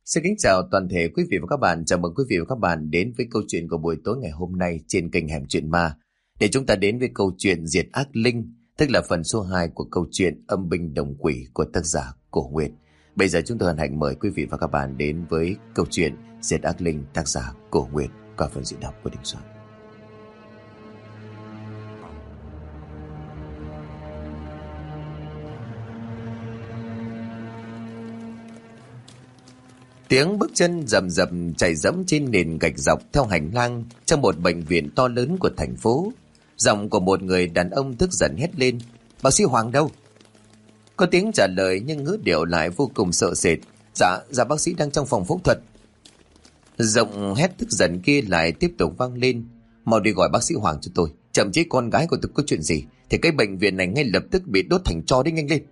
Xin kính chào toàn thể quý vị và các bạn. Chào mừng quý vị và các bạn đến với câu chuyện của buổi tối ngày hôm nay trên kênh Hẻm Chuyện Ma. Để chúng ta đến với câu chuyện Diệt Ác Linh, tức là phần số 2 của câu chuyện Âm Binh Đồng Quỷ của tác giả Cổ Nguyệt. Bây giờ chúng tôi hân hạnh mời quý vị và các bạn đến với câu chuyện Diệt Ác Linh tác giả Cổ Nguyệt qua phần diễn đọc của Đình Soạn. Tiếng bước chân rầm rầm chạy dẫm trên nền gạch dọc theo hành lang trong một bệnh viện to lớn của thành phố. Giọng của một người đàn ông tức giận hét lên: "Bác sĩ Hoàng đâu?" Có tiếng trả lời nhưng ngữ điệu lại vô cùng sợ sệt: Dạ bác sĩ đang trong phòng phẫu thuật." Giọng hét tức giận kia lại tiếp tục vang lên: "Mau đi gọi bác sĩ Hoàng cho tôi, chậm chí con gái của tôi có chuyện gì thì cái bệnh viện này ngay lập tức bị đốt thành tro, đi nhanh lên."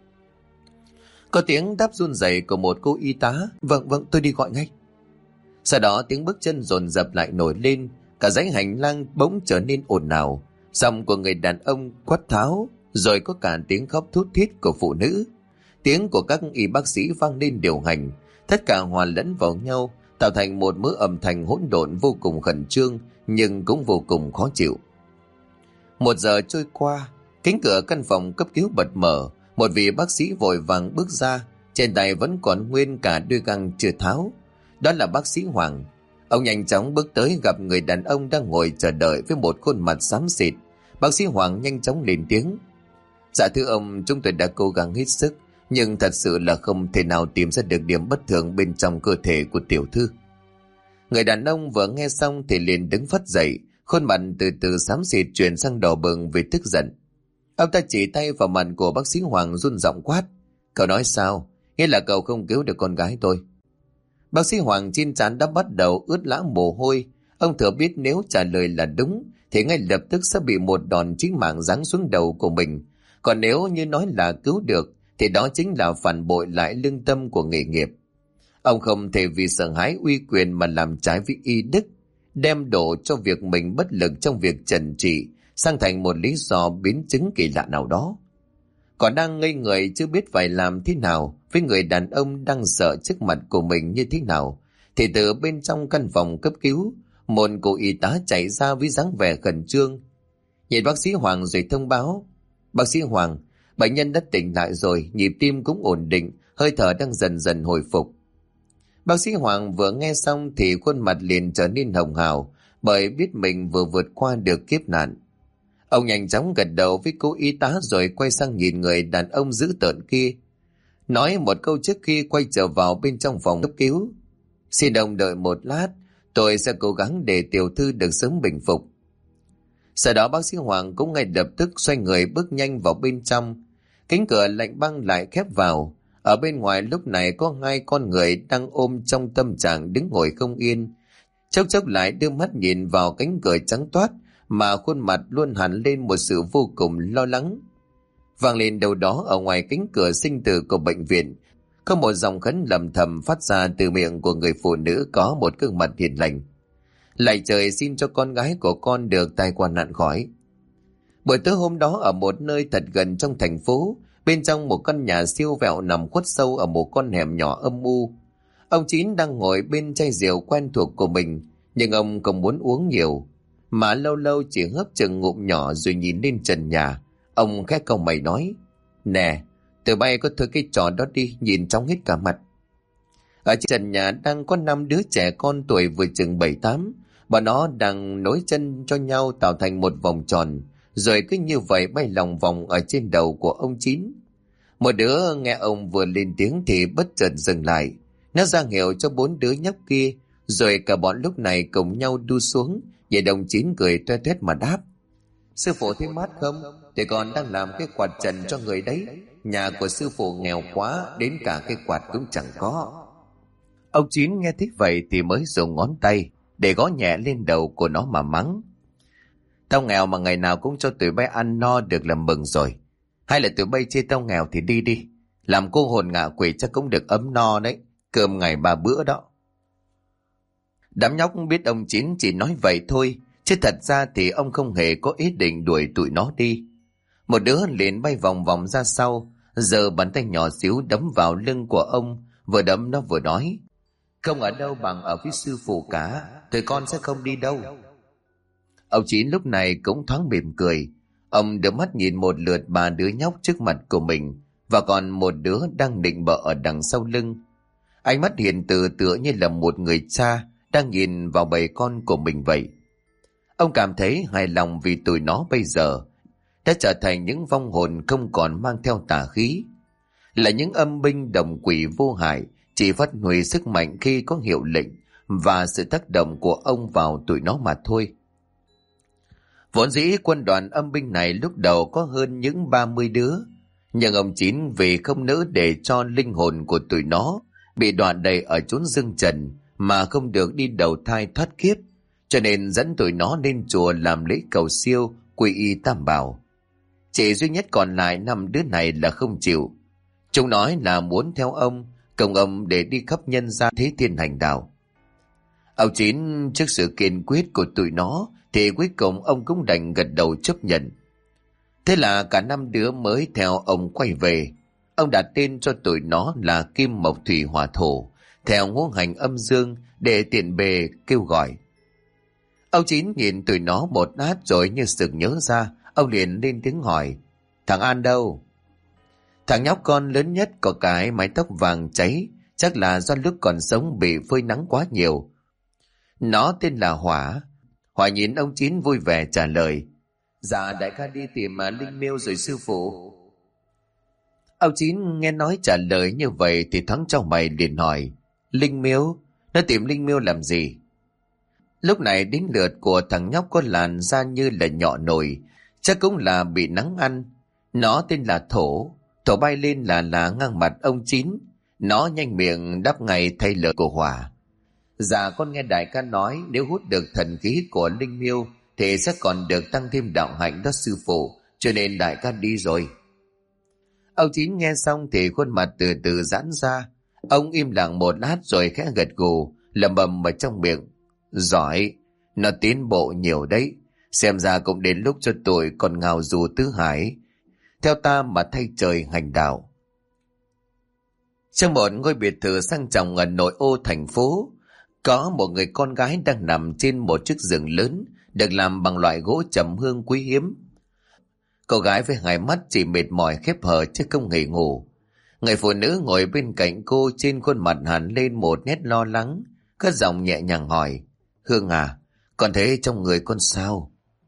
Có tiếng đáp run rẩy của một cô y tá: Vâng, tôi đi gọi ngay." Sau đó tiếng bước chân dồn dập lại nổi lên, cả dãy hành lang bỗng trở nên ồn ào. Giọng của người đàn ông quát tháo, rồi có cả tiếng khóc thút thít của phụ nữ. Tiếng của các y bác sĩ vang lên điều hành, tất cả hòa lẫn vào nhau, tạo thành một mớ âm thanh hỗn độn vô cùng khẩn trương nhưng cũng vô cùng khó chịu. 1 giờ trôi qua, cánh cửa căn phòng cấp cứu bật mở. Một vị bác sĩ vội vàng bước ra, trên tay vẫn còn nguyên cả đôi găng chưa tháo. Đó là bác sĩ Hoàng. Ông nhanh chóng bước tới gặp người đàn ông đang ngồi chờ đợi với một khuôn mặt xám xịt. Bác sĩ Hoàng nhanh chóng lên tiếng: "Dạ thưa ông, chúng tôi đã cố gắng hết sức, nhưng thật sự là không thể nào tìm ra được điểm bất thường bên trong cơ thể của tiểu thư." Người đàn ông vừa nghe xong thì liền đứng phắt dậy, khuôn mặt từ từ xám xịt chuyển sang đỏ bừng vì tức giận. Ông ta chỉ tay vào mặt của bác sĩ Hoàng run giọng quát: "Cậu nói sao? Nghĩa là cậu không cứu được con gái tôi?" Bác sĩ Hoàng trên trán đã bắt đầu ướt lã mồ hôi. Ông thừa biết nếu trả lời là đúng thì ngay lập tức sẽ bị một đòn chí mạng giáng xuống đầu của mình. Còn nếu như nói là cứu được thì đó chính là phản bội lại lương tâm của nghề nghiệp. Ông không thể vì sợ hãi uy quyền mà làm trái với y đức, đem đổ cho việc mình bất lực trong việc trần trị sang thành một lý do biến chứng kỳ lạ nào đó. Còn đang ngây người chưa biết phải làm thế nào với người đàn ông đang sợ trước mặt của mình như thế nào, thì từ bên trong căn phòng cấp cứu, một cô y tá chạy ra với dáng vẻ khẩn trương. Nhìn bác sĩ Hoàng rồi thông báo: "Bác sĩ Hoàng, bệnh nhân đã tỉnh lại rồi, nhịp tim cũng ổn định, hơi thở đang dần dần hồi phục." Bác sĩ Hoàng vừa nghe xong thì khuôn mặt liền trở nên hồng hào, bởi biết mình vừa vượt qua được kiếp nạn. Ông nhanh chóng gật đầu với cô y tá rồi quay sang nhìn người đàn ông dữ tợn kia, nói một câu trước khi quay trở vào bên trong phòng cấp cứu: "Xin ông đợi một lát, tôi sẽ cố gắng để tiểu thư được sớm bình phục." Sau đó bác sĩ Hoàng cũng ngay lập tức xoay người bước nhanh vào bên trong. Cánh cửa lạnh băng lại khép vào. Ở bên ngoài lúc này có 2 con người đang ôm trong tâm trạng đứng ngồi không yên, chốc chốc lại đưa mắt nhìn vào cánh cửa trắng toát mà khuôn mặt luôn hẳn lên một sự vô cùng lo lắng. Vang lên đâu đó ở ngoài cánh cửa sinh tử của bệnh viện, có một dòng khấn lầm thầm phát ra từ miệng của người phụ nữ có một gương mặt hiền lành: "Lạy trời, xin cho con gái của con được tai qua nạn khỏi." Buổi tối hôm đó, ở một nơi thật gần trong thành phố, bên trong một căn nhà siêu vẹo nằm khuất sâu ở một con hẻm nhỏ âm u, ông Chín đang ngồi bên chai rượu quen thuộc của mình, nhưng ông không muốn uống nhiều, mà lâu lâu chỉ hớp chừng ngụm nhỏ rồi nhìn lên trần nhà. Ông khẽ cau mày nói: "Nè, tụi bay có thôi cái trò đó đi, nhìn chóng hết cả mặt." Ở trên trần nhà đang có 5 đứa trẻ con tuổi vừa chừng 7-8, bọn nó đang nối chân cho nhau tạo thành một vòng tròn, rồi cứ như vậy bay lòng vòng ở trên đầu của ông Chín. Một đứa nghe ông vừa lên tiếng thì bất chợt dừng lại, nó ra hiệu cho 4 đứa nhóc kia, rồi cả bọn lúc này cùng nhau đu xuống. Vậy đồng Chín cười toe toét mà đáp: "Sư phụ thấy mát không? Thì còn đang làm cái quạt trần cho người đấy. Nhà của sư phụ nghèo quá, đến cả cái quạt cũng chẳng có." Ông Chín nghe thích vậy thì mới dùng ngón tay để gõ nhẹ lên đầu của nó mà mắng: "Tao nghèo mà ngày nào cũng cho tụi bay ăn no được là mừng rồi. Hay là tụi bay chê tao nghèo thì đi đi, làm cô hồn ngạ quỷ chắc cũng được ấm no đấy, cơm ngày 3 bữa đó." Đám nhóc biết ông Chín chỉ nói vậy thôi, chứ thật ra thì ông không hề có ý định đuổi tụi nó đi. Một đứa liền bay vòng vòng ra sau, giơ bàn tay nhỏ xíu đấm vào lưng của ông, vừa đấm nó vừa nói: Không ở đâu bằng ở với sư phụ cả, tụi con sẽ không đi đâu. Ông Chín lúc này cũng thoáng mỉm cười. Ông đưa mắt nhìn một lượt ba đứa nhóc trước mặt của mình, và còn một đứa đang định bợ ở đằng sau lưng. Ánh mắt hiền từ tựa như là một người cha đang nhìn vào bầy con của mình vậy. Ông cảm thấy hài lòng vì tụi nó bây giờ đã trở thành những vong hồn không còn mang theo tà khí, là những âm binh đồng quỷ vô hại, chỉ phát huy sức mạnh khi có hiệu lệnh và sự tác động của ông vào tụi nó mà thôi. Vốn dĩ quân đoàn âm binh này lúc đầu có hơn những 30 đứa, nhưng ông Chín vì không nỡ để cho linh hồn của tụi nó bị đọa đầy ở chốn dương trần mà không được đi đầu thai thoát kiếp, cho nên dẫn tụi nó lên chùa làm lễ cầu siêu quy y tam bảo. Chỉ duy nhất còn lại 5 đứa này là không chịu. Chúng nói là muốn theo ông, cùng ông để đi khắp nhân gian thế thiên hành đạo. Ông Chín trước sự kiên quyết của tụi nó thì cuối cùng ông cũng đành gật đầu chấp nhận. Thế là cả 5 đứa mới theo ông quay về. Ông đặt tên cho tụi nó là Kim Mộc Thủy Hỏa Thổ, theo ngũ hành âm dương để tiện bề kêu gọi. Ông Chín nhìn tụi nó một lát rồi như sực nhớ ra, ông liền lên tiếng hỏi: "Thằng An đâu?" Thằng nhóc con lớn nhất có cái mái tóc vàng cháy, chắc là do lúc còn sống bị phơi nắng quá nhiều. Nó tên là Hỏa. Hỏa nhìn ông Chín vui vẻ trả lời: "Dạ đại ca đi tìm Linh Miêu rồi sư phụ." Ông Chín nghe nói trả lời như vậy thì thoáng trong mày liền hỏi: "Linh Miêu? Nó tìm Linh Miêu làm gì?" Lúc này đến lượt của thằng nhóc có làn da như là nhọ nồi, chắc cũng là bị nắng ăn. Nó tên là Thổ. Thổ bay lên là ngang mặt ông Chín. Nó nhanh miệng đáp ngay thay lời của Hỏa: "Dạ con nghe đại ca nói nếu hút được thần khí của Linh Miêu thì sẽ còn được tăng thêm đạo hạnh đó sư phụ, cho nên đại ca đi rồi." Ông Chín nghe xong thì khuôn mặt từ từ giãn ra. Ông im lặng một lát rồi khẽ gật gù, lẩm bẩm ở trong miệng: "Giỏi, nó tiến bộ nhiều đấy. Xem ra cũng đến lúc cho tụi còn ngào du tứ hải, theo ta mà thay trời hành đạo." Trong một ngôi biệt thự sang trọng ở nội ô thành phố, có một người con gái đang nằm trên một chiếc giường lớn được làm bằng loại gỗ trầm hương quý hiếm. Cô gái với hai mắt chỉ mệt mỏi khép hờ chứ không hề ngủ. Người phụ nữ ngồi bên cạnh cô, trên khuôn mặt hằn lên một nét lo lắng, cất giọng nhẹ nhàng hỏi: "Hương à, con thấy trong người con sao?"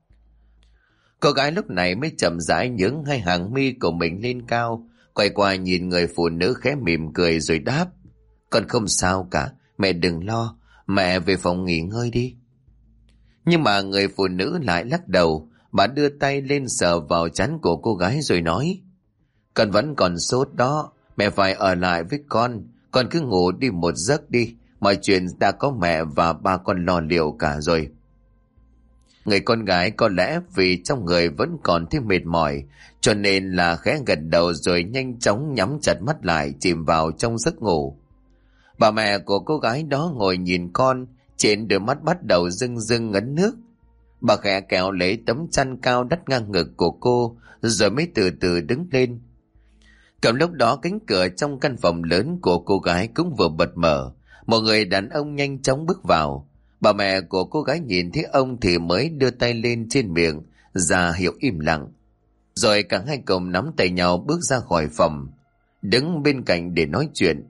Cô gái lúc này mới chậm rãi nhướng hai hàng mi của mình lên cao, quay qua nhìn người phụ nữ khẽ mỉm cười rồi đáp: "Con không sao cả, mẹ đừng lo, mẹ về phòng nghỉ ngơi đi." Nhưng mà người phụ nữ lại lắc đầu. Bà đưa tay lên sờ vào trán của cô gái rồi nói: "Con vẫn còn sốt đó, mẹ phải ở lại với con cứ ngủ đi một giấc đi, mọi chuyện đã có mẹ và ba con lo liệu cả rồi." Người con gái có lẽ vì trong người vẫn còn thêm mệt mỏi, cho nên là khẽ gật đầu rồi nhanh chóng nhắm chặt mắt lại, chìm vào trong giấc ngủ. Bà mẹ của cô gái đó ngồi nhìn con, trên đôi mắt bắt đầu rưng rưng ngấn nước. Bà khẽ kéo lấy tấm chăn cao đắp ngang ngực của cô, rồi mới từ từ đứng lên. Cầm lúc đó cánh cửa trong căn phòng lớn của cô gái cũng vừa bật mở, một người đàn ông nhanh chóng bước vào. Bà mẹ của cô gái nhìn thấy ông thì mới đưa tay lên trên miệng ra hiệu im lặng, rồi cả hai cùng nắm tay nhau bước ra khỏi phòng, đứng bên cạnh để nói chuyện.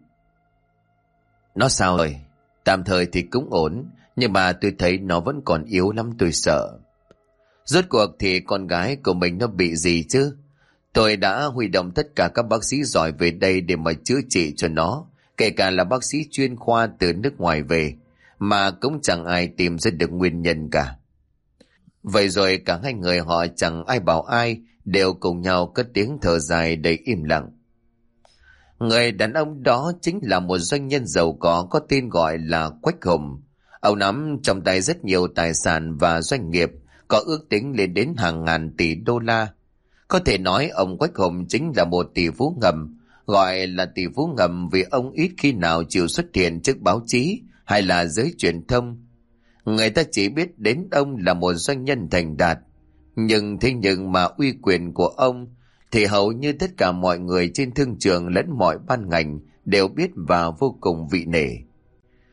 "Nó sao rồi?" "Tạm thời thì cũng ổn, nhưng mà tôi thấy nó vẫn còn yếu lắm, tôi sợ." "Rốt cuộc thì con gái của mình nó bị gì chứ?" "Tôi đã huy động tất cả các bác sĩ giỏi về đây để mà chữa trị cho nó, kể cả là bác sĩ chuyên khoa từ nước ngoài về, mà cũng chẳng ai tìm ra được nguyên nhân cả." Vậy rồi cả hai người họ chẳng ai bảo ai, đều cùng nhau cất tiếng thở dài đầy im lặng. Người đàn ông đó chính là một doanh nhân giàu có tên gọi là Quách Hùng. Ông nắm trong tay rất nhiều tài sản và doanh nghiệp có ước tính lên đến hàng ngàn tỷ đô la. Có thể nói ông Quách Hùng chính là một tỷ phú ngầm, gọi là tỷ phú ngầm vì ông ít khi nào chịu xuất hiện trước báo chí hay là giới truyền thông. Người ta chỉ biết đến ông là một doanh nhân thành đạt, nhưng mà uy quyền của ông thì hầu như tất cả mọi người trên thương trường lẫn mọi ban ngành đều biết và vô cùng vị nể.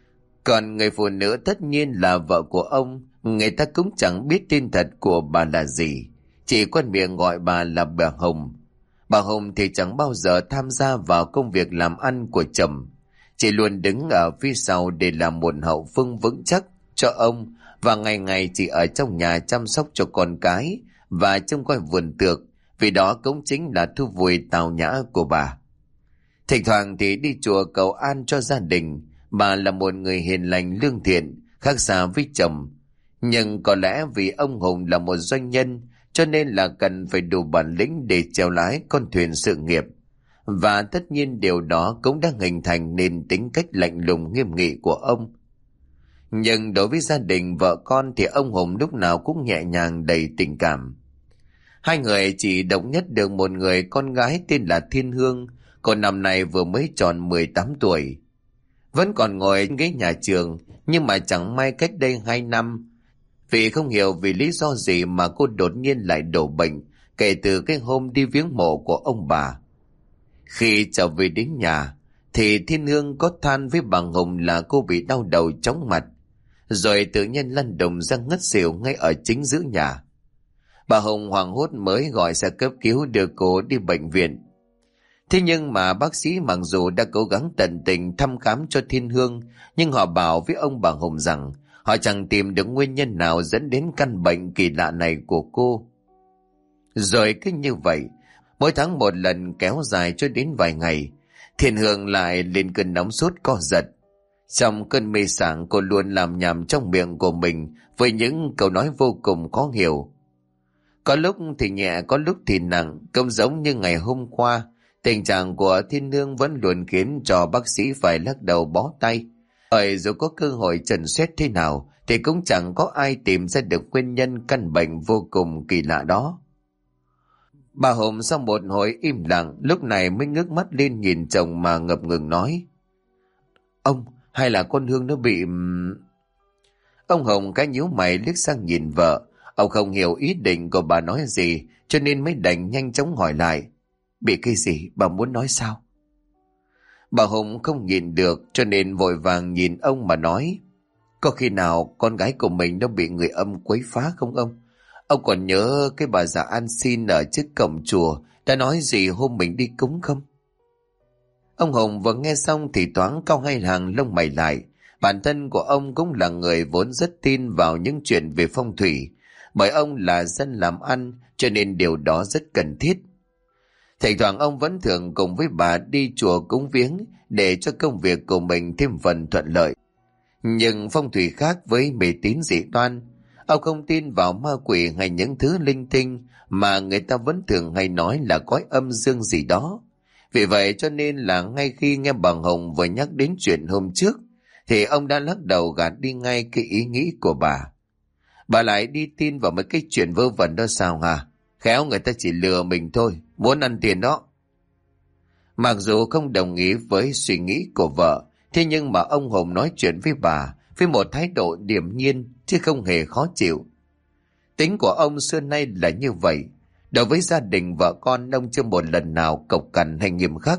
Còn người phụ nữ tất nhiên là vợ của ông, người ta cũng chẳng biết tên thật của bà là gì, chỉ quen miệng gọi bà là bà Hồng. Bà Hồng thì chẳng bao giờ tham gia vào công việc làm ăn của chồng, chỉ luôn đứng ở phía sau để làm một hậu phương vững chắc cho ông, và ngày ngày chỉ ở trong nhà chăm sóc cho con cái và trông coi vườn tược, vì đó cũng chính là thú vui tào nhã của bà. Thỉnh thoảng thì đi chùa cầu an cho gia đình. Bà là một người hiền lành lương thiện, khác xa với chồng. Nhưng có lẽ vì ông Hùng là một doanh nhân, cho nên là cần phải đủ bản lĩnh để chèo lái con thuyền sự nghiệp. Và tất nhiên điều đó cũng đã hình thành nên tính cách lạnh lùng nghiêm nghị của ông. Nhưng đối với gia đình vợ con thì ông Hùng lúc nào cũng nhẹ nhàng đầy tình cảm. Hai người chỉ độc nhất được một người con gái tên là Thiên Hương, cô năm nay vừa mới tròn 18 tuổi. Vẫn còn ngồi ghế nhà trường, nhưng mà chẳng may cách đây 2 năm, vì không hiểu vì lý do gì mà cô đột nhiên lại đổ bệnh kể từ cái hôm đi viếng mộ của ông bà. Khi trở về đến nhà, thì Thiên Hương có than với bà Hồng là cô bị đau đầu chóng mặt, rồi tự nhiên lăn đùng ra ngất xỉu ngay ở chính giữa nhà. Bà Hồng hoảng hốt mới gọi xe cấp cứu đưa cô đi bệnh viện. Thế nhưng mà bác sĩ mặc dù đã cố gắng tận tình thăm khám cho Thiên Hương, nhưng họ bảo với ông bà Hồng rằng họ chẳng tìm được nguyên nhân nào dẫn đến căn bệnh kỳ lạ này của cô. Rồi cứ như vậy, mỗi tháng một lần kéo dài cho đến vài ngày, Thiên Hương lại lên cơn nóng sốt co giật. Trong cơn mê sảng, cô luôn làm nhảm trong miệng của mình với những câu nói vô cùng khó hiểu. Có lúc thì nhẹ, có lúc thì nặng, cũng giống như ngày hôm qua. Tình trạng của Thiên Hương vẫn luôn khiến cho bác sĩ phải lắc đầu bó tay. Bởi dù có cơ hội chẩn xét thế nào thì cũng chẳng có ai tìm ra được nguyên nhân căn bệnh vô cùng kỳ lạ đó. Bà Hồng sau một hồi im lặng, lúc này mới ngước mắt lên nhìn chồng mà ngập ngừng nói: Ông, hay là con Hương nó bị... Ông Hồng cái nhíu mày liếc sang nhìn vợ. Ông không hiểu ý định của bà nói gì, cho nên mới đành nhanh chóng hỏi lại: Bị cái gì, bà muốn nói sao? Bà Hồng không nhìn được, cho nên vội vàng nhìn ông mà nói: Có khi nào con gái của mình nó bị người âm quấy phá không ông? Ông còn nhớ cái bà già An Xin ở trước cổng chùa đã nói gì hôm mình đi cúng không? Ông Hồng vừa nghe xong thì thoáng cau hai hàng lông mày lại. Bản thân của ông cũng là người vốn rất tin vào những chuyện về phong thủy, bởi ông là dân làm ăn, cho nên điều đó rất cần thiết. Thỉnh thoảng ông vẫn thường cùng với bà đi chùa cúng viếng để cho công việc của mình thêm phần thuận lợi. Nhưng phong thủy khác với mê tín dị đoan. Ông không tin vào ma quỷ hay những thứ linh tinh mà người ta vẫn thường hay nói là cõi âm dương gì đó. Vì vậy cho nên là ngay khi nghe bà Hồng vừa nhắc đến chuyện hôm trước, thì ông đã lắc đầu gạt đi ngay cái ý nghĩ của bà. Bà lại đi tin vào mấy cái chuyện vớ vẩn đó sao hả? Khéo người ta chỉ lừa mình thôi, muốn ăn tiền đó. Mặc dù không đồng ý với suy nghĩ của vợ, thế nhưng mà ông Hồng nói chuyện với bà với một thái độ điềm nhiên chứ không hề khó chịu. Tính của ông xưa nay là như vậy. Đối với gia đình vợ con, ông chưa một lần nào cộc cằn hay nghiêm khắc.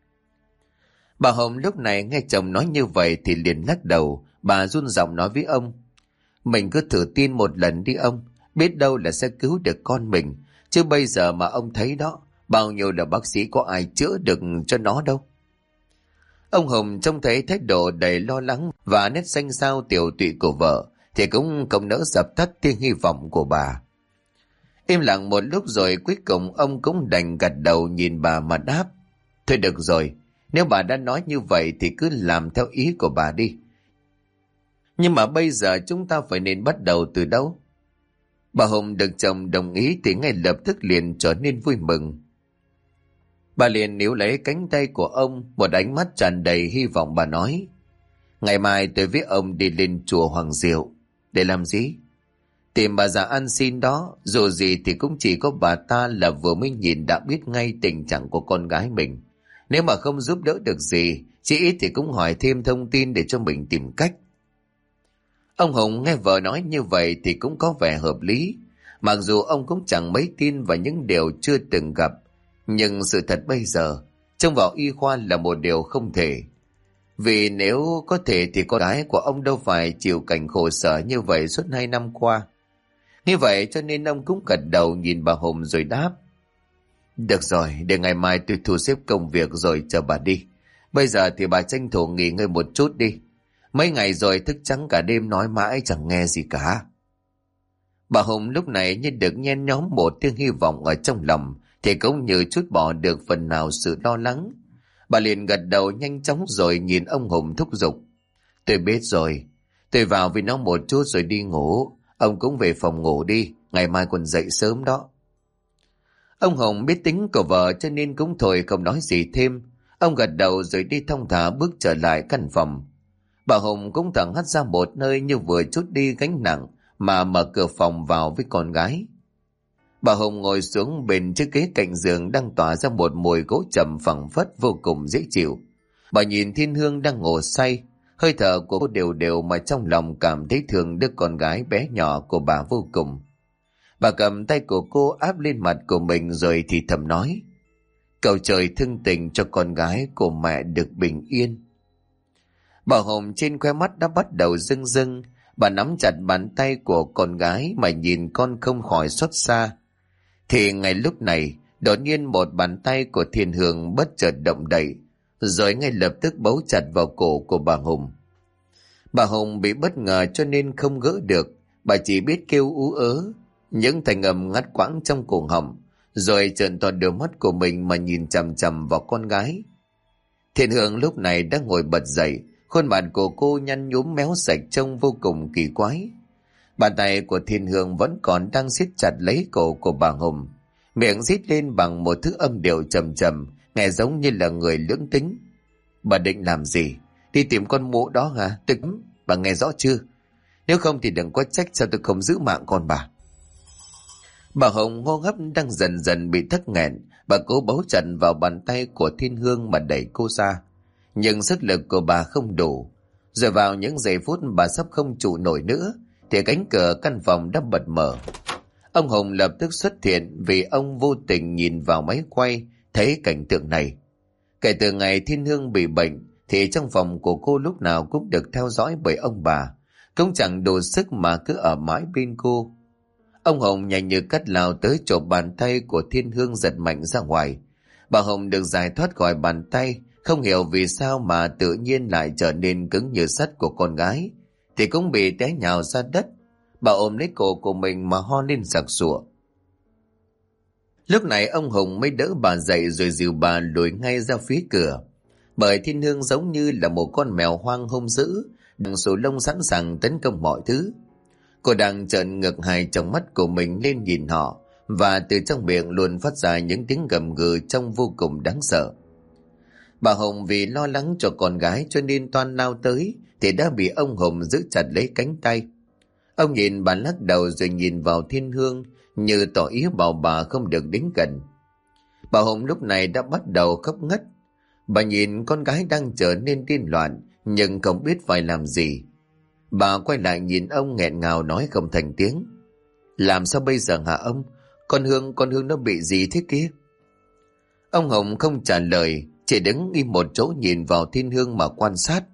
Bà Hồng lúc này nghe chồng nói như vậy thì liền lắc đầu. Bà run giọng nói với ông: Mình cứ thử tin một lần đi ông, biết đâu là sẽ cứu được con mình. Chứ bây giờ mà ông thấy đó, bao nhiêu là bác sĩ có ai chữa được cho nó đâu. Ông Hồng trông thấy thái độ đầy lo lắng và nét xanh xao tiều tụy của vợ thì cũng không nỡ dập tắt tia hy vọng của bà. Im lặng một lúc rồi cuối cùng ông cũng đành gật đầu nhìn bà mà đáp: Thôi được rồi, nếu bà đã nói như vậy thì cứ làm theo ý của bà đi. Nhưng mà bây giờ chúng ta phải nên bắt đầu từ đâu? Bà Hồng được chồng đồng ý thì ngay lập tức liền trở nên vui mừng. Bà liền níu lấy cánh tay của ông, một ánh mắt tràn đầy hy vọng. Bà nói: Ngày mai tôi với ông đi lên chùa Hoàng Diệu. Để làm gì? Tìm bà già An Xin đó. Dù gì thì cũng chỉ có bà ta là vừa mới nhìn đã biết ngay tình trạng của con gái mình. Nếu mà không giúp đỡ được gì, chỉ ít thì cũng hỏi thêm thông tin để cho mình tìm cách. Ông Hùng nghe vợ nói như vậy thì cũng có vẻ hợp lý. Mặc dù ông cũng chẳng mấy tin vào những điều chưa từng gặp, nhưng sự thật bây giờ trông vào y khoa là một điều không thể. Vì nếu có thể thì con gái của ông đâu phải chịu cảnh khổ sở như vậy suốt 2 năm qua. Như vậy cho nên ông cũng gật đầu nhìn bà Hùng rồi đáp. Được rồi, để ngày mai tôi thu xếp công việc rồi chờ bà đi. Bây giờ thì bà tranh thủ nghỉ ngơi một chút đi. Mấy ngày rồi thức trắng cả đêm nói mãi chẳng nghe gì cả. Bà Hùng lúc này như được nhen nhóm một tiếng hy vọng ở trong lòng, thì cũng như chút bỏ được phần nào sự lo lắng. Bà liền gật đầu nhanh chóng rồi nhìn ông Hùng thúc giục. Tôi biết rồi, tôi vào với nó một chút rồi đi ngủ. Ông cũng về phòng ngủ đi, ngày mai còn dậy sớm đó. Ông Hùng biết tính của vợ cho nên cũng thôi không nói gì thêm. Ông gật đầu rồi đi thong thả bước trở lại căn phòng. Bà Hùng cũng thẳng hắt ra một nơi như vừa trút đi gánh nặng mà mở cửa phòng vào với con gái. Bà Hùng ngồi xuống bên chiếc ghế cạnh giường đang tỏa ra một mùi gỗ trầm phẳng phất vô cùng dễ chịu. Bà nhìn Thiên Hương đang ngủ say, hơi thở của cô đều đều mà trong lòng cảm thấy thương đứa con gái bé nhỏ của bà vô cùng. Bà cầm tay của cô áp lên mặt của mình rồi thì thầm nói. Cầu trời thương tình cho con gái của mẹ được bình yên. Bà Hồng trên khóe mắt đã bắt đầu rưng rưng. Bà nắm chặt bàn tay của con gái mà nhìn con không khỏi xót xa. Thì ngay lúc này, đột nhiên một bàn tay của Thiên Hương bất chợt động đậy, rồi ngay lập tức bấu chặt vào cổ của bà Hồng. Bà Hồng bị bất ngờ cho nên không gỡ được, bà chỉ biết kêu ú ớ, những thành âm ngắt quãng trong cổ họng, rồi trợn to đôi mắt của mình mà nhìn chằm chằm vào con gái. Thiên Hương lúc này đã ngồi bật dậy, khuôn mặt của cô nhăn nhúm méo sạch trông vô cùng kỳ quái. Bàn tay của Thiên Hương vẫn còn đang siết chặt lấy cổ của bà Hồng, miệng rít lên bằng một thứ âm điệu trầm trầm, nghe giống như là người lưỡng tính. Bà định làm gì? Đi tìm con mụ đó hả? Bà nghe rõ chưa? Nếu không thì đừng có trách sao tôi không giữ mạng con bà. Bà Hồng hô hấp đang dần dần bị thắt nghẹn, bà cố bấu chặt vào bàn tay của Thiên Hương mà đẩy cô ra. Nhưng sức lực của bà không đủ. Rồi vào những giây phút bà sắp không trụ nổi nữa, thì cánh cửa căn phòng đã bật mở. Ông Hùng lập tức xuất hiện vì ông vô tình nhìn vào máy quay, thấy cảnh tượng này. Kể từ ngày Thiên Hương bị bệnh, thì trong phòng của cô lúc nào cũng được theo dõi bởi ông bà, cũng chẳng đủ sức mà cứ ở mãi bên cô. Ông Hùng nhanh như cắt lao tới chộp bàn tay của Thiên Hương giật mạnh ra ngoài. Bà Hồng được giải thoát khỏi bàn tay, không hiểu vì sao mà tự nhiên lại trở nên cứng như sắt của con gái, thì cũng bị té nhào ra đất. Bà ôm lấy cổ của mình mà ho lên sặc sụa. Lúc này ông Hùng mới đỡ bà dậy rồi dìu bà lùi ngay ra phía cửa. Bởi Thiên Hương giống như là một con mèo hoang hung dữ, đang sổ lông sẵn sàng tấn công mọi thứ. Cô đang trợn ngược hai trong mắt của mình lên nhìn họ, và từ trong miệng luôn phát ra những tiếng gầm gừ trông vô cùng đáng sợ. Bà Hồng vì lo lắng cho con gái cho nên toan lao tới, thì đã bị ông Hùng giữ chặt lấy cánh tay. Ông nhìn bà lắc đầu rồi nhìn vào Thiên Hương, như tỏ ý bảo bà không được đến gần. Bà Hồng lúc này đã bắt đầu khóc ngất. Bà nhìn con gái đang trở nên điên loạn, nhưng không biết phải làm gì. Bà quay lại nhìn ông nghẹn ngào nói không thành tiếng. Làm sao bây giờ hả ông? Con Hương nó bị gì thế kia? Ông Hồng không trả lời, chỉ đứng im một chỗ nhìn vào Thiên Hương mà quan sát.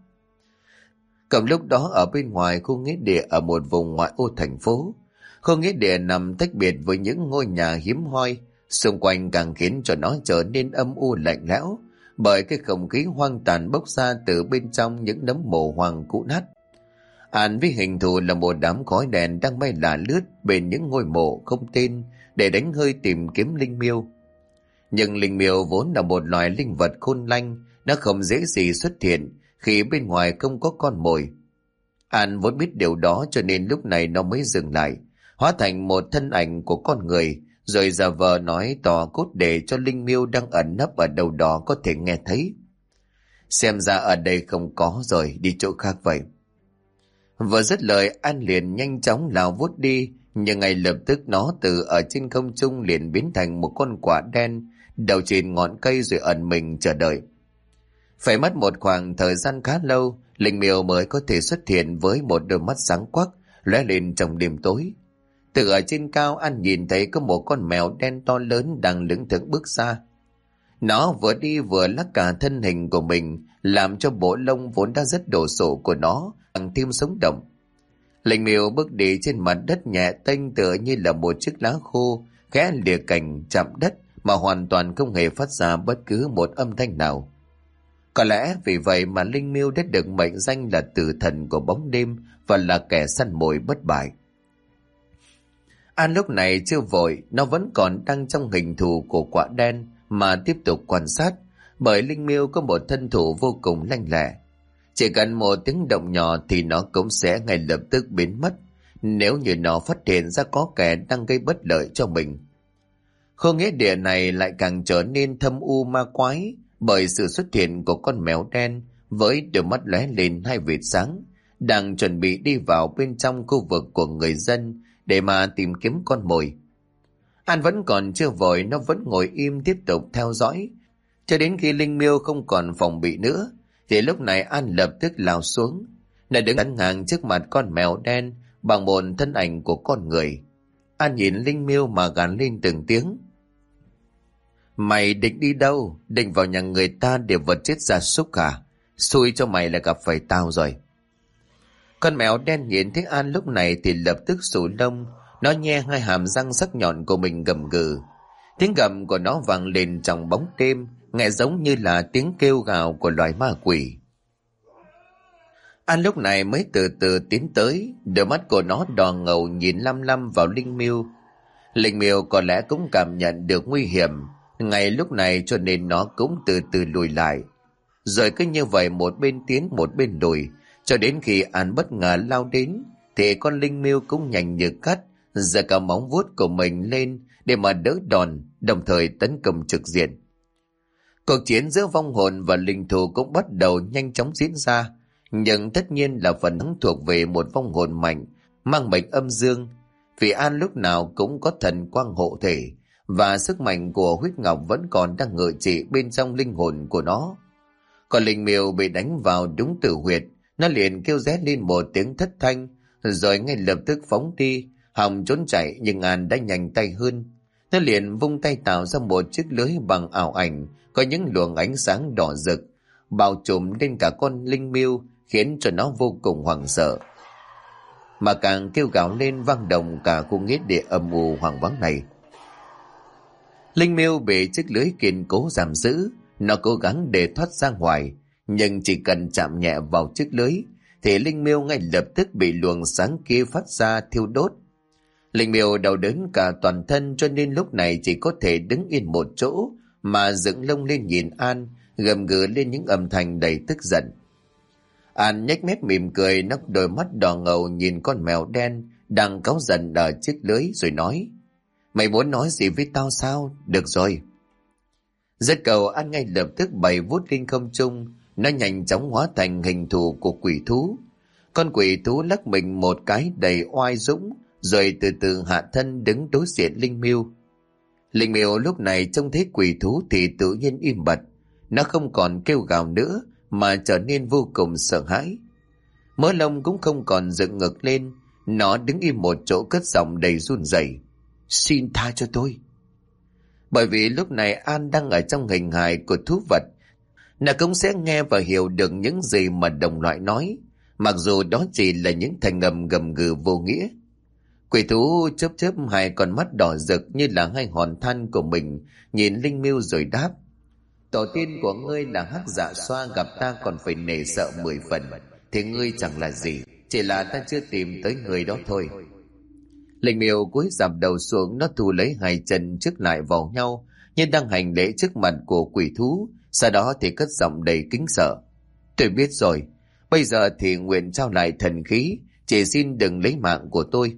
Cầm lúc đó ở bên ngoài khu nghĩa địa ở một vùng ngoại ô thành phố, khu nghĩa địa nằm tách biệt với những ngôi nhà hiếm hoi, xung quanh càng khiến cho nó trở nên âm u lạnh lẽo, bởi cái không khí hoang tàn bốc ra từ bên trong những nấm mồ hoang cũ nát. Với hình thù là một đám khói đèn đang bay lả lướt bên những ngôi mộ không tên để đánh hơi tìm kiếm linh miêu. Nhưng linh miêu vốn là một loài linh vật khôn lanh, nó không dễ gì xuất hiện khi bên ngoài không có con mồi. Vốn biết điều đó cho nên lúc này nó mới dừng lại, hóa thành một thân ảnh của con người, rồi giả vờ nói tỏ cốt để cho linh miêu đang ẩn nấp ở đâu đó có thể nghe thấy. Xem ra ở đây không có rồi, đi chỗ khác vậy. Vừa dứt lời, An liền nhanh chóng lao vút đi, nhưng ngay lập tức nó từ ở trên không trung liền biến thành một con quả đen, đầu trên ngọn cây rồi ẩn mình chờ đợi. Phải mất một khoảng thời gian khá lâu, linh miêu mới có thể xuất hiện với một đôi mắt sáng quắc lóe lên trong đêm tối. Từ ở trên cao, An nhìn thấy có một con mèo đen to lớn đang lững thững bước ra. Nó vừa đi vừa lắc cả thân hình của mình, làm cho bộ lông vốn đã rất đồ sộ của nó càng thêm sống động. Linh Miêu bước đi trên mặt đất nhẹ tênh tựa như là một chiếc lá khô khẽ lìa cành chạm đất mà hoàn toàn không hề phát ra bất cứ một âm thanh nào. Có lẽ vì vậy mà Linh Miêu đã được mệnh danh là tử thần của bóng đêm và là kẻ săn mồi bất bại. An lúc này chưa vội, nó vẫn còn đang trong hình thù của quả đen mà tiếp tục quan sát, bởi Linh Miêu có một thân thủ vô cùng lanh lẹ. Chỉ cần một tiếng động nhỏ thì nó cũng sẽ ngay lập tức biến mất nếu như nó phát hiện ra có kẻ đang gây bất lợi cho mình. Khu nghĩa địa này lại càng trở nên thâm u ma quái bởi sự xuất hiện của con mèo đen với đôi mắt lóe lên hai vệt sáng, đang chuẩn bị đi vào bên trong khu vực của người dân để mà tìm kiếm con mồi. An vẫn còn chưa vội, nó vẫn ngồi im tiếp tục theo dõi cho đến khi Linh Miêu không còn phòng bị nữa. Thì lúc này An lập tức lao xuống. Nó đứng chắn ngang trước mặt con mèo đen bằng một thân ảnh của con người. An nhìn Linh Miêu mà gằn lên từng tiếng: "Mày định đi đâu? Định vào nhà người ta để vật chết gia súc à? Xui cho mày là gặp phải tao rồi." Con mèo đen nhìn thấy An lúc này thì lập tức sù lông. Nó nhe hai hàm răng sắc nhọn của mình gầm gừ. Tiếng gầm của nó vang lên trong bóng đêm, nghe giống như là tiếng kêu gào của loài ma quỷ. An lúc này mới từ từ tiến tới, đôi mắt của nó đỏ ngầu nhìn lăm lăm vào Linh Miêu. Linh Miêu có lẽ cũng cảm nhận được nguy hiểm ngay lúc này, cho nên nó cũng từ từ lùi lại. Rồi cứ như vậy một bên tiến một bên lùi, cho đến khi An bất ngờ lao đến thì con Linh Miêu cũng nhanh như cắt giơ cả móng vuốt của mình lên để mà đỡ đòn, đồng thời tấn công trực diện. Cuộc chiến giữa vong hồn và linh thú cũng bắt đầu nhanh chóng diễn ra, nhưng tất nhiên là phần thắng thuộc về một vong hồn mạnh, mang mệnh âm dương, vì An lúc nào cũng có thần quang hộ thể, và sức mạnh của huyết ngọc vẫn còn đang ngự trị bên trong linh hồn của nó. Còn Linh Miêu bị đánh vào đúng tử huyệt, nó liền kêu ré lên một tiếng thất thanh, rồi ngay lập tức phóng đi, hòng trốn chạy, nhưng An đã nhanh tay hơn. Nó liền vung tay tạo ra một chiếc lưới bằng ảo ảnh, có những luồng ánh sáng đỏ rực, bao trùm lên cả con Linh Miêu, khiến cho nó vô cùng hoảng sợ. Mà càng kêu gào lên vang động cả khu nghĩa địa âm u hoang vắng này. Linh Miêu bị chiếc lưới kiên cố giam giữ, nó cố gắng để thoát ra ngoài, nhưng chỉ cần chạm nhẹ vào chiếc lưới thì Linh Miêu ngay lập tức bị luồng sáng kia phát ra thiêu đốt. Linh Miêu đau đớn cả toàn thân, cho nên lúc này chỉ có thể đứng yên một chỗ mà dựng lông lên nhìn An, gầm gừ lên những âm thanh đầy tức giận. An nhếch mép mỉm cười, nắp đôi mắt đỏ ngầu nhìn con mèo đen đang cáu giận ở chiếc lưới rồi nói: "Mày muốn nói gì với tao sao? Được rồi." Dứt câu, An ngay lập tức bày vút lên không trung, nó nhanh chóng hóa thành hình thù của quỷ thú. Con quỷ thú lắc mình một cái đầy oai dũng, rồi từ từ hạ thân đứng đối diện Linh Miêu. Linh Miêu lúc này trông thấy quỷ thú thì tự nhiên im bặt, nó không còn kêu gào nữa mà trở nên vô cùng sợ hãi. Mớ lông cũng không còn dựng ngược lên, nó đứng im một chỗ cất giọng đầy run rẩy: "Xin tha cho tôi." Bởi vì lúc này An đang ở trong hình hài của thú vật, nó cũng sẽ nghe và hiểu được những gì mà đồng loại nói, mặc dù đó chỉ là những thành ngầm gầm gừ vô nghĩa. Quỷ thú chớp chớp hai con mắt đỏ rực như là hai hòn than của mình, nhìn Linh Miêu rồi đáp: "Tổ tiên của ngươi là Hắc Dạ Xoa, gặp ta còn phải nể sợ 10 phần, thì ngươi chẳng là gì, chỉ là ta chưa tìm tới người đó thôi." Linh Miêu cúi rạp đầu xuống, nó thu lấy hai chân trước lại vào nhau như đang hành lễ trước mặt của quỷ thú, sau đó thì cất giọng đầy kính sợ: "Tôi biết rồi, bây giờ thì nguyện trao lại thần khí, chỉ xin đừng lấy mạng của tôi."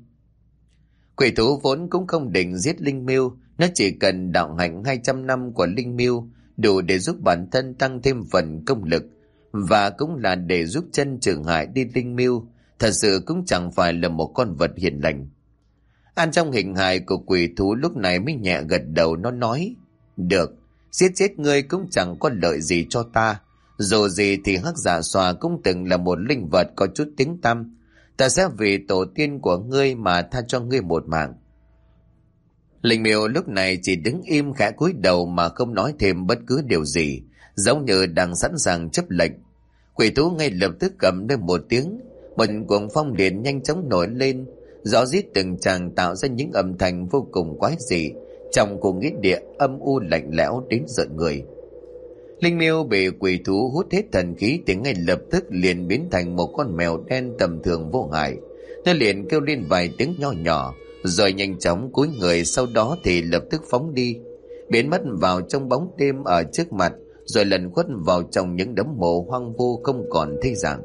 Quỷ thú vốn cũng không định giết Linh Miêu, nó chỉ cần đạo hạnh 200 năm của Linh Miêu đủ để giúp bản thân tăng thêm phần công lực, và cũng là để giúp chân trường hại đi Linh Miêu, thật sự cũng chẳng phải là một con vật hiền lành. An trong hình hài của quỷ thú lúc này mới nhẹ gật đầu, nó nói: "Được, giết chết ngươi cũng chẳng có lợi gì cho ta. Dù gì thì Hắc Dạ Xoa cũng từng là một linh vật có chút tiếng tăm. Ta sẽ vì tổ tiên của ngươi mà tha cho ngươi một mạng." Linh Miêu lúc này chỉ đứng im khẽ cúi đầu mà không nói thêm bất cứ điều gì, giống như đang sẵn sàng chấp lệnh. Quỷ thú ngay lập tức gầm lên một tiếng, một cuồng phong liền nhanh chóng nổi lên, gió rít từng tràng tạo ra những âm thanh vô cùng quái dị, trong cùng nghĩa địa âm u lạnh lẽo đến rợn người. Linh Miêu bị quỷ thú hút hết thần khí thì ngay lập tức liền biến thành một con mèo đen tầm thường vô hại. Nó liền kêu lên vài tiếng nho nhỏ, rồi nhanh chóng cúi người, sau đó thì lập tức phóng đi, biến mất vào trong bóng đêm ở trước mặt, rồi lần khuất vào trong những đống mộ hoang vu không còn thấy dạng.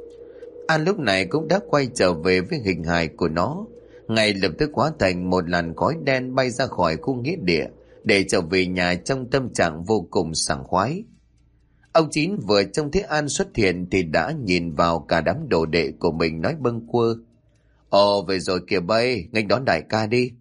An lúc này cũng đã quay trở về với hình hài của nó, ngay lập tức hóa thành một làn khói đen bay ra khỏi khu nghĩa địa để trở về nhà trong tâm trạng vô cùng sảng khoái. Ông Chín vừa trông thấy An xuất hiện thì đã nhìn vào cả đám đồ đệ của mình nói bâng quơ: "Ồ, về rồi kìa bay, nghênh đón đại ca đi."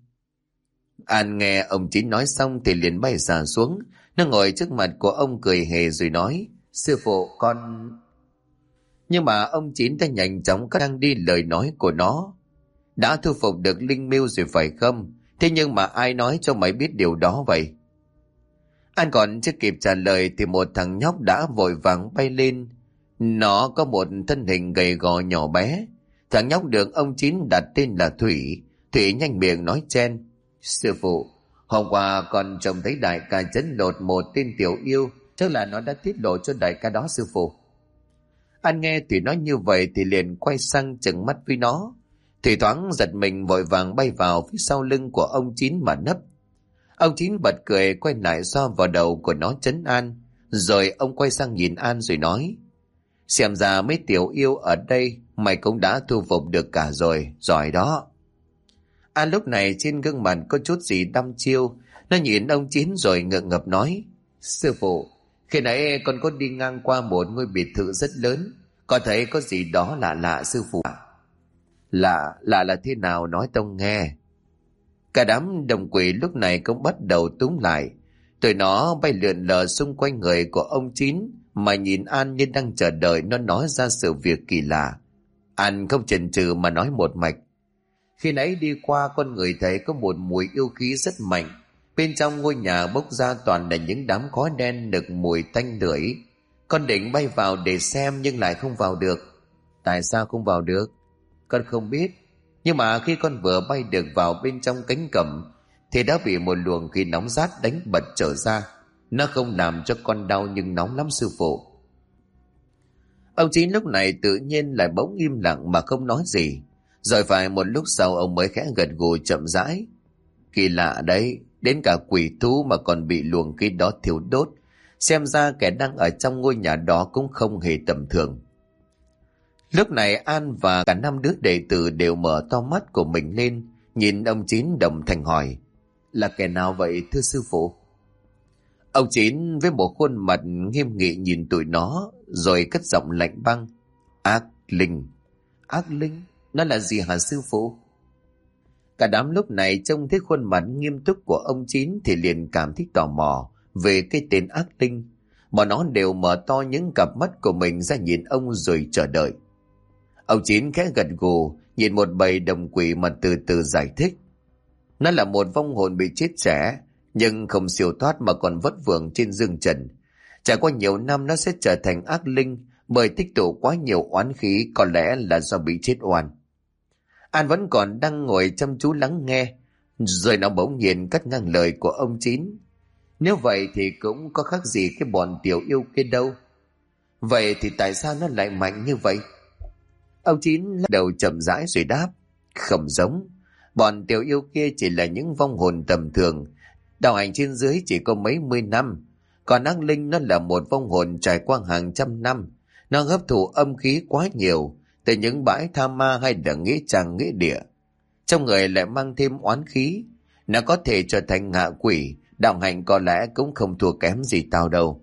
An nghe ông Chín nói xong thì liền bay xà xuống, nó ngồi trước mặt của ông cười hề rồi nói: "Sư phụ, con..." Nhưng mà ông Chín đã nhanh chóng cắt ngang đi lời nói của nó: "Đã thu phục được Linh Miêu rồi phải không? Thế nhưng mà ai nói cho mày biết điều đó vậy?" An còn chưa kịp trả lời thì một thằng nhóc đã vội vàng bay lên. Nó có một thân hình gầy gò nhỏ bé. Thằng nhóc được ông Chín đặt tên là Thủy. Thủy nhanh miệng nói chen: "Sư phụ, hôm qua con trông thấy đại ca chấn lột một tên tiểu yêu, chắc là nó đã tiết lộ cho đại ca đó sư phụ." An nghe Thủy nói như vậy thì liền quay sang trừng mắt với nó. Thủy thoáng giật mình vội vàng bay vào phía sau lưng của ông Chín mà nấp. Ông Chín bật cười quay lại xoa vào đầu của nó trấn an, rồi ông quay sang nhìn An rồi nói: "Xem ra mấy tiểu yêu ở đây mày cũng đã thu phục được cả rồi, giỏi đó." An lúc này trên gương mặt có chút gì đăm chiêu, nó nhìn ông Chín rồi ngượng ngập nói: "Sư phụ, khi nãy con có đi ngang qua một ngôi biệt thự rất lớn, có thấy có gì đó lạ lạ sư phụ ạ." "Lạ là thế nào, nói tông nghe." Cả đám đồng quỷ lúc này cũng bắt đầu túm lại. Tụi nó bay lượn lờ xung quanh người của ông Chín mà nhìn An như đang chờ đợi nó nói ra sự việc kỳ lạ. An không chần chừ mà nói một mạch: "Khi nãy đi qua con người thấy có một mùi yêu khí rất mạnh. Bên trong ngôi nhà bốc ra toàn là những đám khói đen nực mùi tanh lưỡi. Con định bay vào để xem nhưng lại không vào được." "Tại sao không vào được?" "Con không biết. Nhưng mà khi con vừa bay được vào bên trong cánh cổng thì đã bị một luồng khí nóng rát đánh bật trở ra. Nó không làm cho con đau nhưng nóng lắm sư phụ." Ông Chín lúc này tự nhiên lại bỗng im lặng mà không nói gì. Rồi phải một lúc sau ông mới khẽ gật gù chậm rãi: "Kỳ lạ đấy, đến cả quỷ thú mà còn bị luồng khí đó thiêu đốt. Xem ra kẻ đang ở trong ngôi nhà đó cũng không hề tầm thường." Lúc này An và cả 5 đứa đệ tử đều mở to mắt của mình lên, nhìn ông Chín đồng thanh hỏi: "Là kẻ nào vậy thưa sư phụ?" Ông Chín với một khuôn mặt nghiêm nghị nhìn tụi nó, rồi cất giọng lạnh băng: "Ác linh." "Ác linh? Nó là gì hả sư phụ?" Cả đám lúc này trông thấy khuôn mặt nghiêm túc của ông Chín thì liền cảm thấy tò mò về cái tên ác linh. Mà nó đều mở to những cặp mắt của mình ra nhìn ông rồi chờ đợi. Ông Chín khẽ gật gù nhìn một bầy đồng quỷ mà từ từ giải thích: "Nó là một vong hồn bị chết trẻ, nhưng không siêu thoát mà còn vất vưởng trên dương trần. Trải qua nhiều năm nó sẽ trở thành ác linh bởi tích tụ quá nhiều oán khí, có lẽ là do bị chết oan." An vẫn còn đang ngồi chăm chú lắng nghe, rồi nó bỗng nhiên cắt ngang lời của ông Chín: "Nếu vậy thì cũng có khác gì cái bọn tiểu yêu kia đâu. Vậy thì tại sao nó lại mạnh như vậy?" Ông Chín lắc đầu chậm rãi rồi đáp: "Không giống. Bọn tiểu yêu kia chỉ là những vong hồn tầm thường, đạo hành trên dưới chỉ có mấy mươi năm. Còn ác linh nó là một vong hồn trải qua hàng trăm năm. Nó hấp thụ âm khí quá nhiều từ những bãi tha ma hay là nghĩa trang nghĩa địa. Trong người lại mang thêm oán khí. Nó có thể trở thành ngạ quỷ, đạo hành có lẽ cũng không thua kém gì tao đâu."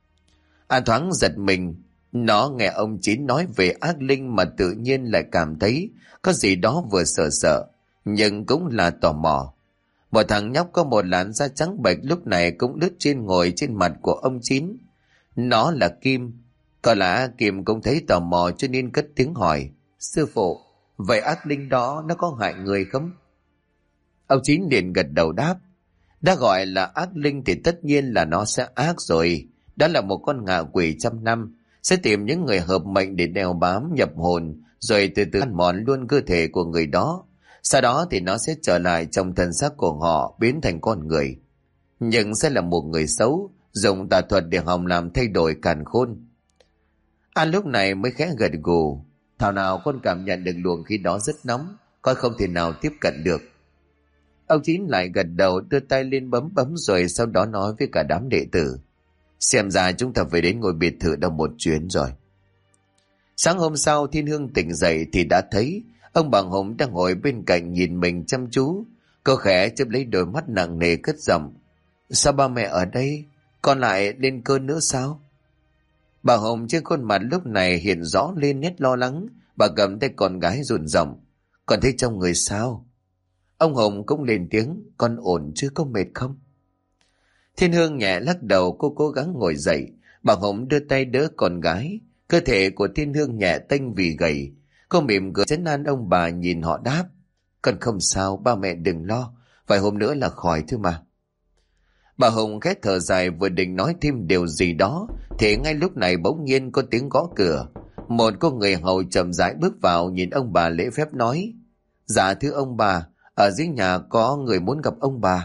An thoáng giật mình. Nó nghe ông Chín nói về ác linh mà tự nhiên lại cảm thấy có gì đó vừa sợ sợ, nhưng cũng là tò mò. Một thằng nhóc có một làn da trắng bệch lúc này cũng lướt trên ngồi trên mặt của ông Chín. Nó là Kim. Có lẽ Kim cũng thấy tò mò cho nên cất tiếng hỏi: "Sư phụ, vậy ác linh đó nó có hại người không?" Ông Chín liền gật đầu đáp. Đã gọi là ác linh thì tất nhiên là nó sẽ ác rồi. Đó là một con ngạ quỷ trăm năm, sẽ tìm những người hợp mệnh để đeo bám nhập hồn, rồi từ từ ăn mòn luôn cơ thể của người đó. Sau đó thì nó sẽ trở lại trong thân xác của họ, biến thành con người. Nhưng sẽ là một người xấu, dùng tà thuật để hòng làm thay đổi càn khôn. An lúc này mới khẽ gật gù. Thảo nào con cảm nhận được luồng khí đó rất nóng, con không thể nào tiếp cận được. Ông Chín lại gật đầu, đưa tay lên bấm bấm, rồi sau đó nói với cả đám đệ tử. Xem ra chúng ta phải đến ngôi biệt thự đâu một chuyến rồi. Sáng hôm sau Thiên Hương tỉnh dậy thì đã thấy ông bà Hùng đang ngồi bên cạnh nhìn mình chăm chú. Cô khẽ chớp lấy đôi mắt nặng nề cất giọng. Sao ba mẹ ở đây? Con lại lên cơn nữa sao? Bà Hồng trên khuôn mặt lúc này hiện rõ lên nét lo lắng. Bà cầm tay con gái run giọng. Con thấy trong người sao? Ông Hồng cũng lên tiếng. Con ổn chứ, có mệt không? Thiên Hương nhẹ lắc đầu, cô cố gắng ngồi dậy. Bà Hồng đưa tay đỡ con gái. Cơ thể của Thiên Hương nhẹ tênh vì gầy. Cô mỉm cười trấn an ông bà, nhìn họ đáp. Con không sao, ba mẹ đừng lo. Vài hôm nữa là khỏi thôi mà. Bà Hồng khét thở dài vừa định nói thêm điều gì đó thì ngay lúc này bỗng nhiên có tiếng gõ cửa. Một cô người hầu chậm rãi bước vào, nhìn ông bà lễ phép nói. Dạ thưa ông bà, ở dưới nhà có người muốn gặp ông bà.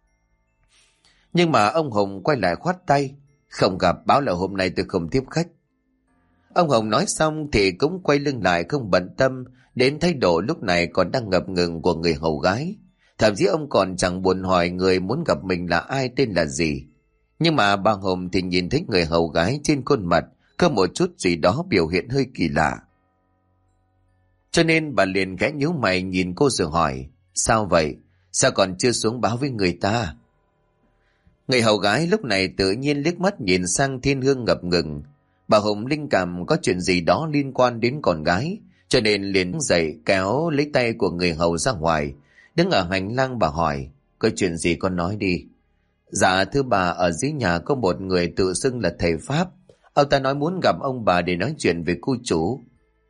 Nhưng mà ông Hồng quay lại khoát tay. Không gặp, báo là hôm nay tôi không tiếp khách. Ông Hồng nói xong thì cũng quay lưng lại, không bận tâm đến thái độ lúc này còn đang ngập ngừng của người hầu gái. Thậm chí ông còn chẳng buồn hỏi người muốn gặp mình là ai, tên là gì. Nhưng mà bà Hồng thì nhìn thấy người hầu gái trên khuôn mặt có một chút gì đó biểu hiện hơi kỳ lạ. Cho nên bà liền khẽ nhíu mày nhìn cô rồi hỏi. Sao vậy? Sao còn chưa xuống báo với người ta? Người hầu gái lúc này tự nhiên liếc mắt nhìn sang Thiên Hương ngập ngừng. Bà Hồng linh cảm có chuyện gì đó liên quan đến con gái, cho nên liền dậy kéo lấy tay của người hầu ra ngoài. Đứng ở hành lang bà hỏi. Có chuyện gì con nói đi. Dạ thưa bà, ở dưới nhà có một người tự xưng là thầy Pháp. Ông ta nói muốn gặp ông bà để nói chuyện về cô chủ.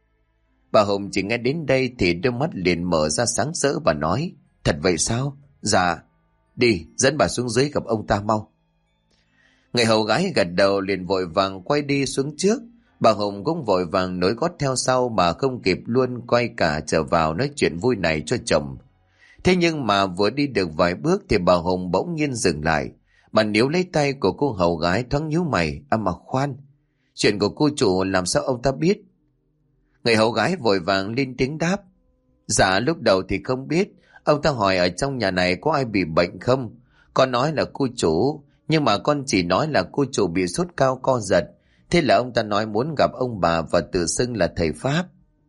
Bà Hồng chỉ nghe đến đây thì đôi mắt liền mở ra sáng rỡ. Bà nói. Thật vậy sao? Dạ. Đi, dẫn bà xuống dưới gặp ông ta mau. Người hầu gái gật đầu liền vội vàng quay đi xuống trước. Bà Hồng cũng vội vàng nối gót theo sau mà không kịp luôn quay cả trở vào nói chuyện vui này cho chồng. Thế nhưng mà vừa đi được vài bước thì bà Hồng bỗng nhiên dừng lại. Bà níu lấy tay của cô hầu gái thoáng nhíu mày. Mà khoan, chuyện của cô chủ làm sao ông ta biết? Người hầu gái vội vàng lên tiếng đáp. Dạ lúc đầu thì không biết. Ông ta hỏi ở trong nhà này có ai bị bệnh không. Con nói là cô chủ, nhưng mà con chỉ nói là cô chủ bị sốt cao co giật. Thế là ông ta nói muốn gặp ông bà và tự xưng là thầy Pháp.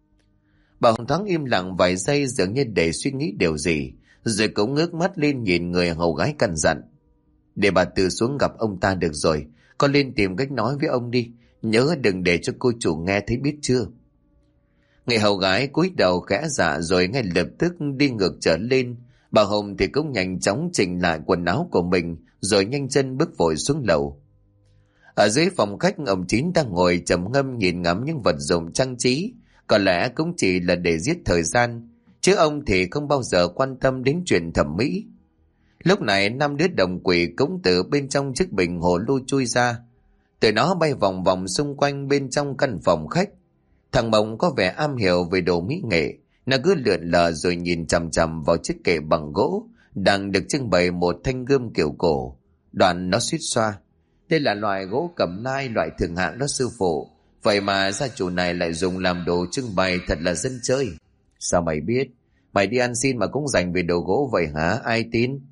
Bà Hồng thoáng im lặng vài giây dường như để suy nghĩ điều gì, rồi cũng ngước mắt lên nhìn người hầu gái căn dặn. Để bà tự xuống gặp ông ta được rồi, con lên tìm cách nói với ông đi, nhớ đừng để cho cô chủ nghe thấy biết chưa. Người hầu gái cúi đầu khẽ dạ rồi ngay lập tức đi ngược trở lên. Bà Hồng thì cũng nhanh chóng chỉnh lại quần áo của mình rồi nhanh chân bước vội xuống lầu. Ở dưới phòng khách, ông Chín đang ngồi trầm ngâm nhìn ngắm những vật dụng trang trí, có lẽ cũng chỉ là để giết thời gian, chứ ông thì không bao giờ quan tâm đến chuyện thẩm mỹ. Lúc này 5 đứa đồng quỷ cũng từ bên trong chiếc bình hồ lô chui ra, từ nó bay vòng vòng xung quanh bên trong căn phòng khách. Thằng Mộng có vẻ am hiểu về đồ mỹ nghệ, nó cứ lượn lờ rồi nhìn chằm chằm vào chiếc kệ bằng gỗ đang được trưng bày một thanh gươm kiểu cổ. Đoạn nó suýt xoa. Đây là loại gỗ cẩm nai loại thượng hạng đó sư phụ. Vậy mà gia chủ này lại dùng làm đồ trưng bày, thật là dân chơi. Sao mày biết? Mày đi ăn xin mà cũng dành về đồ gỗ vậy hả? Ai tin?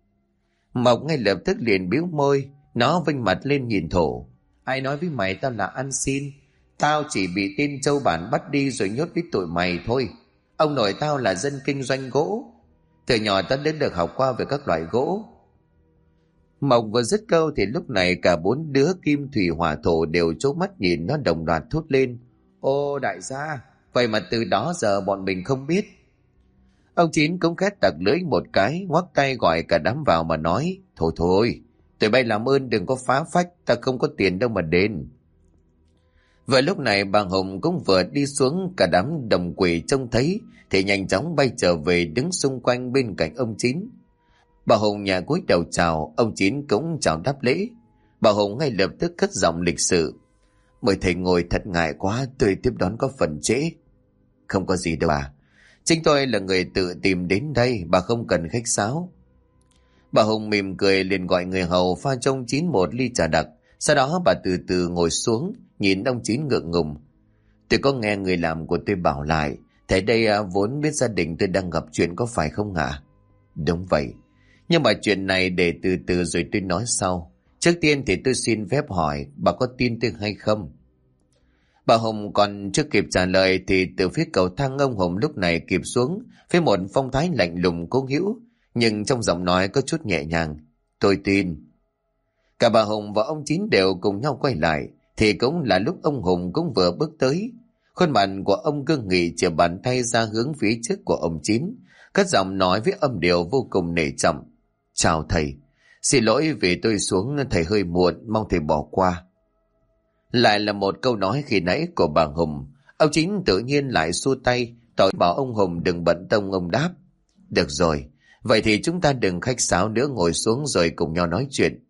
Mộc ngay lập tức liền biếu môi. Nó vênh mặt lên nhìn Thổ. Ai nói với mày tao là ăn xin? Tao chỉ bị tên châu bản bắt đi rồi nhốt với tụi mày thôi. Ông nội tao là dân kinh doanh gỗ. Từ nhỏ tao đến được học qua về các loại gỗ. Mộc vừa dứt câu thì lúc này cả 4 đứa Kim Thủy Hỏa Thổ đều trố mắt nhìn nó, đồng loạt thốt lên. Ô đại gia, vậy mà từ đó giờ bọn mình không biết. Ông Chín cũng khét tặc lưỡi một cái, ngoắc tay gọi cả đám vào mà nói. Thôi thôi, tụi bay làm ơn đừng có phá phách, ta không có tiền đâu mà đền. Vừa lúc này bà Hồng cũng vừa đi xuống, cả đám đồng quỷ trông thấy thì nhanh chóng bay trở về đứng xung quanh bên cạnh ông Chín. Bà Hồng nhà cúi đầu chào, ông Chín cũng chào đáp lễ. Bà Hồng ngay lập tức cất giọng lịch sự: "Mời thầy ngồi, thật ngại quá, tôi tiếp đón có phần trễ." "Không có gì đâu bà. Chính tôi là người tự tìm đến đây, bà không cần khách sáo." Bà Hồng mỉm cười liền gọi người hầu pha cho ông Chín một ly trà đặc. Sau đó bà từ từ ngồi xuống, nhìn ông Chín ngượng ngùng: "Tôi có nghe người làm của tôi bảo lại, thầy đây vốn biết gia đình tôi đang gặp chuyện, có phải không ạ?" "Đúng vậy. Nhưng mà chuyện này để từ từ rồi tôi nói sau. Trước tiên thì tôi xin phép hỏi, bà có tin tôi hay không?" Bà Hồng còn chưa kịp trả lời thì từ phía cầu thang ông Hồng lúc này kịp xuống với một phong thái lạnh lùng cố hữu, nhưng trong giọng nói có chút nhẹ nhàng: "Tôi tin." Cả bà Hồng và ông Chín đều cùng nhau quay lại, thì cũng là lúc ông Hùng cũng vừa bước tới. Khuôn mặt của ông cương nghị chìa bàn tay ra hướng phía trước của ông Chín, cất giọng nói với âm điệu vô cùng nể trọng: "Chào thầy, xin lỗi vì tôi xuống thầy hơi muộn, mong thầy bỏ qua." Lại là một câu nói khi nãy của bà Hùng. Ông Chín tự nhiên lại xua tay, tỏ bảo ông Hùng đừng bận tâm. Ông đáp: "Được rồi, vậy thì chúng ta đừng khách sáo nữa, ngồi xuống rồi cùng nhau nói chuyện."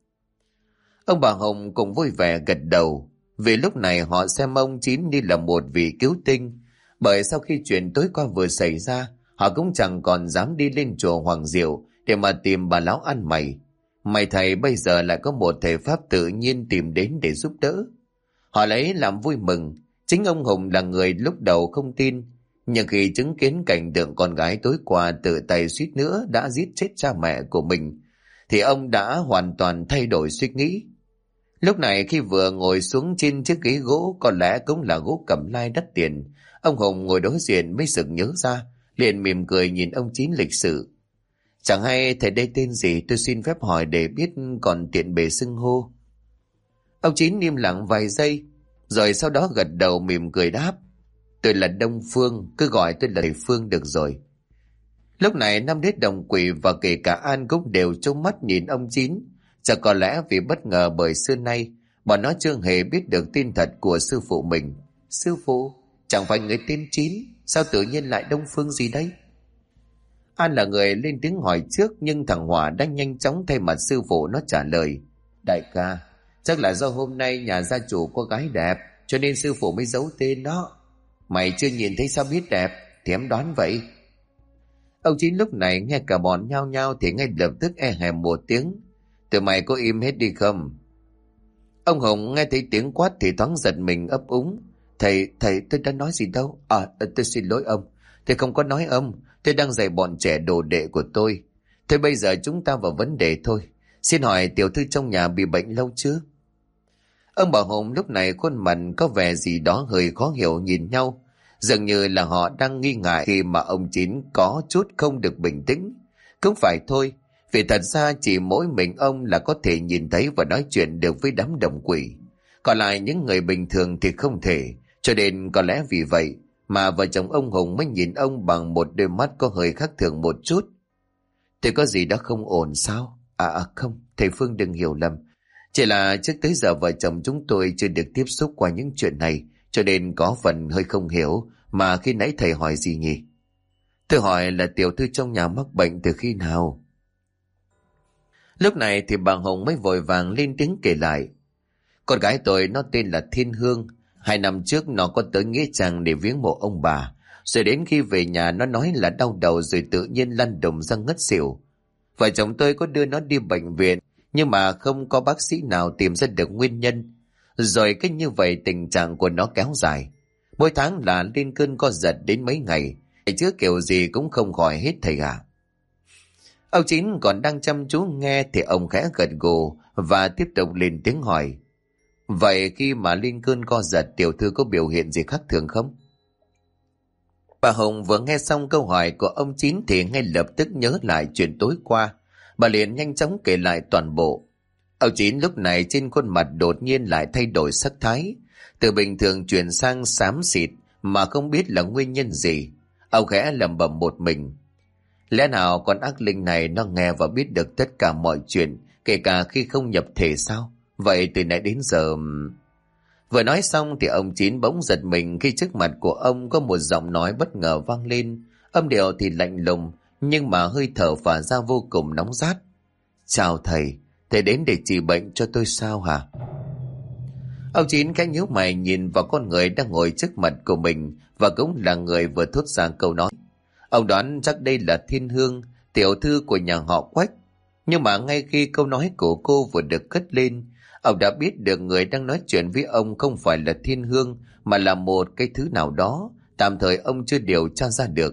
Ông bà Hồng cũng vui vẻ gật đầu, vì lúc này họ xem ông Chín như là một vị cứu tinh. Bởi sau khi chuyện tối qua vừa xảy ra, họ cũng chẳng còn dám đi lên chùa Hoàng Diệu để mà tìm bà lão ăn mày. May thầy bây giờ lại có một thầy pháp tự nhiên tìm đến để giúp đỡ. Họ lấy làm vui mừng. Chính ông Hùng là người lúc đầu không tin, nhưng khi chứng kiến cảnh tượng con gái tối qua tự tay suýt nữa đã giết chết cha mẹ của mình, thì ông đã hoàn toàn thay đổi suy nghĩ. Lúc này khi vừa ngồi xuống trên chiếc ghế gỗ, có lẽ cũng là gỗ cẩm lai đắt tiền, ông Hùng ngồi đối diện mới sực nhớ ra, liền mỉm cười nhìn ông Chín lịch sự: "Chẳng hay thầy đây tên gì, tôi xin phép hỏi để biết còn tiện bề xưng hô." Ông Chín im lặng vài giây, rồi sau đó gật đầu mỉm cười đáp: "Tôi là Đông Phương, cứ gọi tôi là thầy Phương được rồi." Lúc này năm đứa đồng quỷ và kể cả An cũng đều trông mắt nhìn ông Chín. Chắc có lẽ vì bất ngờ, bởi xưa nay bọn nó chưa hề biết được tin thật của sư phụ mình. "Sư phụ, chẳng phải người tên Chín, sao tự nhiên lại Đông Phương gì đấy?" An là người lên tiếng hỏi trước, nhưng thằng Hòa đã nhanh chóng thay mặt sư phụ nó trả lời: "Đại ca, chắc là do hôm nay nhà gia chủ có gái đẹp, cho nên sư phụ mới giấu tên đó. Mày chưa nhìn thấy sao biết đẹp, thì em đoán vậy." Ông Chín lúc này nghe cả bọn nhao nhao thì ngay lập tức e hèm một tiếng: "Tụi mày có im hết đi không?" Ông Hùng nghe thấy tiếng quát thì thoáng giật mình ấp úng: Thầy tôi đã nói gì đâu. Tôi xin lỗi ông, tôi không có nói ông, tôi đang dạy bọn trẻ đồ đệ của tôi. Thôi bây giờ chúng ta vào vấn đề thôi. Xin hỏi tiểu thư trong nhà bị bệnh lâu chưa?" Ông bà Hùng lúc này khuôn mặt có vẻ gì đó hơi khó hiểu nhìn nhau, dường như là họ đang nghi ngại khi mà ông Chín có chút không được bình tĩnh. Cũng phải thôi, vì thật ra chỉ mỗi mình ông là có thể nhìn thấy và nói chuyện được với đám đồng quỷ, còn lại những người bình thường thì không thể. Cho nên có lẽ vì vậy mà vợ chồng ông Hùng mới nhìn ông bằng một đôi mắt có hơi khác thường một chút. "Thì có gì đó không ổn sao?" Không, thầy Phương đừng hiểu lầm. Chỉ là trước tới giờ vợ chồng chúng tôi chưa được tiếp xúc qua những chuyện này, cho nên có phần hơi không hiểu. Mà khi nãy thầy hỏi gì nhỉ?" "Tôi hỏi là tiểu thư trong nhà mắc bệnh từ khi nào?" Lúc này thì bà Hồng mới vội vàng lên tiếng kể lại: "Con gái tôi nó tên là Thiên Hương. 2 năm trước nó có tới nghĩa trang để viếng mộ ông bà. Rồi đến khi về nhà nó nói là đau đầu, rồi tự nhiên lăn đùng ra ngất xỉu. Vợ chồng tôi có đưa nó đi bệnh viện, nhưng mà không có bác sĩ nào tìm ra được nguyên nhân. Rồi cứ như vậy tình trạng của nó kéo dài. Mỗi tháng là lên cơn co giật đến mấy ngày, chứ kiểu gì cũng không khỏi hết thầy ạ." Ông Chín còn đang chăm chú nghe thì ông khẽ gật gù và tiếp tục lên tiếng hỏi: "Vậy khi mà lên cơn co giật, tiểu thư có biểu hiện gì khác thường không?" Bà Hồng vừa nghe xong câu hỏi của ông Chín thì ngay lập tức nhớ lại chuyện tối qua. Bà liền nhanh chóng kể lại toàn bộ. Ông Chín lúc này trên khuôn mặt đột nhiên lại thay đổi sắc thái, từ bình thường chuyển sang xám xịt mà không biết là nguyên nhân gì. Ông khẽ lẩm bẩm một mình: "Lẽ nào con ác linh này nó nghe và biết được tất cả mọi chuyện, kể cả khi không nhập thể sao? Vậy từ nãy đến giờ..." Vừa nói xong thì ông Chín bỗng giật mình khi trước mặt của ông có một giọng nói bất ngờ vang lên. Âm điệu thì lạnh lùng, nhưng mà hơi thở phả ra vô cùng nóng rát. Chào thầy, thầy đến để trị bệnh cho tôi sao hả? Ông Chín khẽ nhíu mày nhìn vào con người đang ngồi trước mặt của mình và cũng là người vừa thốt ra câu nói. Ông đoán chắc đây là Thiên Hương, tiểu thư của nhà họ Quách. Nhưng mà ngay khi câu nói của cô vừa được cất lên, ông đã biết được người đang nói chuyện với ông không phải là Thiên Hương mà là một cái thứ nào đó, tạm thời ông chưa điều tra ra được.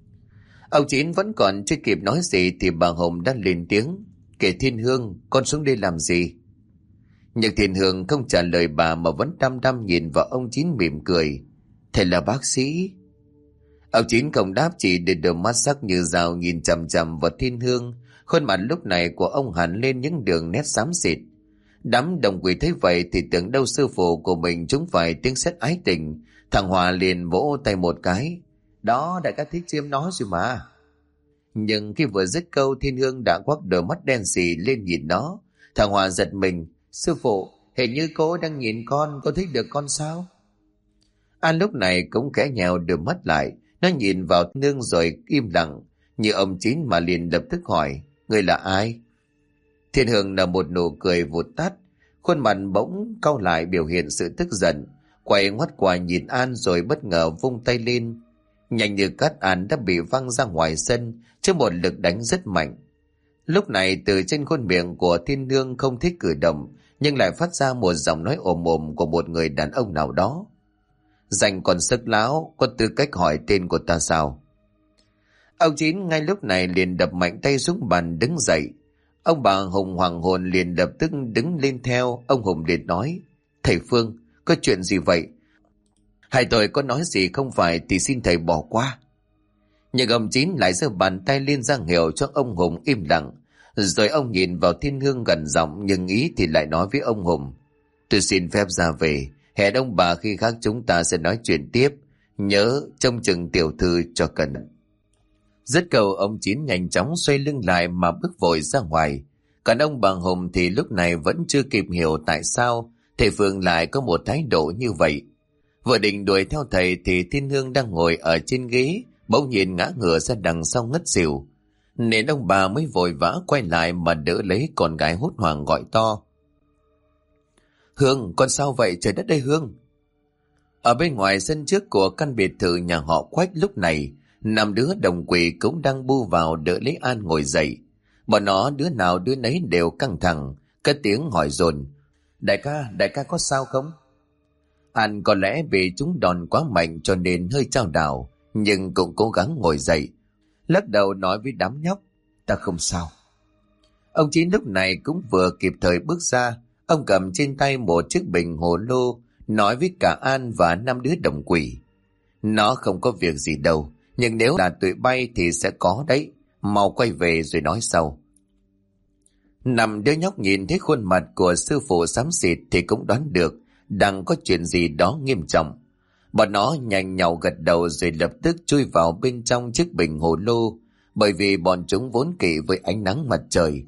Ông Chín vẫn còn chưa kịp nói gì thì bà Hồng đã lên tiếng. Kể Thiên Hương, con xuống đây làm gì? Nhưng Thiên Hương không trả lời bà mà vẫn đăm đăm nhìn vào ông Chín mỉm cười. Thầy là bác sĩ. Ông Chín không đáp, chỉ để đôi mắt sắc như dao nhìn chằm chằm vào Thiên Hương. Khuôn mặt lúc này của ông hẳn lên những đường nét xám xịt. Đám đồng quỷ thấy vậy thì tưởng đâu sư phụ của mình trúng phải tiếng sét ái tình. Thằng Hòa liền vỗ tay một cái. Đó, đại ca thích chiêm nó rồi mà. Nhưng khi vừa dứt câu, Thiên Hương đã quắc đôi mắt đen sì lên nhìn nó. Thằng Hòa giật mình. Sư phụ, hình như cô đang nhìn con, có thích được con sao? An lúc này cũng khẽ nhèo đôi mắt lại. Nó nhìn vào Nương rồi im lặng. Như ông Chín mà liền lập tức hỏi. Người là ai? Thiên Hương nở một nụ cười vụt tắt. Khuôn mặt bỗng cau lại biểu hiện sự tức giận. Quay ngoắt qua nhìn An rồi bất ngờ vung tay lên. Nhanh như cắt, An đã bị văng ra ngoài sân trước một lực đánh rất mạnh. Lúc này từ trên khuôn miệng của Thiên Hương không thích cử động, nhưng lại phát ra một giọng nói ồm ồm của một người đàn ông nào đó. Dành còn sức láo, có tư cách hỏi tên của ta sao? Ông Chín ngay lúc này liền đập mạnh tay xuống bàn đứng dậy. Ông bà Hùng hoàng hồn liền lập tức đứng lên theo. Ông Hùng liền nói. Thầy Phương, có chuyện gì vậy? Hai tôi có nói gì không phải thì xin thầy bỏ qua. Nhưng ông Chín lại giơ bàn tay lên ra hiệu cho ông Hùng im lặng. Rồi ông nhìn vào Thiên Hương gần giọng, nhưng ý thì lại nói với ông Hùng. Tôi xin phép ra về. Hẹn ông bà khi khác chúng ta sẽ nói chuyện tiếp. Nhớ trông chừng tiểu thư cho cẩn thận. Dứt câu, ông Chín nhanh chóng xoay lưng lại mà bước vội ra ngoài. Còn ông bà Hùng thì lúc này vẫn chưa kịp hiểu tại sao thầy Phương lại có một thái độ như vậy. Vừa định đuổi theo thầy thì Thiên Hương đang ngồi ở trên ghế bỗng nhiên ngã ngửa ra đằng sau ngất xỉu. Nên ông bà mới vội vã quay lại mà đỡ lấy con gái hốt hoảng gọi to. Hương, con sao vậy? Trời đất ơi Hương! Ở bên ngoài sân trước của căn biệt thự nhà họ Quách lúc này, 5 đứa đồng quỷ cũng đang bu vào đỡ lấy An ngồi dậy. Bọn nó đứa nào đứa nấy đều căng thẳng, cất tiếng hỏi dồn. Đại ca có sao không? An có lẽ vì chúng đòn quá mạnh cho nên hơi chao đảo, nhưng cũng cố gắng ngồi dậy. Lắc đầu nói với đám nhóc. Ta không sao. Ông Chín lúc này cũng vừa kịp thời bước ra. Ông cầm trên tay một chiếc bình hồ lô, nói với cả An và 5 đứa đồng quỷ. Nó không có việc gì đâu, nhưng nếu là tụi bay thì sẽ có đấy. Mau quay về rồi nói sau. 5 đứa nhóc nhìn thấy khuôn mặt của sư phụ xám xịt thì cũng đoán được đang có chuyện gì đó nghiêm trọng. Bọn nó nhanh nhảu gật đầu rồi lập tức chui vào bên trong chiếc bình hồ lô, bởi vì bọn chúng vốn kỵ với ánh nắng mặt trời.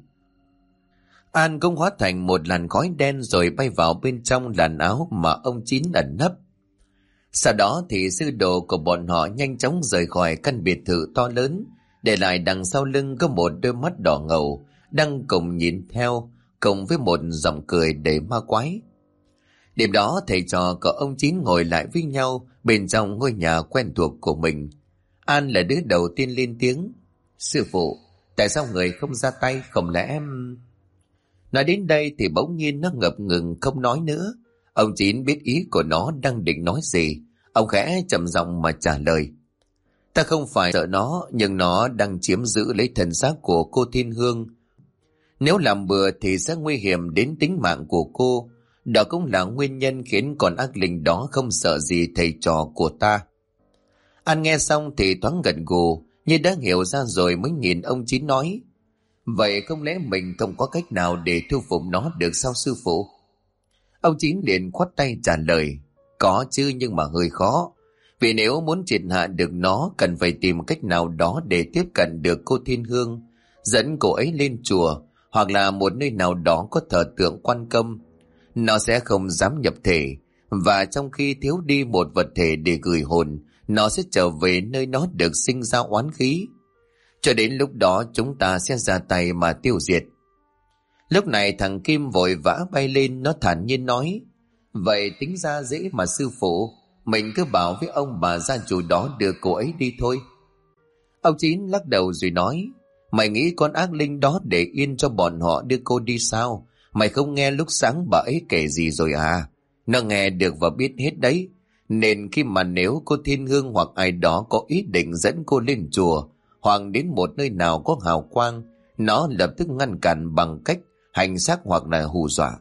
An cũng hóa thành một làn khói đen rồi bay vào bên trong làn áo mà ông Chín ẩn nấp. Sau đó thì sư đồ của bọn họ nhanh chóng rời khỏi căn biệt thự to lớn, để lại đằng sau lưng có một đôi mắt đỏ ngầu đang cùng nhìn theo, cùng với một giọng cười đầy ma quái. Đêm đó thầy trò của ông Chín ngồi lại với nhau bên trong ngôi nhà quen thuộc của mình. An là đứa đầu tiên lên tiếng. Sư phụ, tại sao người không ra tay? Không lẽ em... Nói đến đây thì bỗng nhiên nó ngập ngừng không nói nữa. Ông Chín biết ý của nó đang định nói gì. Ông khẽ trầm giọng mà trả lời. Ta không phải sợ nó, nhưng nó đang chiếm giữ lấy thân xác của cô Thiên Hương. Nếu làm bừa thì sẽ nguy hiểm đến tính mạng của cô. Đó cũng là nguyên nhân khiến con ác linh đó không sợ gì thầy trò của ta. An nghe xong thì thoáng gật gù, như đã hiểu ra rồi mới nhìn ông Chín nói. Vậy không lẽ mình không có cách nào để thu phục nó được sao sư phụ? Ông Chín liền khoát tay trả lời. Có chứ, nhưng mà hơi khó. Vì nếu muốn triệt hạ được nó, cần phải tìm cách nào đó để tiếp cận được cô Thiên Hương, dẫn cô ấy lên chùa, hoặc là một nơi nào đó có thờ tượng Quan Công. Nó sẽ không dám nhập thể, Và trong khi thiếu đi một vật thể để gửi hồn, nó sẽ trở về nơi nó được sinh ra oán khí. Cho đến lúc đó chúng ta sẽ ra tay mà tiêu diệt. Lúc này thằng Kim vội vã bay lên, nó thản nhiên nói: Vậy tính ra dễ mà sư phụ, mình cứ bảo với ông bà gia chủ đó đưa cô ấy đi thôi. Ông Chín lắc đầu rồi nói: Mày nghĩ con ác linh đó để yên cho bọn họ đưa cô đi sao? Mày không nghe lúc sáng bà ấy kể gì rồi à? Nó nghe được và biết hết đấy. Nên khi mà nếu cô Thiên Hương hoặc ai đó có ý định dẫn cô lên chùa hoặc đến một nơi nào có hào quang, nó lập tức ngăn cản bằng cách hành xác hoặc là hù dọa.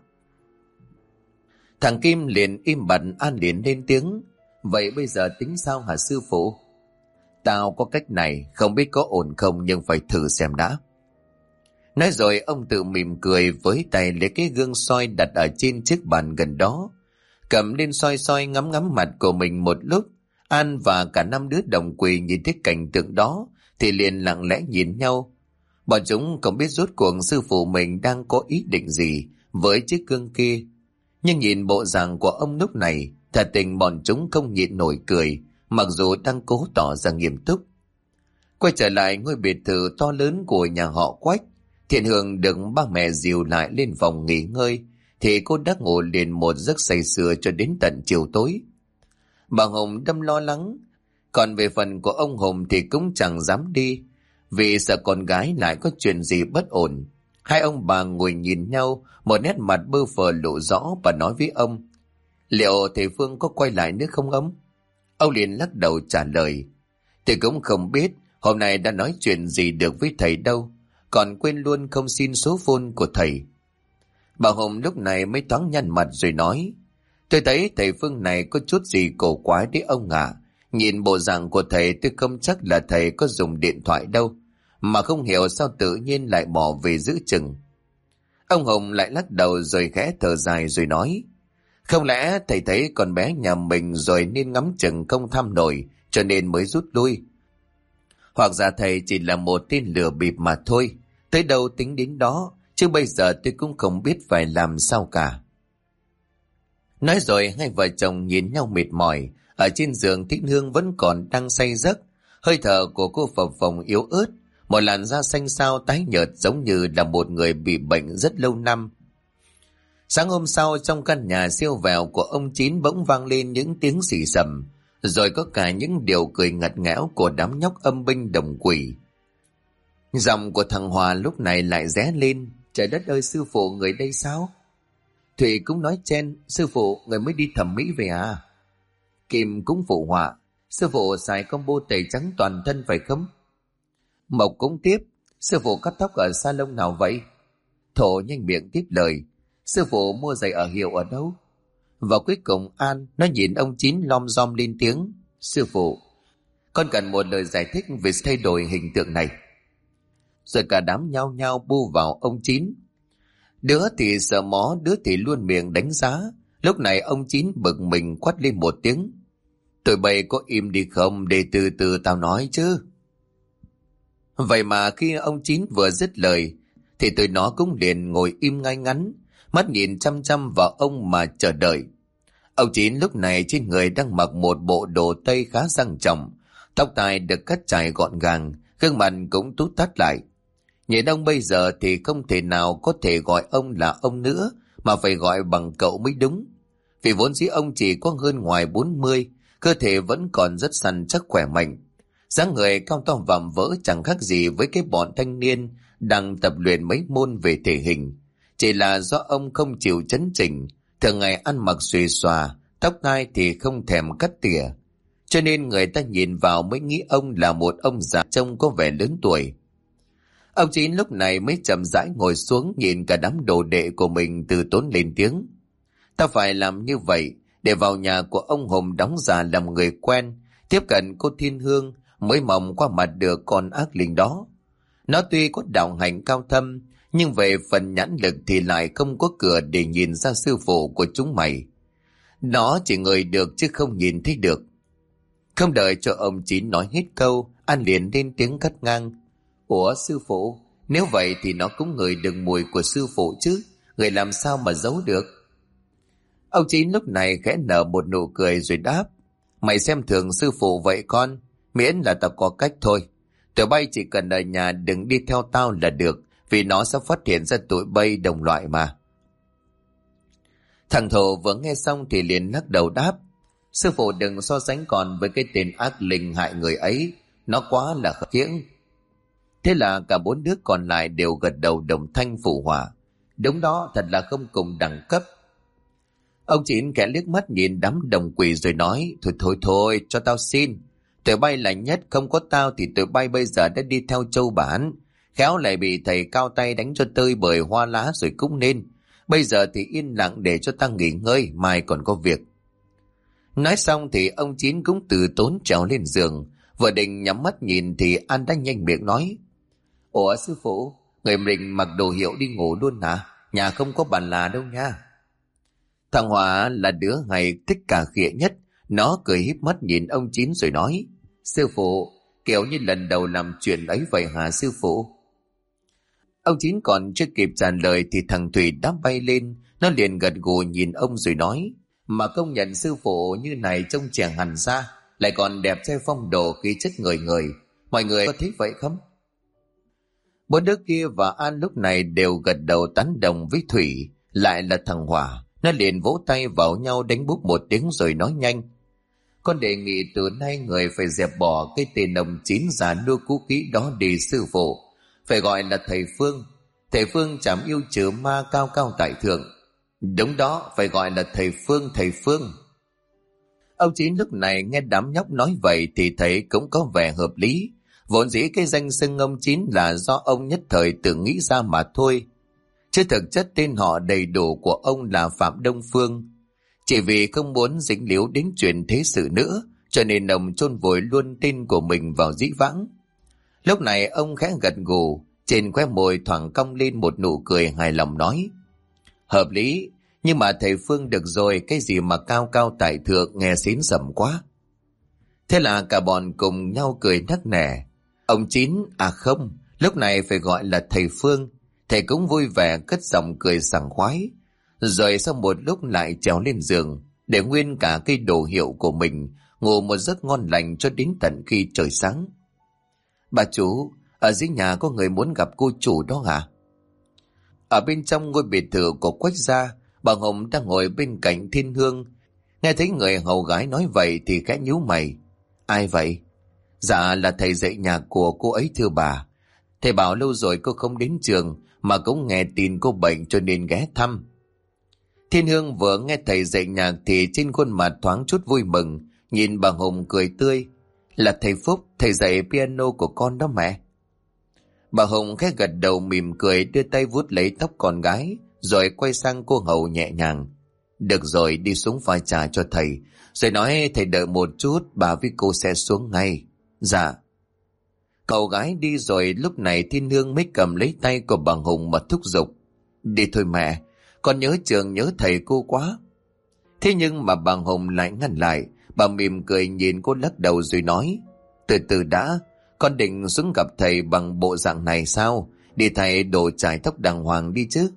Thằng Kim liền im bặt, An liền lên tiếng: Vậy bây giờ tính sao hả sư phụ? Tao có cách này, không biết có ổn không nhưng phải thử xem đã. Nói rồi ông tự mỉm cười, với tay lấy cái gương soi đặt ở trên chiếc bàn gần đó, cầm lên soi soi ngắm ngắm mặt của mình một lúc. An và cả 5 đứa đồng quỳ nhìn thấy cảnh tượng đó thì liền lặng lẽ nhìn nhau. Bọn chúng không biết rốt cuộc sư phụ mình đang có ý định gì với chiếc gương kia, nhưng nhìn bộ dạng của ông lúc này, thật tình bọn chúng không nhịn nổi cười, mặc dù đang cố tỏ ra nghiêm túc. Quay trở lại ngôi biệt thự to lớn của nhà họ Quách, Thiên Hương được ba mẹ dìu lại lên phòng nghỉ ngơi, thì cô đã ngủ liền một giấc say sưa cho đến tận chiều tối. Bà Hồng đâm lo lắng, còn về phần của ông Hùng thì cũng chẳng dám đi, vì sợ con gái lại có chuyện gì bất ổn. Hai ông bà ngồi nhìn nhau, một nét mặt bơ phờ lộ rõ, và nói với ông: Liệu thầy Phương có quay lại nữa không ông? Ông liền lắc đầu trả lời: Tôi cũng không biết, hôm nay đã nói chuyện gì được với thầy đâu, còn quên luôn không xin số phone của thầy. Bà Hồng lúc này mới thoáng nhăn mặt rồi nói: Tôi thấy thầy Phương này có chút gì cổ quái đấy ông ạ. Nhìn bộ dạng của thầy tôi không chắc là thầy có dùng điện thoại đâu, mà không hiểu sao tự nhiên lại bỏ về giữ chừng. Ông Hồng lại lắc đầu rồi khẽ thở dài rồi nói: Không lẽ thầy thấy con bé nhà mình rồi nên ngắm chừng không thăm nổi cho nên mới rút lui? Hoặc giả thầy chỉ là một tên lừa bịp mà thôi, tới đâu tính đến đó, chứ bây giờ tôi cũng không biết phải làm sao cả. Nói rồi hai vợ chồng nhìn nhau mệt mỏi. Ở trên giường Thiên Hương vẫn còn đang say giấc, hơi thở của cô phập phồng yếu ớt, một làn da xanh xao tái nhợt giống như là một người bị bệnh rất lâu năm. Sáng hôm sau, trong căn nhà siêu vẹo của ông Chín bỗng vang lên những tiếng xì xầm, rồi có cả những điều cười ngặt nghẽo của đám nhóc âm binh đồng quỷ. Giọng của thằng Hòa lúc này lại ré lên: Trời đất ơi, sư phụ người đây sao? Thủy cũng nói chen: Sư phụ người mới đi thẩm mỹ về à? Kim cũng phụ họa: Sư phụ xài combo tẩy trắng toàn thân phải không? Mộc cũng tiếp: Sư phụ cắt tóc ở salon nào vậy? Thổ nhanh miệng tiếp lời: Sư phụ mua giày ở hiệu ở đâu? Và cuối cùng An, nó nhìn ông Chín lom rom lên tiếng: Sư phụ, con cần một lời giải thích về thay đổi hình tượng này. Rồi cả đám nhao nhao bu vào ông Chín. Đứa thì sợ mó, đứa thì luôn miệng đánh giá. Lúc này ông Chín bực mình quát lên một tiếng: Tụi bay có im đi không, để từ từ tao nói chứ. Vậy mà khi ông Chín vừa dứt lời thì tụi nó cũng liền ngồi im ngay ngắn, mắt nhìn chăm chăm vào ông mà chờ đợi. Ông Chín lúc này trên người đang mặc một bộ đồ tây khá sang trọng, tóc tai được cắt chải gọn gàng, gương mặt cũng tút tát lại. Nhìn ông bây giờ thì không thể nào có thể gọi ông là ông nữa, mà phải gọi bằng cậu mới đúng. Vì vốn dĩ ông chỉ có hơn ngoài 40, cơ thể vẫn còn rất săn chắc khỏe mạnh. Dáng người cao to vạm vỡ chẳng khác gì với cái bọn thanh niên đang tập luyện mấy môn về thể hình. Chỉ là do ông không chịu chấn chỉnh, thường ngày ăn mặc xuề xòa, tóc tai thì không thèm cắt tỉa. Cho nên người ta nhìn vào mới nghĩ ông là một ông già trông có vẻ lớn tuổi. Ông Chín lúc này mới chậm rãi ngồi xuống, nhìn cả đám đồ đệ của mình từ tốn lên tiếng: Ta phải làm như vậy để vào nhà của ông Hùng đóng giả làm người quen, tiếp cận cô Thiên Hương, mới mong qua mặt được con ác linh đó. Nó tuy có đạo hạnh cao thâm, nhưng về phần nhãn lực thì lại không có cửa để nhìn ra sư phụ của chúng mày. Nó chỉ ngửi được chứ không nhìn thấy được. Không đợi cho ông Chín nói hết câu, An liền lên tiếng cắt ngang: Ủa sư phụ, nếu vậy thì nó cũng ngửi được mùi của sư phụ chứ, người làm sao mà giấu được? Ông Chín lúc này khẽ nở một nụ cười rồi đáp: Mày xem thường sư phụ vậy con, miễn là tao có cách thôi. Tụi bay chỉ cần ở nhà đừng đi theo tao là được, vì nó sẽ phát hiện ra tụi bay đồng loại mà. Thằng Thổ vừa nghe xong thì liền lắc đầu đáp: Sư phụ đừng so sánh con với cái tên ác linh hại người ấy, nó quá là khập khiễng. Thế là cả 4 đứa còn lại đều gật đầu đồng thanh phụ họa. Đúng đó, thật là không cùng đẳng cấp. Ông Chín kẻ liếc mắt nhìn đám đồng quỷ rồi nói: Thôi, cho tao xin. Tụi bay là nhất, không có tao thì tụi bay bây giờ đã đi theo Châu Bản. Khéo lại bị thầy cao tay đánh cho tơi bời hoa lá rồi cũng nên. Bây giờ thì yên lặng để cho ta nghỉ ngơi, mai còn có việc. Nói xong thì ông Chín cũng từ tốn trèo lên giường. Vừa định nhắm mắt nhìn thì An đã nhanh miệng nói: Ủa sư phụ, người mình mặc đồ hiệu đi ngủ luôn hả? Nhà không có bàn là đâu nha. Thằng Hòa là đứa ngày thích cà khịa nhất. Nó cười híp mắt nhìn ông Chín rồi nói: Sư phụ, kiểu như lần đầu làm chuyện ấy vậy hả sư phụ? Ông Chín còn chưa kịp trả lời thì thằng Thủy đã bay lên. Nó liền gật gù nhìn ông rồi nói: Mà công nhận sư phụ như này trông trẻ hẳn ra, lại còn đẹp trai phong độ khí chất người người. Mọi người có thấy vậy không? 4 đứa kia và An lúc này đều gật đầu tán đồng với Thủy. Lại là thằng Hòa, nó liền vỗ tay vào nhau đánh búp một tiếng rồi nói nhanh: Con đề nghị từ nay người phải dẹp bỏ cái tên ông Chín già nua cũ kỹ đó đi sư phụ. Phải gọi là thầy Phương. Thầy Phương chảm yêu trừ ma cao cao tại thượng. Đúng đó, phải gọi là thầy Phương. Ông Chín lúc này nghe đám nhóc nói vậy thì thấy cũng có vẻ hợp lý. Vốn dĩ cái danh xưng ông Chín là do ông nhất thời tự nghĩ ra mà thôi. Chứ thực chất tên họ đầy đủ của ông là Phạm Đông Phương. Chỉ vì không muốn dính líu đến chuyện thế sự nữa, cho nên ông chôn vùi luôn tên của mình vào dĩ vãng. Lúc này ông khẽ gật gù, trên khóe môi thoảng cong lên một nụ cười hài lòng nói: Hợp lý, nhưng mà thầy Phương được rồi, cái gì mà cao cao tại thượng nghe xến sẩm quá. Thế là cả bọn cùng nhau cười nắc nẻ. Ông Chín, à không, lúc này phải gọi là thầy Phương. Thầy cũng vui vẻ cất giọng cười sảng khoái. Rồi sau một lúc lại trèo lên giường, để nguyên cả cây đồ hiệu của mình, ngủ một giấc ngon lành cho đến tận khi trời sáng. Bà chủ, ở dưới nhà có người muốn gặp cô chủ đó hả? Ở bên trong ngôi biệt thự của Quách gia, bà Hồng đang ngồi bên cạnh Thiên Hương. Nghe thấy người hầu gái nói vậy thì khẽ nhíu mày. Ai vậy? Dạ là thầy dạy nhạc của cô ấy thưa bà. Thầy bảo lâu rồi cô không đến trường, mà cũng nghe tin cô bệnh cho nên ghé thăm. Thiên Hương vừa nghe thầy dạy nhạc thì trên khuôn mặt thoáng chút vui mừng, nhìn bà Hồng cười tươi. Là thầy Phúc, thầy dạy piano của con đó mẹ. Bà Hồng khẽ gật đầu mỉm cười, đưa tay vuốt lấy tóc con gái, rồi quay sang cô hầu nhẹ nhàng. Được rồi, đi xuống pha trà cho thầy, rồi nói thầy đợi một chút, bà với cô sẽ xuống ngay. Dạ. Cậu gái đi rồi, lúc này Thiên Hương mới cầm lấy tay của bà Hồng mà thúc giục. Đi thôi mẹ, con nhớ trường nhớ thầy cô quá. Thế nhưng mà bà Hồng lại ngăn lại. Bà mỉm cười nhìn cô lắc đầu rồi nói: Từ từ đã, con định xuống gặp thầy bằng bộ dạng này sao? Đi thay đồ chải tóc đàng hoàng đi chứ.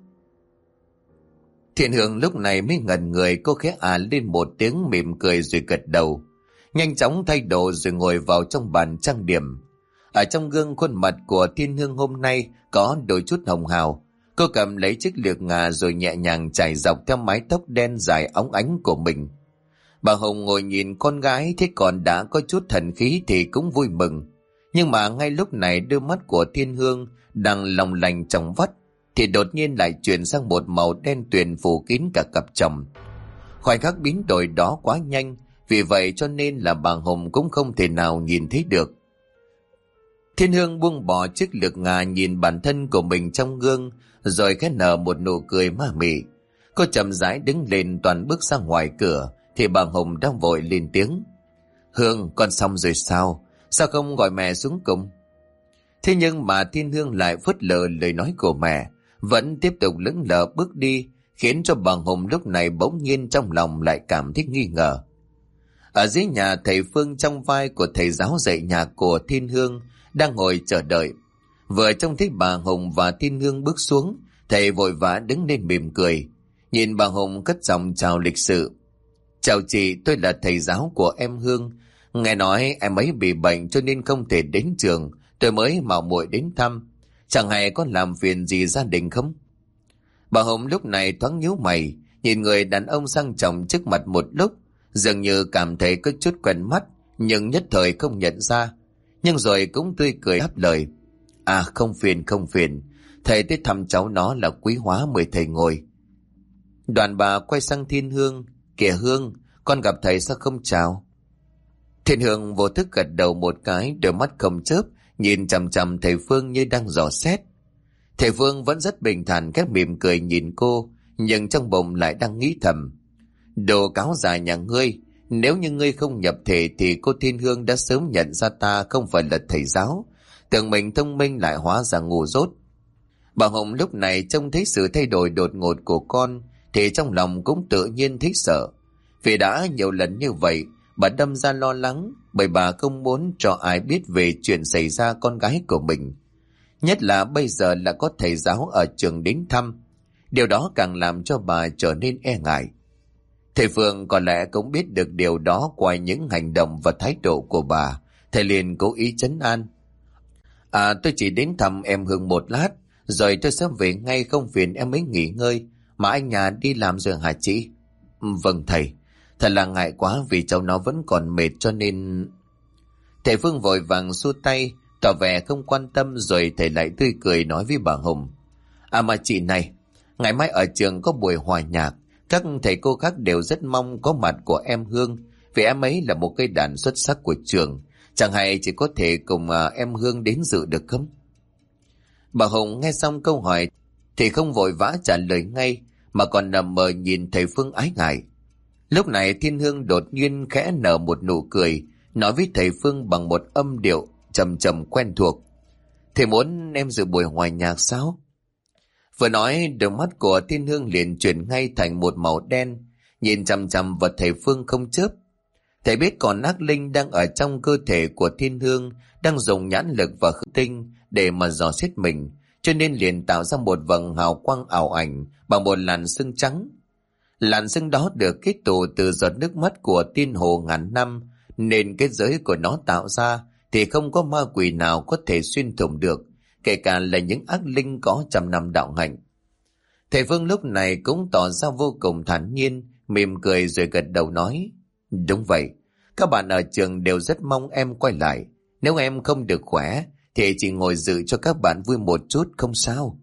Thiên Hương lúc này mới ngẩn người, cô khẽ lên một tiếng mỉm cười rồi gật đầu. Nhanh chóng thay đồ rồi ngồi vào trong bàn trang điểm. Ở trong gương khuôn mặt của Thiên Hương hôm nay có đôi chút hồng hào. Cô cầm lấy chiếc lược ngà rồi nhẹ nhàng chải dọc theo mái tóc đen dài óng ánh của mình. Bà Hồng ngồi nhìn con gái thế còn đã có chút thần khí thì cũng vui mừng. Nhưng mà ngay lúc này đôi mắt của Thiên Hương đang long lanh trong vắt thì đột nhiên lại chuyển sang một màu đen tuyền phủ kín cả cặp chồng. Khoảnh khắc biến đổi đó quá nhanh, vì vậy cho nên là bà Hồng cũng không thể nào nhìn thấy được. Thiên Hương buông bỏ chiếc lược ngà nhìn bản thân của mình trong gương, rồi khẽ nở một nụ cười ma mị. Cô chậm rãi đứng lên toàn bước ra ngoài cửa, thì bà Hồng đang vội lên tiếng. Hương, con xong rồi sao? Sao không gọi mẹ xuống cùng? Thế nhưng mà Thiên Hương lại phớt lờ lời nói của mẹ, vẫn tiếp tục lững lờ bước đi, khiến cho bà Hồng lúc này bỗng nhiên trong lòng lại cảm thấy nghi ngờ. Ở dưới nhà, thầy Phương trong vai của thầy giáo dạy nhạc của Thiên Hương đang ngồi chờ đợi. Vừa trông thấy bà Hồng và Thiên Hương bước xuống, thầy vội vã đứng lên mỉm cười. Nhìn bà Hùng cất giọng chào lịch sự. Chào chị, tôi là thầy giáo của em Hương. Nghe nói em ấy bị bệnh cho nên không thể đến trường, tôi mới mạo muội đến thăm. Chẳng hay có làm phiền gì gia đình không? Bà Hồng lúc này thoáng nhíu mày, nhìn người đàn ông sang trọng trước mặt một lúc, dường như cảm thấy có chút quen mắt, nhưng nhất thời không nhận ra. Nhưng rồi cũng tươi cười đáp lời. À, không phiền, không phiền. Thầy tới thăm cháu nó là quý hóa, mời thầy ngồi. Đoàn bà quay sang Thiên Hương. Kìa Hương, con gặp thầy sao không chào? Thiên Hương vô thức gật đầu một cái, đôi mắt không chớp, nhìn chằm chằm thầy Phương như đang dò xét. Thầy Phương vẫn rất bình thản, khép mỉm cười nhìn cô, nhưng trong bụng lại đang nghĩ thầm. Đồ cáo già nhà ngươi, nếu như ngươi không nhập thể thì cô Thiên Hương đã sớm nhận ra ta không phải là thầy giáo. Tưởng mình thông minh lại hóa ra ngu dốt. Bà Hồng lúc này trông thấy sự thay đổi đột ngột của con thì trong lòng cũng tự nhiên thấy sợ. Vì đã nhiều lần như vậy, bà đâm ra lo lắng bởi bà không muốn cho ai biết về chuyện xảy ra con gái của mình. Nhất là bây giờ là có thầy giáo ở trường đến thăm. Điều đó càng làm cho bà trở nên e ngại. Thầy Phương có lẽ cũng biết được điều đó qua những hành động và thái độ của bà. Thầy liền cố ý trấn an. À, tôi chỉ đến thăm em Hương một lát, rồi tôi sẽ về ngay, không phiền em ấy nghỉ ngơi. Mà anh nhà đi làm rồi hả chị? Vâng thầy, thật là ngại quá vì cháu nó vẫn còn mệt cho nên... Thầy Phương vội vàng xua tay, tỏ vẻ không quan tâm, rồi thầy lại tươi cười nói với bà Hồng. À mà chị này, ngày mai ở trường có buổi hòa nhạc, các thầy cô khác đều rất mong có mặt của em Hương, vì em ấy là một cây đàn xuất sắc của trường. Chẳng hay chỉ có thể cùng em Hương đến dự được không? Bà Hồng nghe xong câu hỏi thì không vội vã trả lời ngay, mà còn nằm mờ nhìn thầy Phương ái ngại. Lúc này Thiên Hương đột nhiên khẽ nở một nụ cười, nói với thầy Phương bằng một âm điệu trầm trầm quen thuộc. Thầy muốn em dự buổi hòa nhạc sao? Vừa nói, đôi mắt của Thiên Hương liền chuyển ngay thành một màu đen, nhìn chằm chằm vào thầy Phương không chớp. Thầy biết còn ác linh đang ở trong cơ thể của Thiên Hương, đang dùng nhãn lực và khứu tinh để mà dò xét mình, cho nên liền tạo ra một vầng hào quang ảo ảnh bằng một làn sương trắng. Làn sương đó được kết tụ từ giọt nước mắt của tiên hồ ngàn năm, nên kết giới của nó tạo ra thì không có ma quỷ nào có thể xuyên thủng được, kể cả là những ác linh có trăm năm đạo hạnh. Thầy Phương lúc này cũng tỏ ra vô cùng thản nhiên, mỉm cười rồi gật đầu nói. Đúng vậy, các bạn ở trường đều rất mong em quay lại. Nếu em không được khỏe thì chỉ ngồi dự cho các bạn vui một chút không sao.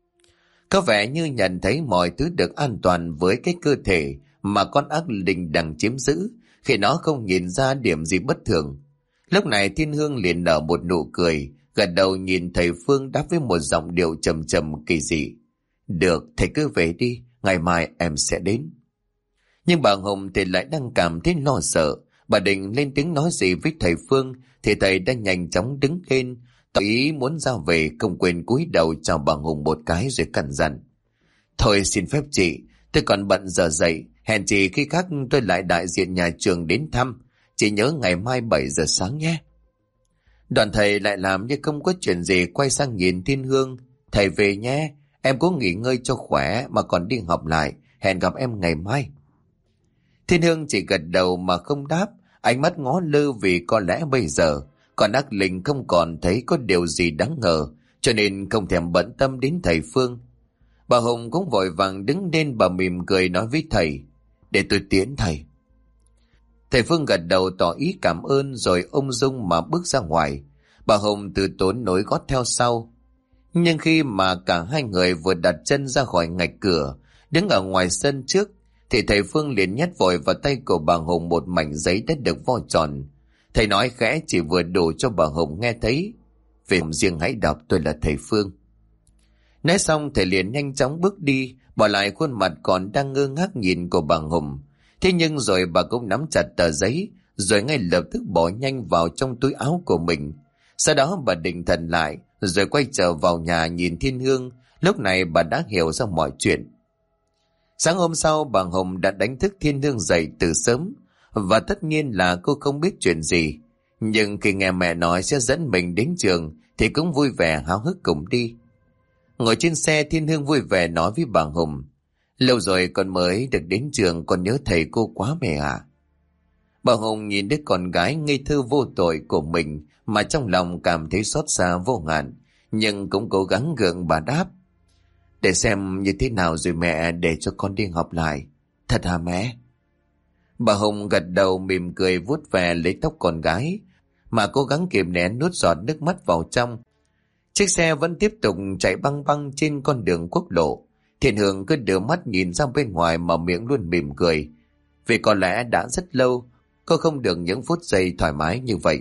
Có vẻ như nhận thấy mọi thứ được an toàn với cái cơ thể mà con ác linh đang chiếm giữ, khi nó không nhìn ra điểm gì bất thường. Lúc này Thiên Hương liền nở một nụ cười, gật đầu nhìn thầy Phương đáp với một giọng điệu trầm trầm kỳ dị. Được, thầy cứ về đi, ngày mai em sẽ đến. Nhưng bà Hồng thì lại đang cảm thấy lo sợ. Bà định lên tiếng nói gì với thầy Phương thì thầy đã nhanh chóng đứng lên, tỏ ý muốn ra về, không quên cúi đầu chào bà Hồng một cái rồi căn dặn. Thôi xin phép chị, tôi còn bận giờ dậy, hẹn chị khi khác tôi lại đại diện nhà trường đến thăm. Chị nhớ ngày mai 7 giờ sáng nhé. Đoàn thầy lại làm như không có chuyện gì, quay sang nhìn Thiên Hương. Thầy về nhé, em cố nghỉ ngơi cho khỏe mà còn đi học lại, hẹn gặp em ngày mai. Thiên Hương chỉ gật đầu mà không đáp, ánh mắt ngó lơ vì có lẽ bây giờ con ác linh không còn thấy có điều gì đáng ngờ, cho nên không thèm bận tâm đến thầy Phương. Bà Hồng cũng vội vàng đứng lên, bà mỉm cười nói với thầy. Để tôi tiễn thầy. Thầy Phương gật đầu tỏ ý cảm ơn rồi ung dung mà bước ra ngoài. Bà Hồng từ tốn nối gót theo sau. Nhưng khi mà cả hai người vừa đặt chân ra khỏi ngạch cửa, đứng ở ngoài sân trước, thì thầy Phương liền nhét vội vào tay của bà Hồng một mảnh giấy đã được vo tròn. Thầy nói khẽ chỉ vừa đủ cho bà Hồng nghe thấy. Về riêng hãy đọc, tôi là thầy Phương. Nói xong thầy liền nhanh chóng bước đi, bỏ lại khuôn mặt còn đang ngơ ngác nhìn của bà Hồng. Thế nhưng rồi bà cũng nắm chặt tờ giấy, rồi ngay lập tức bỏ nhanh vào trong túi áo của mình. Sau đó bà định thần lại, rồi quay trở vào nhà nhìn Thiên Hương. Lúc này bà đã hiểu ra mọi chuyện. Sáng hôm sau bà Hồng đã đánh thức Thiên Hương dậy từ sớm, và tất nhiên là cô không biết chuyện gì. Nhưng khi nghe mẹ nói sẽ dẫn mình đến trường thì cũng vui vẻ háo hức cùng đi. Ngồi trên xe, Thiên Hương vui vẻ nói với bà Hồng. Lâu rồi con mới được đến trường, con nhớ thầy cô quá mẹ à. Bà Hồng nhìn đứa con gái ngây thơ vô tội của mình mà trong lòng cảm thấy xót xa vô hạn, nhưng cũng cố gắng gượng bà đáp. Để xem như thế nào rồi mẹ để cho con đi học lại. Thật hả mẹ? Bà Hồng gật đầu mỉm cười vuốt về lấy tóc con gái, mà cố gắng kìm nén nuốt giọt nước mắt vào trong. Chiếc xe vẫn tiếp tục chạy băng băng trên con đường quốc lộ. Thiên Hương cứ đưa mắt nhìn ra bên ngoài mà miệng luôn mỉm cười. Vì có lẽ đã rất lâu cô không được những phút giây thoải mái như vậy.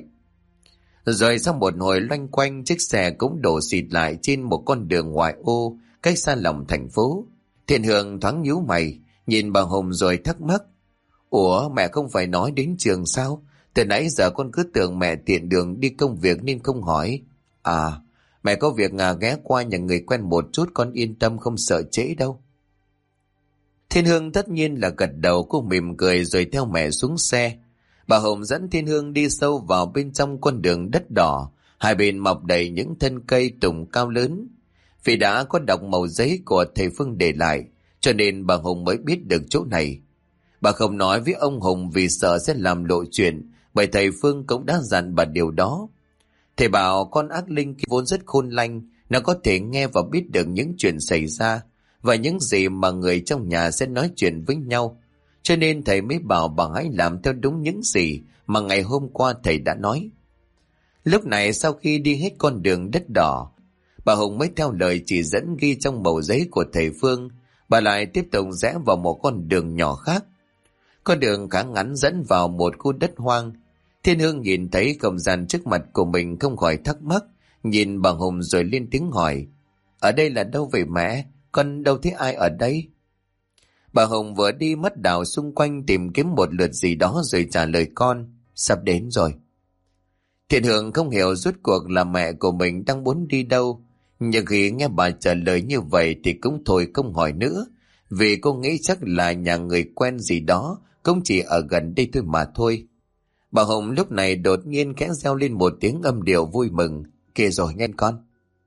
Rồi sau một hồi loanh quanh, chiếc xe cũng đổ xịt lại trên một con đường ngoại ô cách xa lòng thành phố. Thiên Hương thoáng nhíu mày nhìn bà Hồng rồi thắc mắc. Ủa, mẹ không phải nói đến trường sao? Từ nãy giờ con cứ tưởng mẹ tiện đường đi công việc nên không hỏi. À, mẹ có việc ghé qua nhà người quen một chút, con yên tâm không sợ trễ đâu. Thiên Hương tất nhiên là gật đầu, cô mỉm cười rồi theo mẹ xuống xe. Bà Hồng dẫn Thiên Hương đi sâu vào bên trong con đường đất đỏ, hai bên mọc đầy những thân cây tùng cao lớn. Vì đã có đọc màu giấy của thầy Phương để lại, cho nên bà Hồng mới biết được chỗ này. Bà không nói với ông Hùng vì sợ sẽ làm lộ chuyện, bởi thầy Phương cũng đã dặn bà điều đó. Thầy bảo con ác linh vốn rất khôn lanh, nó có thể nghe và biết được những chuyện xảy ra và những gì mà người trong nhà sẽ nói chuyện với nhau. Cho nên thầy mới bảo bà hãy làm theo đúng những gì mà ngày hôm qua thầy đã nói. Lúc này sau khi đi hết con đường đất đỏ, bà Hùng mới theo lời chỉ dẫn ghi trong mẩu giấy của thầy Phương. Bà lại tiếp tục rẽ vào một con đường nhỏ khác. Con đường khá ngắn dẫn vào một khu đất hoang. Thiên Hương nhìn thấy không gian trước mặt của mình không khỏi thắc mắc, nhìn bà Hùng rồi lên tiếng hỏi. Ở đây là đâu vậy mẹ? Con đâu thấy ai ở đây? Bà Hồng vừa đi mắt đảo xung quanh tìm kiếm một lượt gì đó rồi trả lời con. Sắp đến rồi. Thiên Hương không hiểu rốt cuộc là mẹ của mình đang muốn đi đâu. Nhưng khi nghe bà trả lời như vậy thì cũng thôi không hỏi nữa. Vì cô nghĩ chắc là nhà người quen gì đó, cũng chỉ ở gần đây thôi mà thôi. Bà Hồng lúc này đột nhiên khẽ reo lên một tiếng âm điệu vui mừng. Kìa rồi nghe con.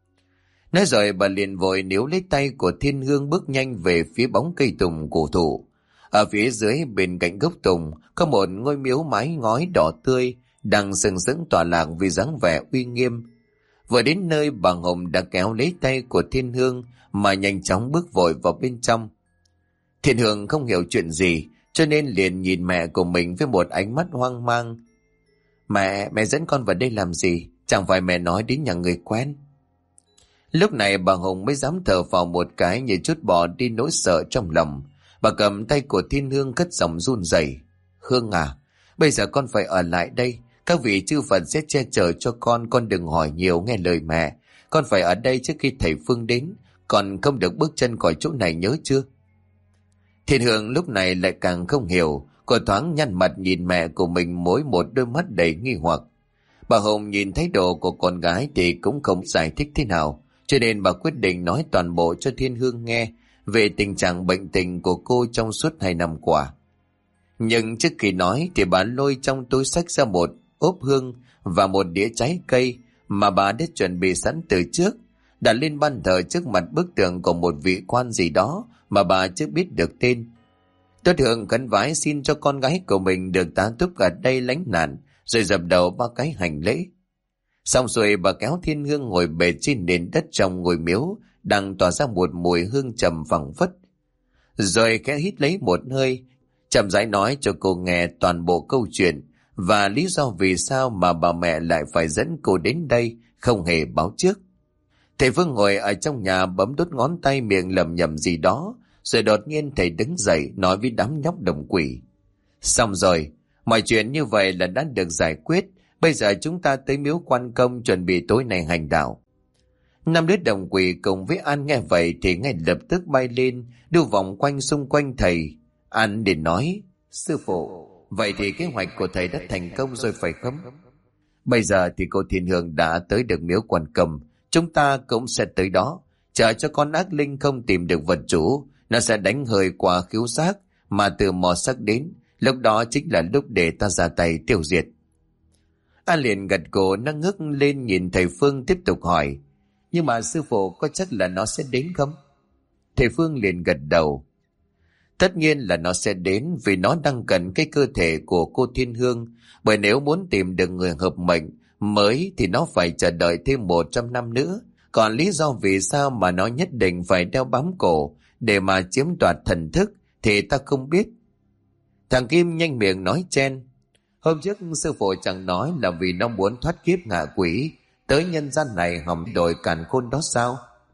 Nói rồi bà liền vội níu lấy tay của Thiên Hương bước nhanh về phía bóng cây tùng cổ thụ. Ở phía dưới bên cạnh gốc tùng có một ngôi miếu mái ngói đỏ tươi đang sừng sững tỏa lạc vì dáng vẻ uy nghiêm. Vừa đến nơi, bà Hồng đã kéo lấy tay của Thiên Hương mà nhanh chóng bước vội vào bên trong. Thiên Hương không hiểu chuyện gì cho nên liền nhìn mẹ của mình với một ánh mắt hoang mang. Mẹ dẫn con vào đây làm gì? Chẳng phải mẹ nói đến nhà người quen? Lúc này bà Hồng mới dám thở vào một cái như chút bỏ đi nỗi sợ trong lòng. Bà cầm tay của Thiên Hương cất giọng run rẩy. Hương à, bây giờ con phải ở lại đây. Các vị chư Phật sẽ che chở cho con đừng hỏi nhiều, nghe lời mẹ. Con phải ở đây trước khi thầy Phương đến, con không được bước chân khỏi chỗ này, nhớ chưa? Thiên Hương lúc này lại càng không hiểu. Cô thoáng nhăn mặt nhìn mẹ của mình mỗi một đôi mắt đầy nghi hoặc. Bà Hồng nhìn thái độ của con gái thì cũng không giải thích thế nào, cho nên bà quyết định nói toàn bộ cho Thiên Hương nghe về tình trạng bệnh tình của cô trong suốt 2 năm qua. Nhưng trước khi nói thì bà lôi trong túi xách ra một ốp hương và một đĩa trái cây mà bà đã chuẩn bị sẵn từ trước, đặt lên ban thờ trước mặt bức tượng của một vị quan gì đó mà bà chưa biết được tên. Tốt Hương khấn vái xin cho con gái của mình được tá túc ở đây lánh nạn, rồi dập đầu 3 cái hành lễ. Xong rồi bà kéo Thiên Hương ngồi bệt trên nền đất trong ngôi miếu đang tỏa ra một mùi hương trầm phảng phất. Rồi khẽ hít lấy một hơi, chậm rãi nói cho cô nghe toàn bộ câu chuyện và lý do vì sao mà bà mẹ lại phải dẫn cô đến đây không hề báo trước. Thầy Phương ngồi ở trong nhà bấm đốt ngón tay miệng lẩm nhẩm gì đó, rồi đột nhiên thầy đứng dậy nói với đám nhóc đồng quỷ. Xong rồi, mọi chuyện như vậy là đã được giải quyết. Bây giờ chúng ta tới miếu Quan Công chuẩn bị tối nay hành đạo. 5 đứa đồng quỷ cùng với An nghe vậy thì ngay lập tức bay lên, đu vòng quanh xung quanh thầy. An liền nói, sư phụ, vậy thì kế hoạch của thầy đã thành công rồi phải không? Bây giờ thì cô Thiên Hương đã tới được miếu Quan Công, chúng ta cũng sẽ tới đó. Chờ cho con ác linh không tìm được vật chủ, nó sẽ đánh hơi qua khiếu giác mà từ mò sắc đến. Lúc đó chính là lúc để ta ra tay tiêu diệt. An liền gật cổ, nó ngước lên nhìn thầy Phương tiếp tục hỏi, nhưng mà sư phụ có chắc là nó sẽ đến không? Thầy Phương liền gật đầu. Tất nhiên là nó sẽ đến vì nó đang cần cái cơ thể của cô Thiên Hương. Bởi nếu muốn tìm được người hợp mệnh mới thì nó phải chờ đợi thêm 100 năm nữa. Còn lý do vì sao mà nó nhất định phải đeo bám cổ để mà chiếm đoạt thần thức thì ta không biết. Thằng Kim nhanh miệng nói chen. Hôm trước sư phụ chẳng nói là vì nó muốn thoát kiếp ngạ quỷ tới nhân gian này hòng đổi càn khôn đó sao?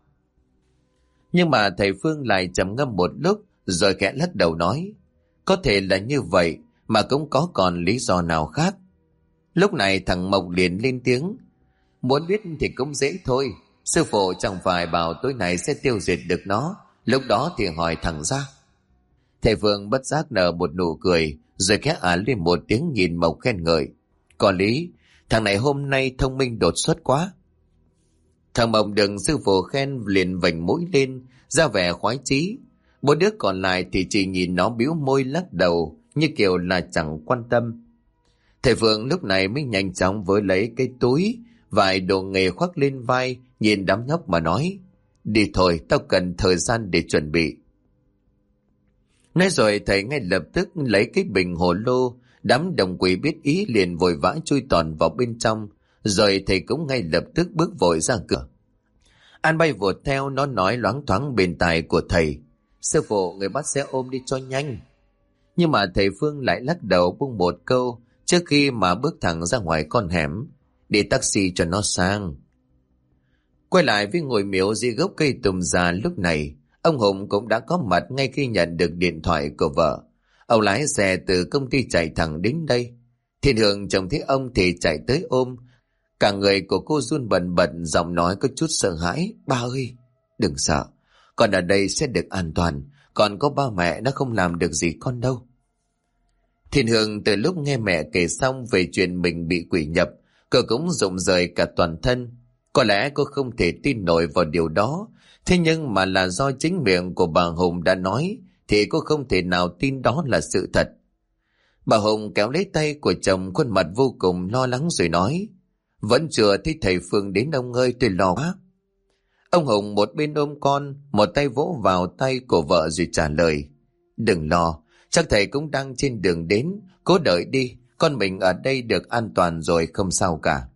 Nhưng mà thầy Phương lại trầm ngâm một lúc rồi khẽ lắc đầu nói, có thể là như vậy mà cũng có còn lý do nào khác. Lúc này thằng Mộc liền lên tiếng, muốn biết thì cũng dễ thôi, sư phụ chẳng phải bảo tối nay sẽ tiêu diệt được nó, lúc đó thì hỏi thẳng ra. Thầy Phương bất giác nở một nụ cười rồi khẽ lên một tiếng nhìn Mộc khen ngợi, có lý, thằng này hôm nay thông minh đột xuất quá. Thằng Mộc được sư phụ khen liền vành mũi lên ra vẻ khoái chí. Bốn đứa còn lại thì chỉ nhìn nó bĩu môi lắc đầu như kiểu là chẳng quan tâm. Thầy Phương lúc này mới nhanh chóng với lấy cái túi vài đồ nghề khoác lên vai, nhìn đám nhóc mà nói, đi thôi, tao cần thời gian để chuẩn bị. Nói rồi thầy ngay lập tức lấy cái bình hồ lô. Đám đồng quỷ biết ý liền vội vã chui tòn vào bên trong, rồi thầy cũng ngay lập tức bước vội ra cửa. An bay vụt theo, nó nói loáng thoáng bên tai của thầy, sư phụ, người bắt xe ôm đi cho nhanh. Nhưng mà thầy Phương lại lắc đầu buông một câu trước khi mà bước thẳng ra ngoài con hẻm, đi taxi cho nó sang. Quay lại với ngôi miếu dưới gốc cây tùng già lúc này, ông Hùng cũng đã có mặt ngay khi nhận được điện thoại của vợ. Ông lái xe từ công ty chạy thẳng đến đây. Thiên Hương trông thấy ông thì chạy tới ôm. Cả người của cô run bần bật, giọng nói có chút sợ hãi, ba ơi, đừng sợ, con ở đây sẽ được an toàn, còn có ba mẹ nó không làm được gì con đâu. Thiên Hương từ lúc nghe mẹ kể xong về chuyện mình bị quỷ nhập, cô cũng rụng rời cả toàn thân. Có lẽ cô không thể tin nổi vào điều đó, thế nhưng mà là do chính miệng của bà Hùng đã nói thì cô không thể nào tin đó là sự thật. Bà Hùng kéo lấy tay của chồng, khuôn mặt vô cùng lo lắng rồi nói, vẫn chưa thấy thầy Phương đến ông ơi, tôi lo quá. Ông Hùng một bên ôm con, một tay vỗ vào tay của vợ rồi trả lời, đừng lo, chắc thầy cũng đang trên đường đến, cố đợi đi, con mình ở đây được an toàn rồi, không sao cả.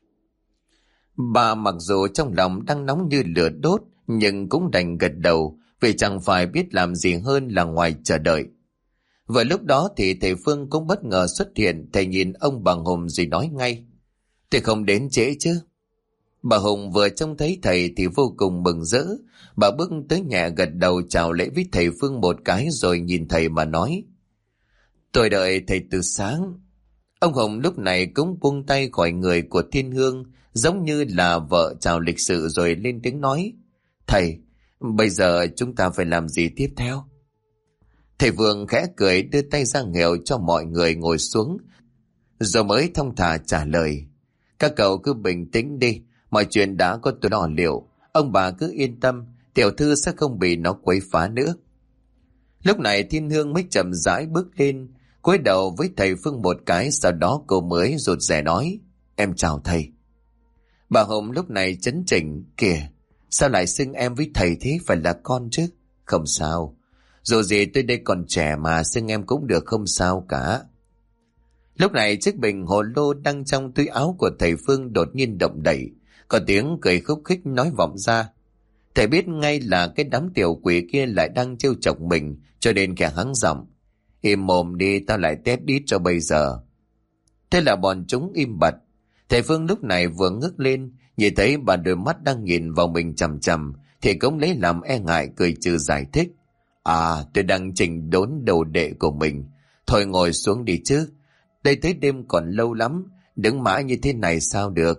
Bà mặc dù trong lòng đang nóng như lửa đốt nhưng cũng đành gật đầu, vì chẳng phải biết làm gì hơn là ngoài chờ đợi. Vừa lúc đó thì thầy Phương cũng bất ngờ xuất hiện. Thầy nhìn ông bà Hùng rồi nói ngay, tôi không đến trễ chứ? Bà Hùng vừa trông thấy thầy thì vô cùng mừng rỡ. Bà bước tới nhà gật đầu chào lễ với thầy Phương một cái rồi nhìn thầy mà nói, tôi đợi thầy từ sáng. Ông Hùng lúc này cũng buông tay khỏi người của Thiên Hương, giống như là vợ chào lịch sự rồi lên tiếng nói, thầy, bây giờ chúng ta phải làm gì tiếp theo? Thầy Vương khẽ cười đưa tay ra hiệu cho mọi người ngồi xuống, rồi mới thong thả trả lời, các cậu cứ bình tĩnh đi, mọi chuyện đã có tôi đo liệu, ông bà cứ yên tâm, tiểu thư sẽ không bị nó quấy phá nữa. Lúc này Thiên Hương mới chậm rãi bước lên, cúi đầu với thầy Phương một cái, sau đó cô mới rụt rè nói, em chào thầy. Bà Hồng lúc này chấn chỉnh, kìa, sao lại xưng em với thầy thế, phải là con chứ? Không sao, dù gì tôi đây còn trẻ mà, xưng em cũng được, không sao cả. Lúc này chiếc bình hồ lô đang trong túi áo của thầy Phương đột nhiên động đậy, có tiếng cười khúc khích nói vọng ra. Thầy biết ngay là cái đám tiểu quỷ kia lại đang trêu chọc mình, cho nên kẻ hắng giọng, im mồm đi, tao lại tép đít cho bây giờ. Thế là bọn chúng im bặt. Thầy Phương lúc này vừa ngước lên, nhìn thấy bà đôi mắt đang nhìn vào mình chằm chằm, thì cũng lấy làm e ngại cười trừ giải thích, tôi đang chỉnh đốn đồ đệ của mình, thôi ngồi xuống đi chứ, đây tới đêm còn lâu lắm, đứng mãi như thế này sao được.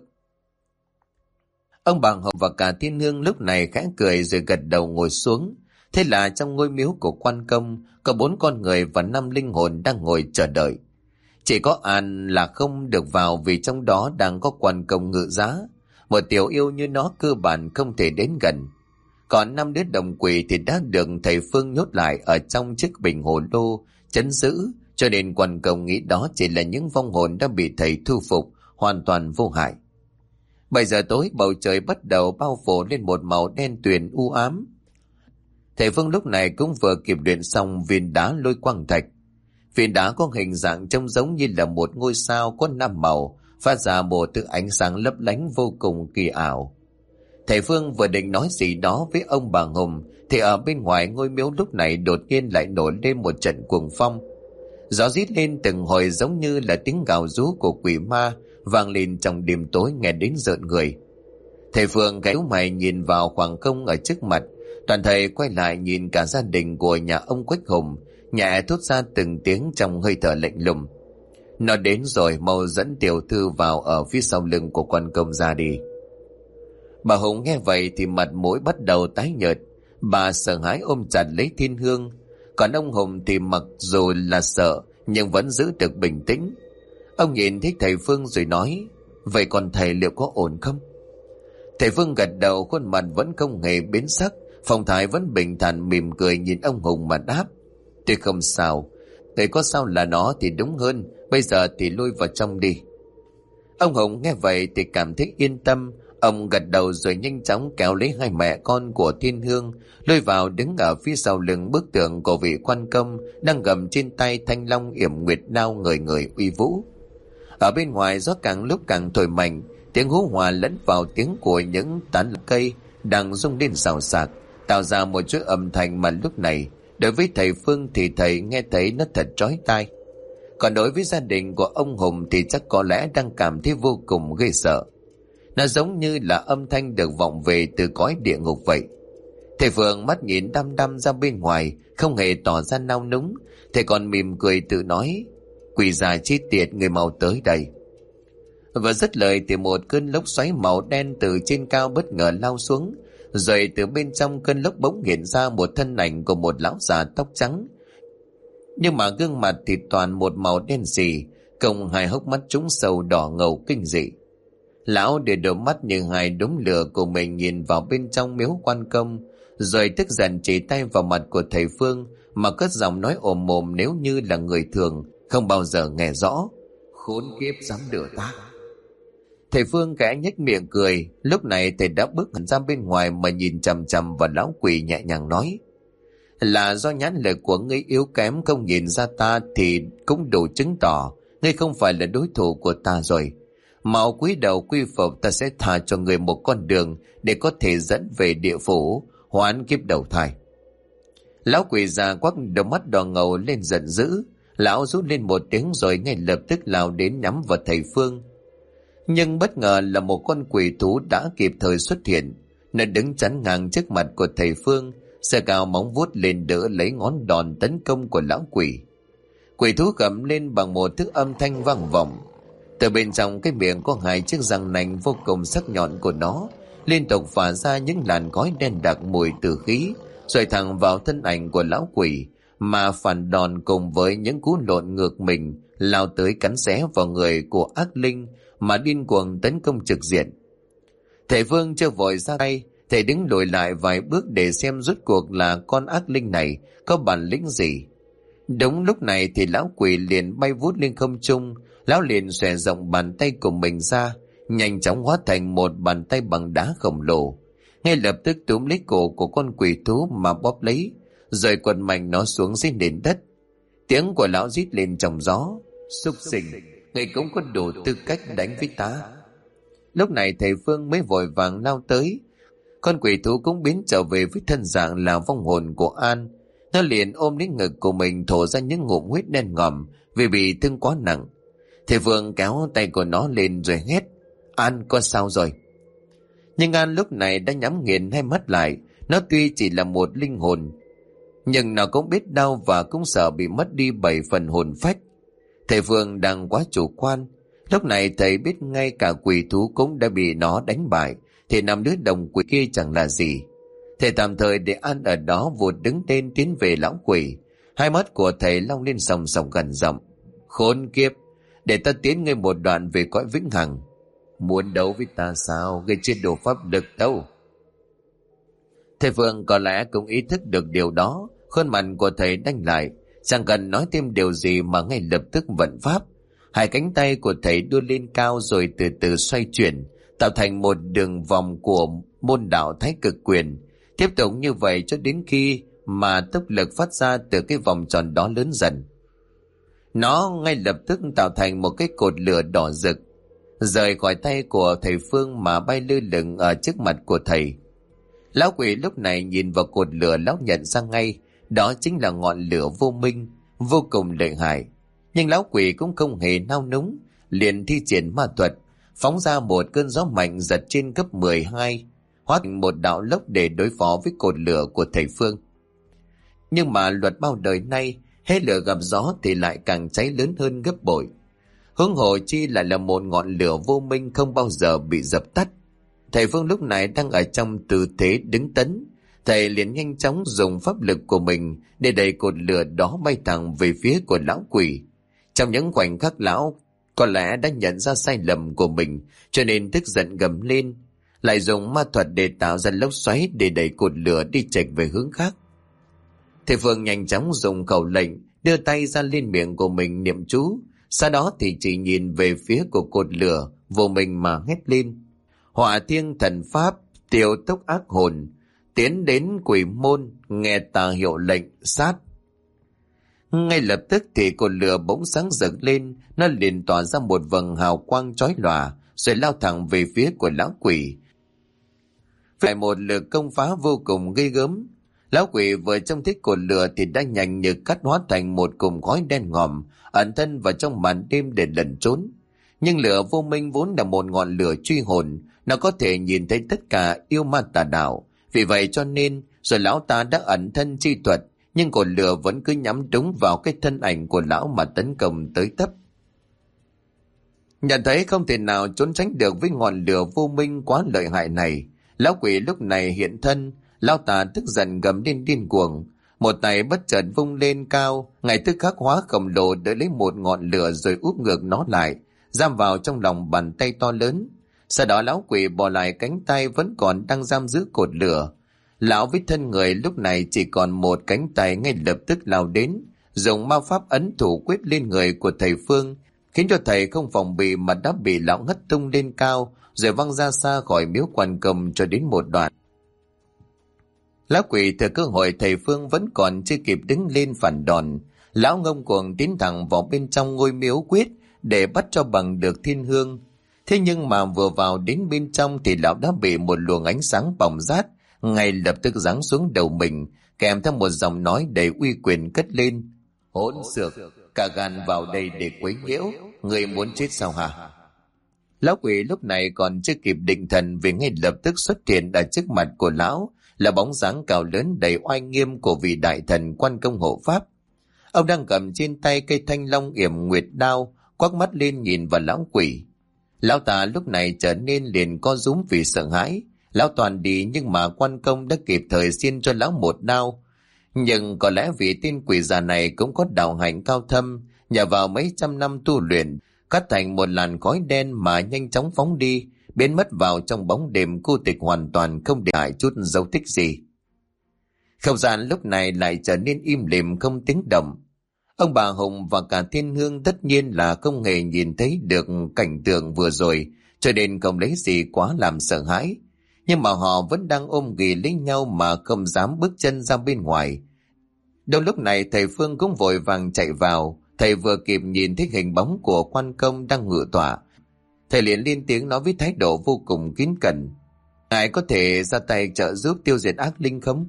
Ông bà Hồng và cả Thiên Hương lúc này khẽ cười rồi gật đầu ngồi xuống. Thế là trong ngôi miếu của Quan Công có 4 con người và 5 linh hồn đang ngồi chờ đợi. Chỉ có An là không được vào vì trong đó đang có Quan Công ngự giá. Một tiểu yêu như nó cơ bản không thể đến gần. Còn 5 đứa đồng quỷ thì đã được thầy Phương nhốt lại ở trong chiếc bình hồ lô trấn giữ, cho nên Quan Công nghĩ đó chỉ là những vong hồn đã bị thầy thu phục, hoàn toàn vô hại. 7 giờ tối, bầu trời bắt đầu bao phủ lên một màu đen tuyền u ám. Thầy Phương lúc này cũng vừa kịp luyện xong viên đá lôi quang thạch. Viên đá có hình dạng trông giống như là một ngôi sao có 5 màu, phát ra một thứ ánh sáng lấp lánh vô cùng kỳ ảo. Thầy Phương vừa định nói gì đó với ông bà Hùng thì ở bên ngoài ngôi miếu lúc này đột nhiên lại nổi lên một trận cuồng phong. Gió rít lên từng hồi giống như là tiếng gào rú của quỷ ma, vang lên trong đêm tối nghe đến rợn người. Thầy Phương kéo mày nhìn vào khoảng không ở trước mặt. Toàn thầy quay lại nhìn cả gia đình của nhà ông Quách Hùng, nhẹ thốt ra từng tiếng trong hơi thở lạnh lùng. Nó đến rồi, mau dẫn tiểu thư vào ở phía sau lưng của quan công ra đi. Bà Hùng nghe vậy thì mặt mũi bắt đầu tái nhợt. Bà sợ hãi ôm chặt lấy Thiên Hương. Còn ông Hùng thì mặc dù là sợ nhưng vẫn giữ được bình tĩnh. Ông nhìn thấy thầy Phương rồi nói: vậy còn thầy liệu có ổn không? Thầy Phương gật đầu, khuôn mặt vẫn không hề biến sắc, phong thái vẫn bình thản mỉm cười nhìn ông Hùng mà đáp: tôi không sao. Thầy có sao là nó thì đúng hơn. Bây giờ thì lui vào trong đi. Ông Hùng nghe vậy thì cảm thấy yên tâm. Ông gật đầu rồi nhanh chóng kéo lấy hai mẹ con của Thiên Hương, lôi vào đứng ở phía sau lưng bức tượng của vị quan công đang gầm trên tay thanh long yểm nguyệt đao người người uy vũ. Ở bên ngoài gió càng lúc càng thổi mạnh, tiếng hú hòa lẫn vào tiếng của những tán cây đang rung lên xào xạc, tạo ra một chuỗi âm thanh mà lúc này đối với thầy Phương thì thầy nghe thấy nó thật chói tai. Còn đối với gia đình của ông Hùng thì chắc có lẽ đang cảm thấy vô cùng ghê sợ. Nó giống như là âm thanh được vọng về từ cõi địa ngục vậy. Thầy Phương mắt nhìn đăm đăm ra bên ngoài, không hề tỏ ra nao núng. Thầy còn mỉm cười tự nói: quỷ già chi tiệt, người mau tới đây. Vừa dứt lời thì một cơn lốc xoáy màu đen từ trên cao bất ngờ lao xuống, rồi từ bên trong cơn lốc bỗng hiện ra một thân ảnh của một lão già tóc trắng. Nhưng mà gương mặt thì toàn một màu đen sì, cộng hai hốc mắt trũng sâu đỏ ngầu kinh dị. Lão để đôi mắt như hai đốm lửa của mình nhìn vào bên trong miếu quan công, rồi tức giận chỉ tay vào mặt của thầy Phương mà cất giọng nói ồm ồm nếu như là người thường không bao giờ nghe rõ: khốn kiếp dám lừa ta. Thầy Phương khẽ nhếch miệng cười. Lúc này thầy đã bước hẳn ra bên ngoài mà nhìn chằm chằm vào lão quỷ, nhẹ nhàng nói: là do nhãn lực của ngươi yếu kém, không nhìn ra ta thì cũng đủ chứng tỏ ngươi không phải là đối thủ của ta rồi. Mau cúi đầu quy phục, ta sẽ thả cho người một con đường để có thể dẫn về địa phủ hoán kiếp đầu thai. Lão quỷ già quắc đôi mắt đỏ ngầu lên giận dữ. Lão rút lên một tiếng rồi ngay lập tức lao đến nhắm vào thầy Phương. Nhưng bất ngờ là một con quỷ thú đã kịp thời xuất hiện. Nó đứng chắn ngang trước mặt của thầy Phương, giơ cao móng vuốt lên đỡ lấy ngón đòn tấn công của lão quỷ. Quỷ thú gầm lên bằng một thứ âm thanh vang vọng. Từ bên trong cái miệng có hai chiếc răng nanh vô cùng sắc nhọn của nó liên tục phả ra những làn khói đen đặc mùi tử khí, rồi thẳng vào thân ảnh của lão quỷ, mà phản đòn cùng với những cú lộn ngược mình lao tới cắn xé vào người của ác linh mà điên cuồng tấn công trực diện. Thầy Phương chưa vội ra tay, thầy đứng lùi lại vài bước để xem rốt cuộc là con ác linh này có bản lĩnh gì. Đúng lúc này thì lão quỷ liền bay vút lên không trung. Lão liền xòe rộng bàn tay của mình ra, nhanh chóng hóa thành một bàn tay bằng đá khổng lồ, ngay lập tức túm lấy cổ của con quỷ thú mà bóp lấy, rồi quật mạnh nó xuống dưới nền đất. Tiếng của lão rít lên trong gió: súc sinh, người cũng có đủ tư cách đánh với ta. Lúc này thầy Phương mới vội vàng lao tới. Con quỷ thú cũng biến trở về với thân dạng là vong hồn của An. Nó liền ôm lấy ngực của mình thổ ra những ngụm huyết đen ngòm vì bị thương quá nặng. Thầy Phương kéo tay của nó lên rồi hét: An, có sao rồi? Nhưng An lúc này đã nhắm nghiền hai mắt lại. Nó tuy chỉ là một linh hồn, nhưng nó cũng biết đau và cũng sợ bị mất đi 7 phần hồn phách. Thầy Phương đang quá chủ quan. Lúc này thầy biết ngay cả quỷ thú cũng đã bị nó đánh bại, thì 5 đứa đồng quỷ kia chẳng là gì. Thầy tạm thời để An ở đó vụt đứng lên tiến về lão quỷ. Hai mắt của thầy long lên sòng sòng gần giọng: khốn kiếp, để ta tiến ngươi một đoạn về cõi vĩnh hằng. Muốn đấu với ta sao? Ngươi chưa đủ pháp lực đâu. Thầy Phương có lẽ cũng ý thức được điều đó. Khuôn mặt của thầy đanh lại, chẳng cần nói thêm điều gì mà ngay lập tức vận pháp. Hai cánh tay của thầy đưa lên cao rồi từ từ xoay chuyển, tạo thành một đường vòng của môn đạo Thái Cực Quyền. Tiếp tục như vậy cho đến khi mà tốc lực phát ra từ cái vòng tròn đó lớn dần. Nó ngay lập tức tạo thành một cái cột lửa đỏ rực, rời khỏi tay của thầy Phương mà bay lơ lửng ở trước mặt của thầy. Lão quỷ lúc này nhìn vào cột lửa, lão nhận ra ngay đó chính là ngọn lửa vô minh, vô cùng lợi hại. Nhưng lão quỷ cũng không hề nao núng, liền thi triển ma thuật, phóng ra một cơn gió mạnh giật trên cấp 12, hóa thành một đạo lốc để đối phó với cột lửa của thầy Phương. Nhưng mà luật bao đời nay, hết lửa gặp gió thì lại càng cháy lớn hơn gấp bội. Huống hồ chi lại là một ngọn lửa vô minh không bao giờ bị dập tắt. Thầy Phương lúc này đang ở trong tư thế đứng tấn. Thầy liền nhanh chóng dùng pháp lực của mình để đẩy cột lửa đó bay thẳng về phía của lão quỷ. Trong những khoảnh khắc lão có lẽ đã nhận ra sai lầm của mình, cho nên tức giận gầm lên, lại dùng ma thuật để tạo ra lốc xoáy để đẩy cột lửa đi chệch về hướng khác. Thầy Phương nhanh chóng dùng khẩu lệnh, đưa tay ra lên miệng của mình niệm chú, sau đó thì chỉ nhìn về phía của cột lửa vô mình mà hét lên: Hỏa thiêng thần pháp, tiêu tốc ác hồn, tiến đến quỷ môn, nghe ta hiệu lệnh sát. Ngay lập tức thì cột lửa bỗng sáng rực lên, nó liền tỏa ra một vầng hào quang chói lòa, rồi lao thẳng về phía của lão quỷ. Phải một lượt công phá vô cùng ghê gớm. Lão quỷ vừa trông thấy cột lửa thì đã nhanh như cắt hóa thành một cụm khói đen ngòm, ẩn thân vào trong màn đêm để lẩn trốn. Nhưng lửa vô minh vốn là một ngọn lửa truy hồn, nó có thể nhìn thấy tất cả yêu ma tà đạo. Vì vậy cho nên rồi lão ta đã ẩn thân chi thuật, nhưng cột lửa vẫn cứ nhắm đúng vào cái thân ảnh của lão mà tấn công tới tấp. Nhận thấy không thể nào trốn tránh được với ngọn lửa vô minh quá lợi hại này, lão quỷ lúc này hiện thân. Lão ta tức giận gầm lên điên cuồng, một tay bất chợt vung lên cao, ngay tức khắc hóa khổng lồ đỡ lấy một ngọn lửa rồi úp ngược nó lại, giam vào trong lòng bàn tay to lớn. Sau đó lão quỷ bỏ lại cánh tay vẫn còn đang giam giữ cột lửa. Lão với thân người lúc này chỉ còn một cánh tay, ngay lập tức lao đến, dùng ma pháp ấn thủ quyết lên người của thầy Phương, khiến cho thầy không phòng bị mà đã bị lão ngất tung lên cao, rồi văng ra xa khỏi miếu Quan Công cho đến một đoạn. Lão quỷ thừa cơ hội thầy Phương vẫn còn chưa kịp đứng lên phản đòn, lão ngông cuồng tiến thẳng vào bên trong ngôi miếu quyết để bắt cho bằng được thiên hương. Thế nhưng mà vừa vào đến bên trong thì lão đã bị một luồng ánh sáng bỏng rát ngay lập tức giáng xuống đầu mình, kèm theo một giọng nói đầy uy quyền cất lên: Hỗn xược, cả gan vào đây để quấy nhiễu, người muốn chết sao hả? Lão quỷ lúc này còn chưa kịp định thần, vì ngay lập tức xuất hiện ở trước mặt của lão là bóng dáng cao lớn đầy oai nghiêm của vị đại thần Quan Công hộ pháp. Ông đang cầm trên tay cây thanh long yểm nguyệt đao, quắc mắt lên nhìn vào lão quỷ. Lão ta lúc này trở nên liền co rúm vì sợ hãi. Lão toàn đi, nhưng mà Quan Công đã kịp thời xiên cho lão một đao. Nhưng có lẽ vì tên quỷ già này cũng có đạo hạnh cao thâm, nhờ vào mấy trăm năm tu luyện, cắt thành một làn khói đen mà nhanh chóng phóng đi, biến mất vào trong bóng đêm cô tịch, hoàn toàn không để lại chút dấu tích gì. Không gian lúc này lại trở nên im lìm không tiếng động. Ông bà Hùng và cả thiên hương tất nhiên là không hề nhìn thấy được cảnh tượng vừa rồi, cho nên không lấy gì quá làm sợ hãi. Nhưng mà họ vẫn đang ôm ghì lấy nhau mà không dám bước chân ra bên ngoài. Đâu lúc này thầy Phương cũng vội vàng chạy vào. Thầy vừa kịp nhìn thấy hình bóng của Quan Công đang ngự tọa, thầy liền lên tiếng nói với thái độ vô cùng kín cẩn: Ngài có thể ra tay trợ giúp tiêu diệt ác linh không?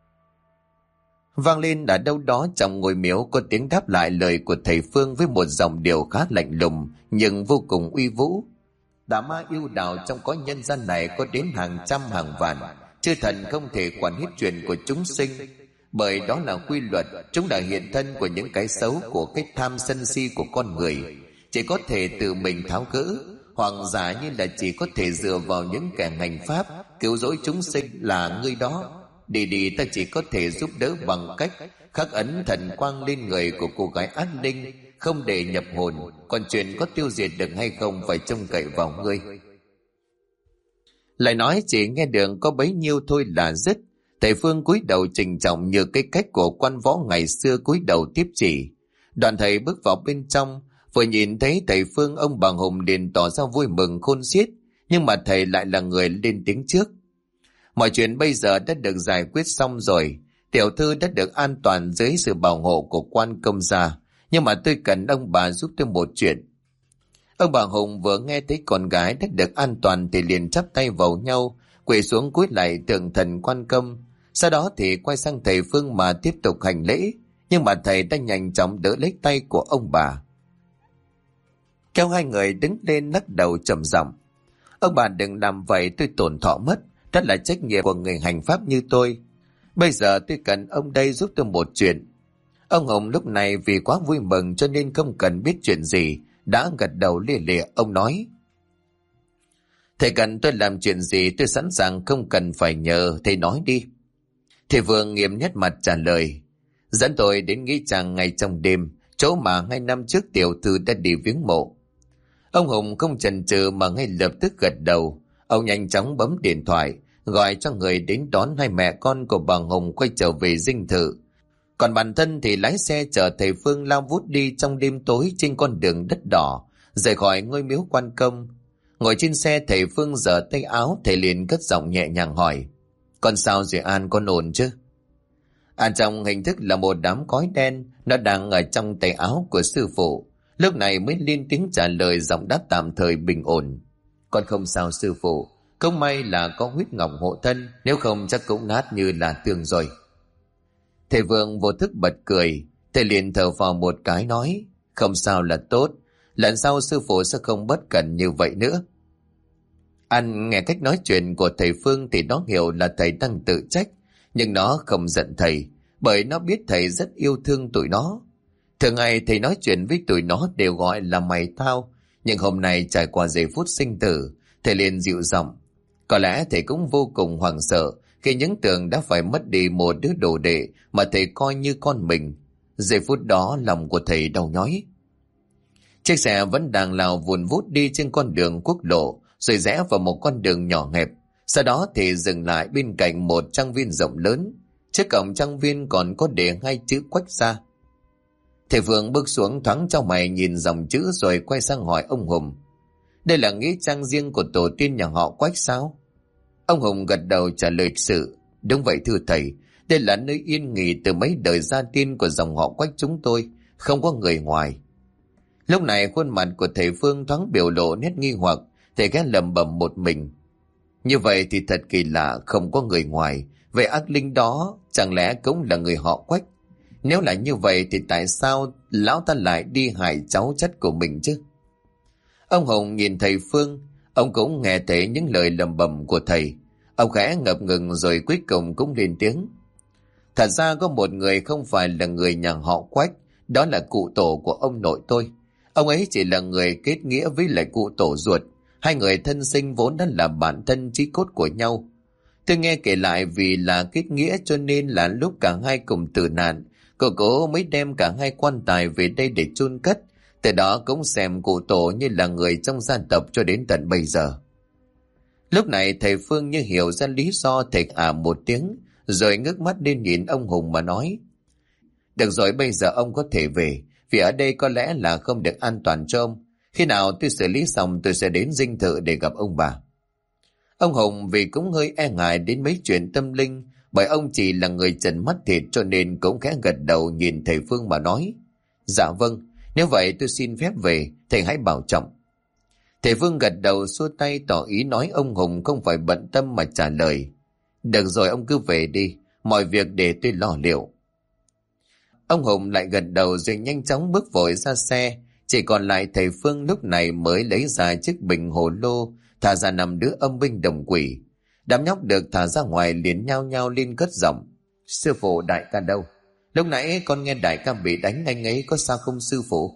Vang lên ở đâu đó trong ngôi miếu có tiếng đáp lại lời của thầy Phương với một giọng điệu khá lạnh lùng nhưng vô cùng uy vũ: Tà ma yêu đạo trong cõi nhân gian này có đến hàng trăm hàng vạn, chư thần không thể quản hết chuyện của chúng sinh, bởi đó là quy luật, chúng là hiện thân của những cái xấu của cái tham sân si của con người, chỉ có thể tự mình tháo gỡ, hoặc giả như là chỉ có thể dựa vào những kẻ hành pháp cứu rỗi chúng sinh là ngươi đó. Đi ta chỉ có thể giúp đỡ bằng cách khắc ấn thần quang lên người của cô gái ác linh, không để nhập hồn, còn chuyện có tiêu diệt được hay không phải trông cậy vào ngươi. Lại nói chỉ nghe được có bấy nhiêu thôi là dứt. Thầy Phương cúi đầu trịnh trọng như cái cách của quan võ ngày xưa cúi đầu tiếp chỉ. Đoàn thầy bước vào bên trong, vừa nhìn thấy thầy Phương, ông bà Hùng liền tỏ ra vui mừng khôn xiết, nhưng mà thầy lại là người lên tiếng trước: Mọi chuyện bây giờ đã được giải quyết xong rồi. Tiểu thư đã được an toàn dưới sự bảo hộ của quan công gia. Nhưng mà tôi cần ông bà giúp tôi một chuyện. Ông bà Hùng vừa nghe thấy con gái đã được an toàn thì liền chắp tay vào nhau, quỳ xuống cúi lại tượng thần quan công. Sau đó thì quay sang thầy Phương mà tiếp tục hành lễ. Nhưng mà thầy đã nhanh chóng đỡ lấy tay của ông bà, kéo hai người đứng lên lắc đầu trầm giọng. Ông bà đừng làm vậy, tôi tổn thọ mất. Đó là trách nhiệm của người hành pháp như tôi. Bây giờ tôi cần ông đây giúp tôi một chuyện. Ông Hùng lúc này vì quá vui mừng cho nên không cần biết chuyện gì, đã gật đầu lia lịa. Ông nói: Thầy cần tôi làm chuyện gì tôi sẵn sàng, không cần phải nhờ, thầy nói đi. Thầy Vương nghiêm nhất mặt trả lời: Dẫn tôi đến nghĩa trang ngay trong đêm, chỗ mà 2 năm trước tiểu thư đã đi viếng mộ. Ông Hùng không chần chừ mà ngay lập tức gật đầu. Ông nhanh chóng bấm điện thoại, gọi cho người đến đón hai mẹ con của bà Hùng quay trở về dinh thự. Còn bản thân thì lái xe chở thầy Phương lao vút đi trong đêm tối trên con đường đất đỏ, rời khỏi ngôi miếu quan công. Ngồi trên xe, thầy Phương giở tay áo, thầy liền cất giọng nhẹ nhàng hỏi: Con sao rồi An, con ổn chứ? An trong hình thức là một đám khói đen, nó đang ở trong tay áo của sư phụ. Lúc này mới lên tiếng trả lời, giọng đáp tạm thời bình ổn: Con không sao sư phụ, không may là có huyết ngọc hộ thân, nếu không chắc cũng nát như là tường rồi. Thầy Vương vô thức bật cười, thầy liền thở vào một cái nói: Không sao là tốt, lần sau sư phụ sẽ không bất cẩn như vậy nữa. An nghe cách nói chuyện của thầy Phương thì nó hiểu là thầy đang tự trách, nhưng nó không giận thầy, bởi nó biết thầy rất yêu thương tụi nó. Thường ngày thầy nói chuyện với tụi nó đều gọi là mày tao, nhưng hôm nay trải qua giây phút sinh tử, thầy liền dịu giọng. Có lẽ thầy cũng vô cùng hoảng sợ khi những tưởng đã phải mất đi một đứa đồ đệ mà thầy coi như con mình. Giây phút đó lòng của thầy đau nhói. Chiếc xe vẫn đang lao vùn vút đi trên con đường quốc lộ, rồi rẽ vào một con đường nhỏ hẹp. Sau đó thì dừng lại bên cạnh một trang viên rộng lớn. Trước cổng trang viên còn có để 2 chữ Quách Gia. Thầy Phương bước xuống, thoáng trong mày nhìn dòng chữ rồi quay sang hỏi ông Hùng: Đây là nghĩa trang riêng của tổ tiên nhà họ Quách sao? Ông Hùng gật đầu trả lời sự: Đúng vậy thưa thầy, đây là nơi yên nghỉ từ mấy đời gia tiên của dòng họ Quách chúng tôi, không có người ngoài. Lúc này khuôn mặt của thầy Phương thoáng biểu lộ nét nghi hoặc, thầy ghé lẩm bẩm một mình: Như vậy thì thật kỳ lạ, không có người ngoài, vậy ác linh đó chẳng lẽ cũng là người họ Quách? Nếu là như vậy thì tại sao lão ta lại đi hại cháu chất của mình chứ? Ông Hùng nhìn thầy Phương, ông cũng nghe thấy những lời lẩm bẩm của thầy. Ông khẽ ngập ngừng rồi cuối cùng cũng lên tiếng: Thật ra có một người không phải là người nhà họ Quách, đó là cụ tổ của ông nội tôi. Ông ấy chỉ là người kết nghĩa với lại cụ tổ ruột. Hai người thân sinh vốn đã là bản thân chí cốt của nhau. Tôi nghe kể lại vì là kết nghĩa cho nên là lúc cả hai cùng tử nạn, cô mới đem cả hai quan tài về đây để chôn cất. Từ đó cũng xem cụ tổ như là người trong gia tộc cho đến tận bây giờ. Lúc này thầy Phương như hiểu ra lý do, thầy một tiếng rồi ngước mắt lên nhìn ông Hùng mà nói: Được rồi, bây giờ ông có thể về, vì ở đây có lẽ là không được an toàn cho ông. Khi nào tôi xử lý xong tôi sẽ đến dinh thự để gặp ông bà. Ông Hùng vì cũng hơi e ngại đến mấy chuyện tâm linh, bởi ông chỉ là người trần mắt thịt cho nên cũng khẽ gật đầu nhìn thầy Phương mà nói: Dạ vâng, nếu vậy tôi xin phép về, thầy hãy bảo trọng. Thầy Phương gật đầu xua tay tỏ ý nói ông Hùng không phải bận tâm mà trả lời: Được rồi, ông cứ về đi, mọi việc để tôi lo liệu. Ông Hùng lại gật đầu rồi nhanh chóng bước vội ra xe. Chỉ còn lại thầy Phương lúc này mới lấy ra chiếc bình hồ lô, thả ra 5 đứa âm binh đồng quỷ. Đám nhóc được thả ra ngoài liền nhao nhao lên cất giọng: Sư phụ, đại ca đâu? Lúc nãy con nghe đại ca bị đánh, anh ấy có sao không sư phụ?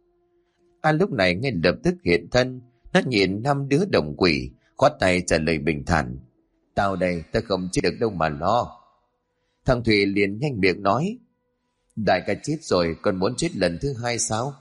An lúc này ngay lập tức hiện thân, nó nhìn 5 đứa đồng quỷ, khoát tay trả lời bình thản: Tao đây, tao không chết được đâu mà lo. Thằng Thùy liền nhanh miệng nói: Đại ca chết rồi, còn muốn chết lần thứ 2 sao?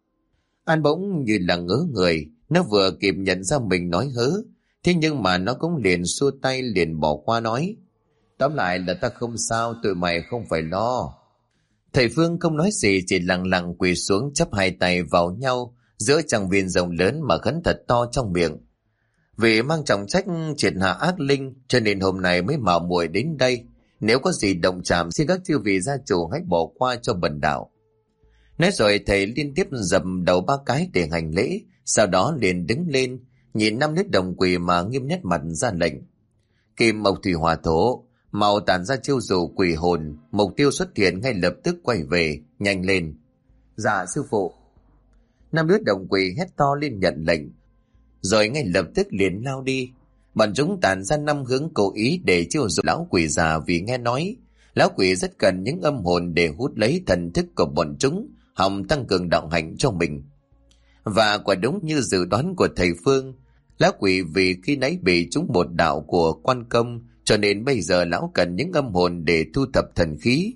An bỗng như là ngớ người, nó vừa kịp nhận ra mình nói hớ, thế nhưng mà nó cũng liền xua tay liền bỏ qua nói: Tóm lại là ta không sao, tụi mày không phải lo. Thầy Phương không nói gì, chỉ lặng lặng quỳ xuống chắp 2 tay vào nhau giữa trang viên rộng lớn mà khấn thật to trong miệng: Vì mang trọng trách triệt hạ ác linh cho nên hôm nay mới mạo muội đến đây. Nếu có gì động chạm xin các chư vị gia chủ hãy bỏ qua cho bần đạo. Nói rồi thầy liên tiếp dập đầu 3 cái để hành lễ, sau đó liền đứng lên, nhìn 5 nước đồng quỷ mà nghiêm nhất mặt ra lệnh. Kim mộc thủy hỏa thổ, mau tản ra chiêu dụ quỷ hồn, mục tiêu xuất hiện ngay lập tức quay về, nhanh lên. Dạ sư phụ. 5 nước đồng quỷ hét to lên nhận lệnh, rồi ngay lập tức liền lao đi. Bọn chúng tản ra 5 hướng cố ý để chiêu dụ lão quỷ già, vì nghe nói lão quỷ rất cần những âm hồn để hút lấy thần thức của bọn chúng, hòng tăng cường đạo hạnh cho mình. Và quả đúng như dự đoán của thầy Phương, lão quỷ vì khi nãy bị trúng một đạo của quan công, cho nên bây giờ lão cần những âm hồn để thu thập thần khí,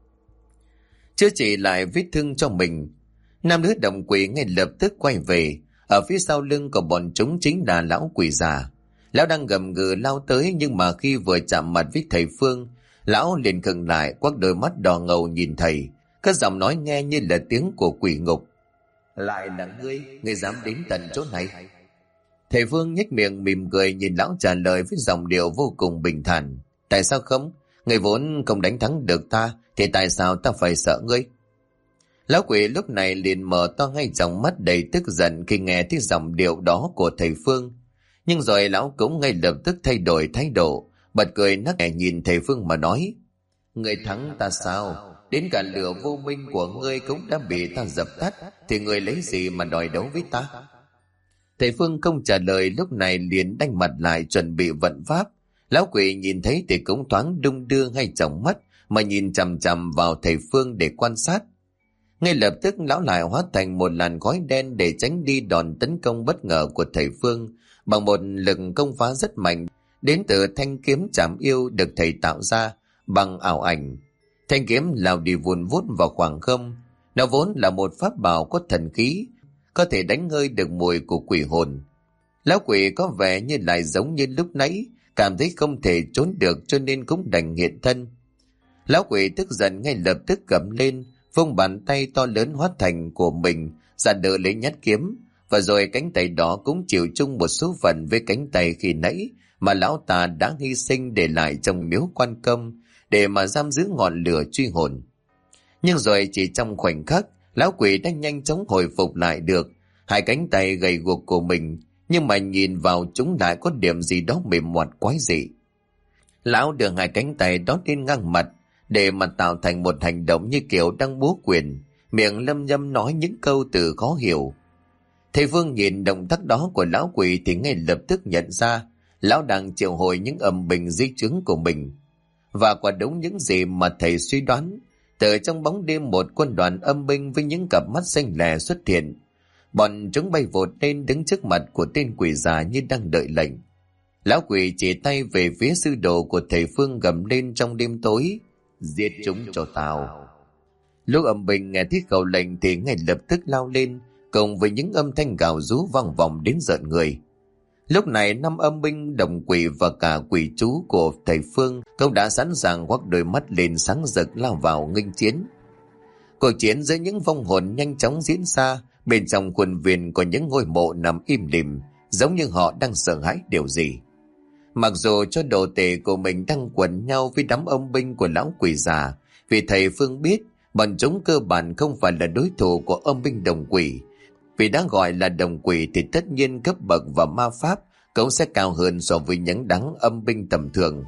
chữa trị lại vết thương cho mình. 5 đứa đồng quỷ ngay lập tức quay về. Ở phía sau lưng của bọn chúng chính là lão quỷ già. Lão đang gầm gừ lao tới, nhưng mà khi vừa chạm mặt với thầy Phương, lão liền khựng lại, quắc đôi mắt đỏ ngầu nhìn thầy. Các giọng nói nghe như là tiếng của quỷ ngục. Lại là ngươi dám đến tận chỗ này? Thầy Phương nhếch miệng mỉm cười nhìn lão trả lời với giọng điệu vô cùng bình thản. Tại sao không? Ngươi vốn không đánh thắng được ta, thì tại sao ta phải sợ ngươi? Lão quỷ lúc này liền mở to ngay tròng mắt đầy tức giận khi nghe thấy giọng điệu đó của thầy Phương. Nhưng rồi lão cũng ngay lập tức thay đổi thái độ, bật cười nắc nẻ nhìn thầy Phương mà nói: Ngươi thắng ta sao? Đến cả lửa vô minh của ngươi cũng đã bị ta dập tắt, thì ngươi lấy gì mà đòi đấu với ta? Thầy Phương không trả lời, lúc này liền đanh mặt lại chuẩn bị vận pháp. Lão quỷ nhìn thấy thì cũng thoáng đung đưa ngay tròng mắt mà nhìn chằm chằm vào thầy Phương để quan sát. Ngay lập tức lão lại hóa thành một làn khói đen để tránh đi đòn tấn công bất ngờ của thầy Phương bằng một lực công phá rất mạnh đến từ thanh kiếm trảm yêu được thầy tạo ra bằng ảo ảnh. Thanh kiếm lao đi vùn vút vào khoảng không. Nó vốn là một pháp bảo có thần khí, có thể đánh hơi được mùi của quỷ hồn. Lão quỷ có vẻ như lại giống như lúc nãy, cảm thấy không thể trốn được cho nên cũng đành hiện thân. Lão quỷ tức giận ngay lập tức gầm lên, vung bàn tay to lớn hóa thành của mình ra đỡ lấy nhát kiếm, và rồi cánh tay đó cũng chịu chung một số phận với cánh tay khi nãy mà lão ta đã hy sinh để lại trong miếu quan công để mà giam giữ ngọn lửa truy hồn. Nhưng rồi chỉ trong khoảnh khắc, lão quỷ đã nhanh chóng hồi phục lại được hai cánh tay gầy guộc của mình, nhưng mà nhìn vào chúng lại có điểm gì đó mềm mọt quái dị. Lão đưa hai cánh tay đó lên ngang mặt để mà tạo thành một hành động như kiểu đang múa quyền, miệng lâm nhâm nói những câu từ khó hiểu. Thầy Vương nhìn động tác đó của lão quỷ thì ngay lập tức nhận ra lão đang triệu hồi những âm binh dưới trướng của mình. Và quả đúng những gì mà thầy suy đoán, từ trong bóng đêm một quân đoàn âm binh với những cặp mắt xanh lè xuất hiện. Bọn chúng bay vụt lên đứng trước mặt của tên quỷ già như đang đợi lệnh. Lão quỷ chỉ tay về phía sư đồ của thầy Phương gầm lên trong đêm tối: Giết chúng cho tao. Lúc âm binh nghe thấy khẩu lệnh thì ngay lập tức lao lên, cùng với những âm thanh gào rú vang vọng đến rợn người. Lúc này 5 âm binh đồng quỷ và cả quỷ chú của thầy Phương cũng đã sẵn sàng quắc đôi mắt lên sáng rực lao vào nghênh chiến. Cuộc chiến giữa những vong hồn nhanh chóng diễn ra. Bên trong khuôn viên có những ngôi mộ nằm im lìm, giống như họ đang sợ hãi điều gì. Mặc dù cho đồ tể của mình đang quẩn nhau với đám âm binh của lão quỷ già, vì thầy Phương biết bọn chúng cơ bản không phải là đối thủ của âm binh đồng quỷ. Vì đã gọi là đồng quỷ thì tất nhiên cấp bậc và ma pháp cũng sẽ cao hơn so với những đám âm binh tầm thường.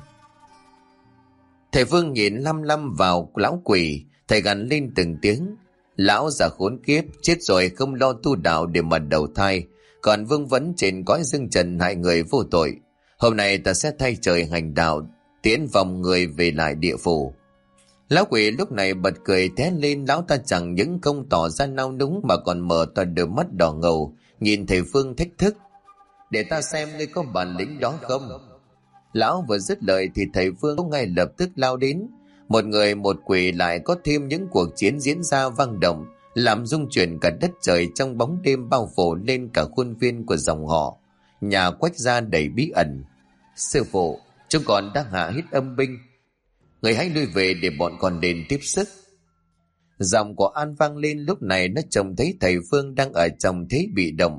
Thầy Phương nhìn lăm lăm vào lão quỷ, thầy gằn lên từng tiếng: Lão già khốn kiếp, chết rồi không lo tu đạo để mà đầu thai, còn vương vấn trên cõi dương trần hại người vô tội. Hôm nay ta sẽ thay trời hành đạo, tiễn vòng người về lại địa phủ. Lão quỷ lúc này bật cười thét lên. Lão ta chẳng những không tỏ ra nao núng mà còn mở to đôi mắt đỏ ngầu nhìn thầy Phương thách thức: Để ta xem ngươi có bản lĩnh đó không. Lão vừa dứt lời thì thầy Phương cũng ngay lập tức lao đến. Một người một quỷ lại có thêm những cuộc chiến diễn ra vang động, làm rung chuyển cả đất trời trong bóng đêm bao phủ lên cả khuôn viên của dòng họ. Nhà Quách gia đầy bí ẩn. Sư phụ, chúng con đang hạ hít âm binh, người hãy lui về để bọn con đến tiếp sức. Giọng của An vang lên lúc này. Nó trông thấy thầy Phương đang ở trong thế bị động,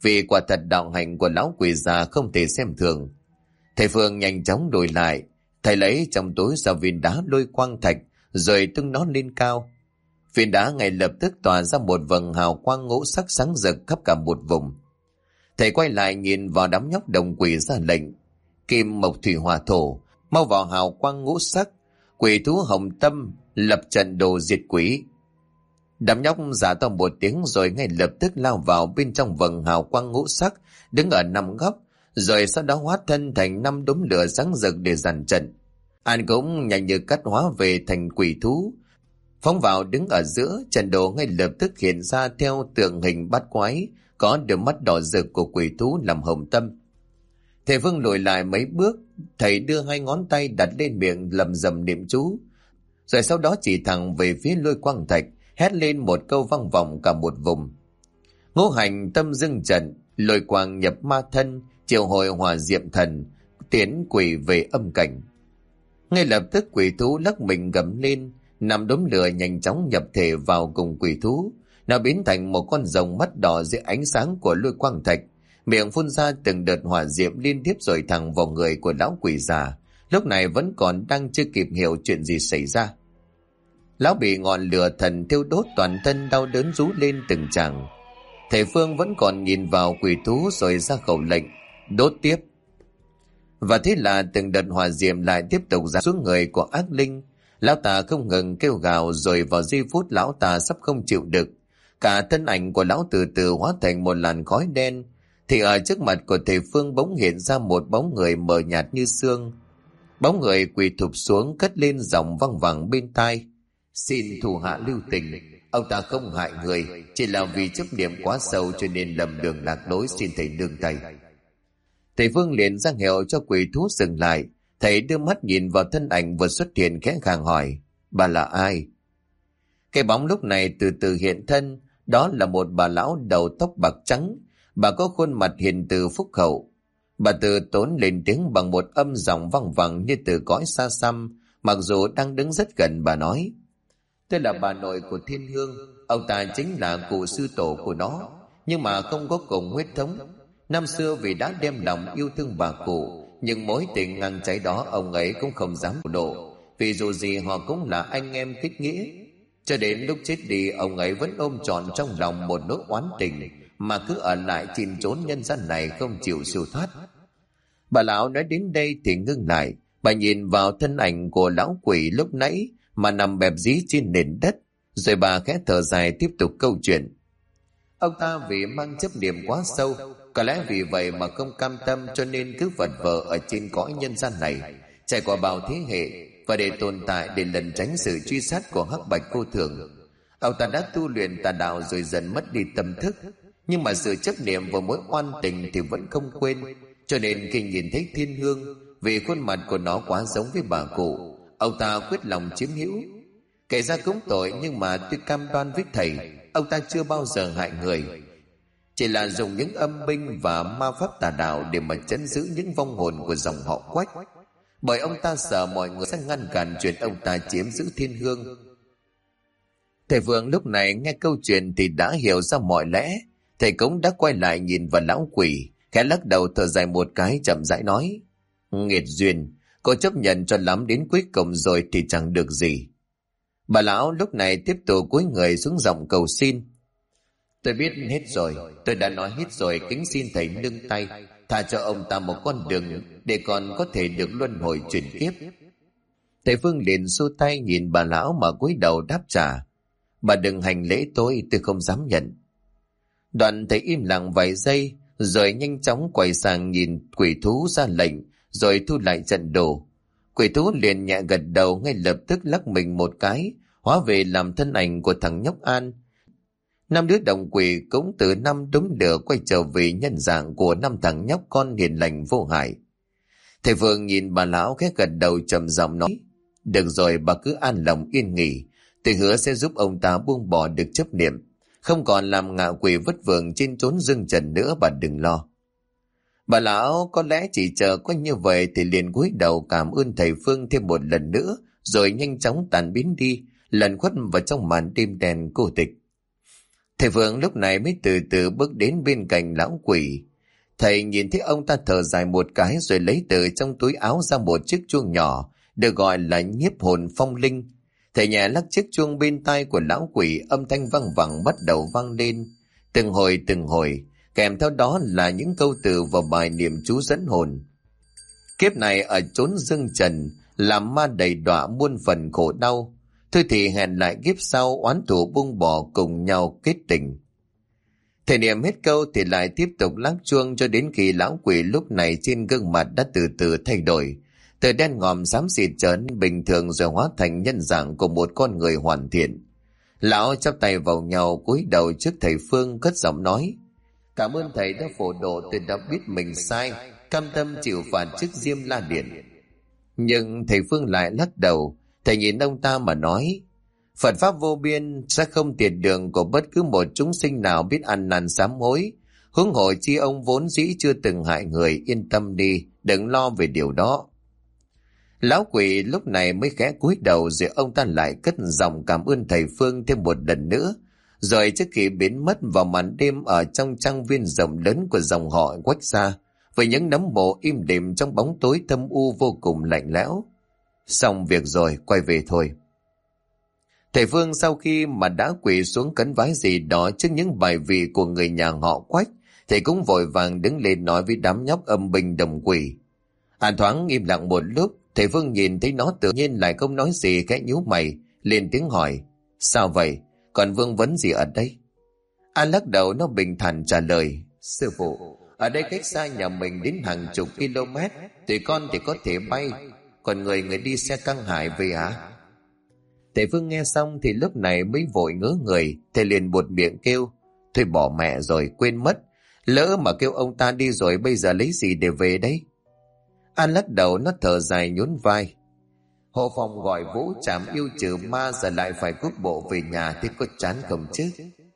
vì quả thật đạo hạnh của lão quỷ già không thể xem thường. Thầy Phương nhanh chóng đổi lại, thầy lấy trong túi ra viên đá lôi quang thạch rồi tung nó lên cao. Viên đá ngay lập tức tỏa ra một vầng hào quang ngũ sắc sáng rực khắp cả một vùng. Thầy quay lại nhìn vào đám nhóc đồng quỷ ra lệnh: kim mộc thủy hỏa thổ, mau vào hào quang ngũ sắc, quỷ thú hồng tâm lập trận đồ diệt quỷ. Đám nhóc giả to một tiếng rồi ngay lập tức lao vào bên trong vầng hào quang ngũ sắc, đứng ở năm góc, rồi sau đó hóa thân thành 5 đốm lửa sáng rực để dàn trận. An cũng nhanh như cắt hóa về thành quỷ thú, phóng vào đứng ở giữa. Trận đồ ngay lập tức hiện ra theo tượng hình bát quái, có đôi mắt đỏ rực của quỷ thú làm hồng tâm. Thầy Phương lùi lại mấy bước, thầy đưa 2 ngón tay đặt lên miệng lầm rầm niệm chú, rồi sau đó chỉ thẳng về phía lôi quang thạch, hét lên một câu vang vọng cả một vùng: ngũ hành tâm dưng trận, lôi quang nhập ma thân, triệu hồi hỏa diệm thần, tiến quỷ về âm cảnh. Ngay lập tức quỷ thú lắc mình gầm lên, 5 đốm lửa nhanh chóng nhập thể vào cùng quỷ thú. Nó biến thành một con rồng mắt đỏ dưới ánh sáng của lôi quang thạch, miệng phun ra từng đợt hỏa diệm liên tiếp rồi thẳng vào người của lão quỷ già, lúc này vẫn còn đang chưa kịp hiểu chuyện gì xảy ra. Lão bị ngọn lửa thần thiêu đốt, toàn thân đau đớn rú lên từng tràng. Thầy Phương vẫn còn nhìn vào quỷ thú rồi ra khẩu lệnh: đốt tiếp. Và thế là từng đợt hỏa diệm lại tiếp tục ra xuống người của ác linh. Lão ta không ngừng kêu gào, rồi vào giây phút lão ta sắp không chịu được, cả thân ảnh của lão từ từ hóa thành một làn khói đen, thì ở trước mặt của thầy Phương bỗng hiện ra một bóng người mờ nhạt như sương. Bóng người quỳ thụp xuống, cất lên giọng văng vẳng bên tai: xin thủ hạ lưu tình, ông ta không hại người, chỉ là vì chấp niệm quá sâu cho nên lầm đường lạc lối, xin thầy nương tay. Thầy Phương liền ra hiệu cho quỷ thú dừng lại. Thầy đưa mắt nhìn vào thân ảnh vừa xuất hiện, khẽ khàng hỏi: bà là ai? Cái bóng lúc này từ từ hiện thân. Đó là một bà lão đầu tóc bạc trắng. Bà có khuôn mặt hiền từ phúc hậu. Bà từ tốn lên tiếng bằng một âm giọng văng vẳng như từ cõi xa xăm. Mặc dù đang đứng rất gần, bà nói: tôi là bà nội của Thiên Hương. Ông ta chính là cụ sư tổ của nó, nhưng mà không có cùng huyết thống. Năm xưa vì đã đem lòng yêu thương bà cụ, nhưng mối tình ngang cháy đó ông ấy cũng không dám lộ, vì dù gì họ cũng là anh em kết nghĩa. Cho đến lúc chết đi, ông ấy vẫn ôm trọn trong lòng một nỗi oán tình, mà cứ ở lại chìm trốn nhân gian này không chịu siêu thoát. Bà lão nói đến đây thì ngưng lại. Bà nhìn vào thân ảnh của lão quỷ lúc nãy mà nằm bẹp dí trên nền đất, rồi bà khẽ thở dài tiếp tục câu chuyện. Ông ta vì mang chấp niệm quá sâu, có lẽ vì vậy mà không cam tâm, cho nên cứ vật vờ ở trên cõi nhân gian này, trải qua bao thế hệ, và để tồn tại, để lẩn tránh sự truy sát của hắc bạch vô thường. Ông ta đã tu luyện tà đạo rồi dần mất đi tâm thức, nhưng mà sự chấp niệm vào mối oan tình thì vẫn không quên. Cho nên khi nhìn thấy Thiên Hương, vì khuôn mặt của nó quá giống với bà cụ, ông ta quyết lòng chiếm hữu. Kể ra cũng tội, nhưng mà tôi cam đoan với thầy, ông ta chưa bao giờ hại người, chỉ là dùng những âm binh và ma pháp tà đạo để mà trấn giữ những vong hồn của dòng họ Quách, bởi ông ta sợ mọi người sẽ ngăn cản chuyện ông ta chiếm giữ Thiên Hương. Thầy Vương lúc này nghe câu chuyện thì đã hiểu ra mọi lẽ. Thầy cũng đã quay lại nhìn vào lão quỷ, khẽ lắc đầu thở dài một cái, chậm rãi nói: nghiệt duyên, cô chấp nhận cho lắm đến cuối cùng rồi thì chẳng được gì. Bà lão lúc này tiếp tục cúi người xuống giọng cầu xin: tôi biết hết rồi, tôi đã nói hết rồi, kính xin thầy nương tay, tha cho ông ta một con đường để còn có thể được luân hồi chuyển kiếp. Thầy Phương liền xua tay nhìn bà lão mà cúi đầu đáp trả: bà đừng hành lễ tôi không dám nhận. Đoạn thầy im lặng vài giây, rồi nhanh chóng quay sang nhìn quỷ thú ra lệnh, rồi thu lại trận đồ. Quỷ thú liền nhẹ gật đầu, ngay lập tức lắc mình một cái, hóa về làm thân ảnh của thằng nhóc An. 5 đứa đồng quỷ cũng từ 5 đốm lửa quay trở về nhân dạng của 5 thằng nhóc con hiền lành vô hại. Thầy Phương nhìn bà lão khẽ gật đầu trầm giọng nói: được rồi, bà cứ an lòng yên nghỉ, tôi hứa sẽ giúp ông ta buông bỏ được chấp niệm, không còn làm ngạ quỷ vất vưởng trên chốn dương trần nữa, bà đừng lo. Bà lão có lẽ chỉ chờ có như vậy thì liền cúi đầu cảm ơn thầy Phương thêm một lần nữa, rồi nhanh chóng tàn biến đi, lẩn khuất vào trong màn đêm đen cô tịch. Thầy Phương lúc này mới từ từ bước đến bên cạnh lão quỷ. Thầy nhìn thấy ông ta thở dài một cái rồi lấy từ trong túi áo ra một chiếc chuông nhỏ, được gọi là nhiếp hồn phong linh. Thầy nhẹ lắc chiếc chuông bên tai của lão quỷ, âm thanh văng vẳng bắt đầu vang lên. Từng hồi, kèm theo đó là những câu từ và bài niệm chú dẫn hồn. Kiếp này ở chốn dương trần, làm ma đầy đọa muôn phần khổ đau. Thôi thì hẹn lại kiếp sau, oán thù buông bỏ cùng nhau kết tình. Thầy niệm hết câu thì lại tiếp tục lắc chuông cho đến khi lão quỷ lúc này trên gương mặt đã từ từ thay đổi. Từ đen ngòm xám xịt trở nên bình thường rồi hóa thành nhân dạng của một con người hoàn thiện. Lão chắp tay vào nhau cúi đầu trước thầy Phương cất giọng nói: Cảm ơn thầy đã phổ độ, tôi đã biết mình sai, cam tâm chịu phạt trước Diêm La Điện. Nhưng thầy Phương lại lắc đầu. Thầy nhìn ông ta mà nói: Phật pháp vô biên sẽ không tiệt đường của bất cứ một chúng sinh nào biết ăn năn sám hối. Huống hồ chi ông vốn dĩ chưa từng hại người, yên tâm đi, đừng lo về điều đó. Lão quỷ lúc này mới khẽ cúi đầu rồi ông ta lại cất giọng cảm ơn thầy Phương thêm một lần nữa. Rồi trước khi biến mất vào màn đêm ở trong trang viên rộng lớn của dòng họ Quách gia, với những nấm mộ im đềm trong bóng tối thâm u vô cùng lạnh lẽo. Xong việc rồi, quay về thôi. Thầy Phương sau khi mà đã quỳ xuống cấn vái gì đó trước những bài vị của người nhà họ Quách, thầy cũng vội vàng đứng lên nói với đám nhóc âm binh đồng quỷ. An thoáng im lặng một lúc, thầy Phương nhìn thấy nó tự nhiên lại không nói gì, khẽ nhíu mày, lên tiếng hỏi: Sao vậy? Còn vương vấn gì ở đây? An lắc đầu, nó bình thản trả lời: Sư phụ, ở đây cách xa nhà mình đến hàng chục km, tụi con thì có thể bay, còn người đi xe căng hải về hả? Thầy Phương nghe xong thì lúc này mới vội ngớ người. Thầy liền buột miệng kêu: Thôi bỏ mẹ rồi, quên mất. Lỡ mà kêu ông ta đi rồi bây giờ lấy gì để về đấy? An lắc đầu, nó thở dài nhún vai: Hộ phòng gọi vũ trảm yêu trừ ma, giờ lại phải cút bộ về nhà, thì có chán không chứ?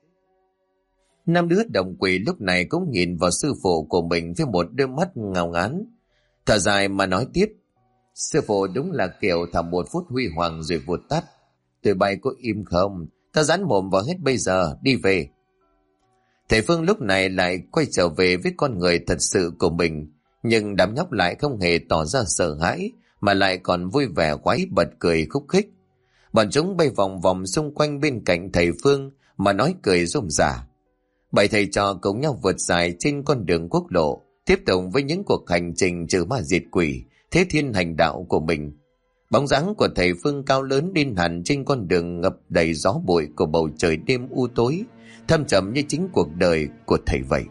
Năm đứa đồng quỷ lúc này cũng nhìn vào sư phụ của mình với một đôi mắt ngao ngán. Thở dài mà nói tiếp: Sư phụ đúng là kiểu thầm một phút huy hoàng rồi vụt tắt. Tụi bay có im không? Ta dán mồm vào hết bây giờ, đi về. Thầy Phương lúc này lại quay trở về với con người thật sự của mình, nhưng đám nhóc lại không hề tỏ ra sợ hãi, mà lại còn vui vẻ quái bật cười khúc khích. Bọn chúng bay vòng vòng xung quanh bên cạnh thầy Phương mà nói cười rôm rả. Bảy thầy trò cùng nhau vượt dài trên con đường quốc lộ, tiếp tục với những cuộc hành trình trừ ma diệt quỷ, thế thiên hành đạo của mình. Bóng dáng của thầy Phương cao lớn điên hẳn trên con đường ngập đầy gió bụi của bầu trời đêm u tối, thâm trầm như chính cuộc đời của thầy vậy.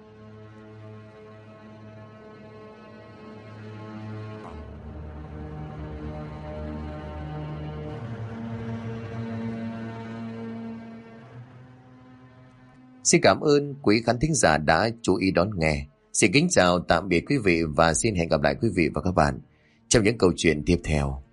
Xin cảm ơn quý khán thính giả đã chú ý đón nghe. Xin kính chào tạm biệt quý vị và xin hẹn gặp lại quý vị và các bạn trong những câu chuyện tiếp theo.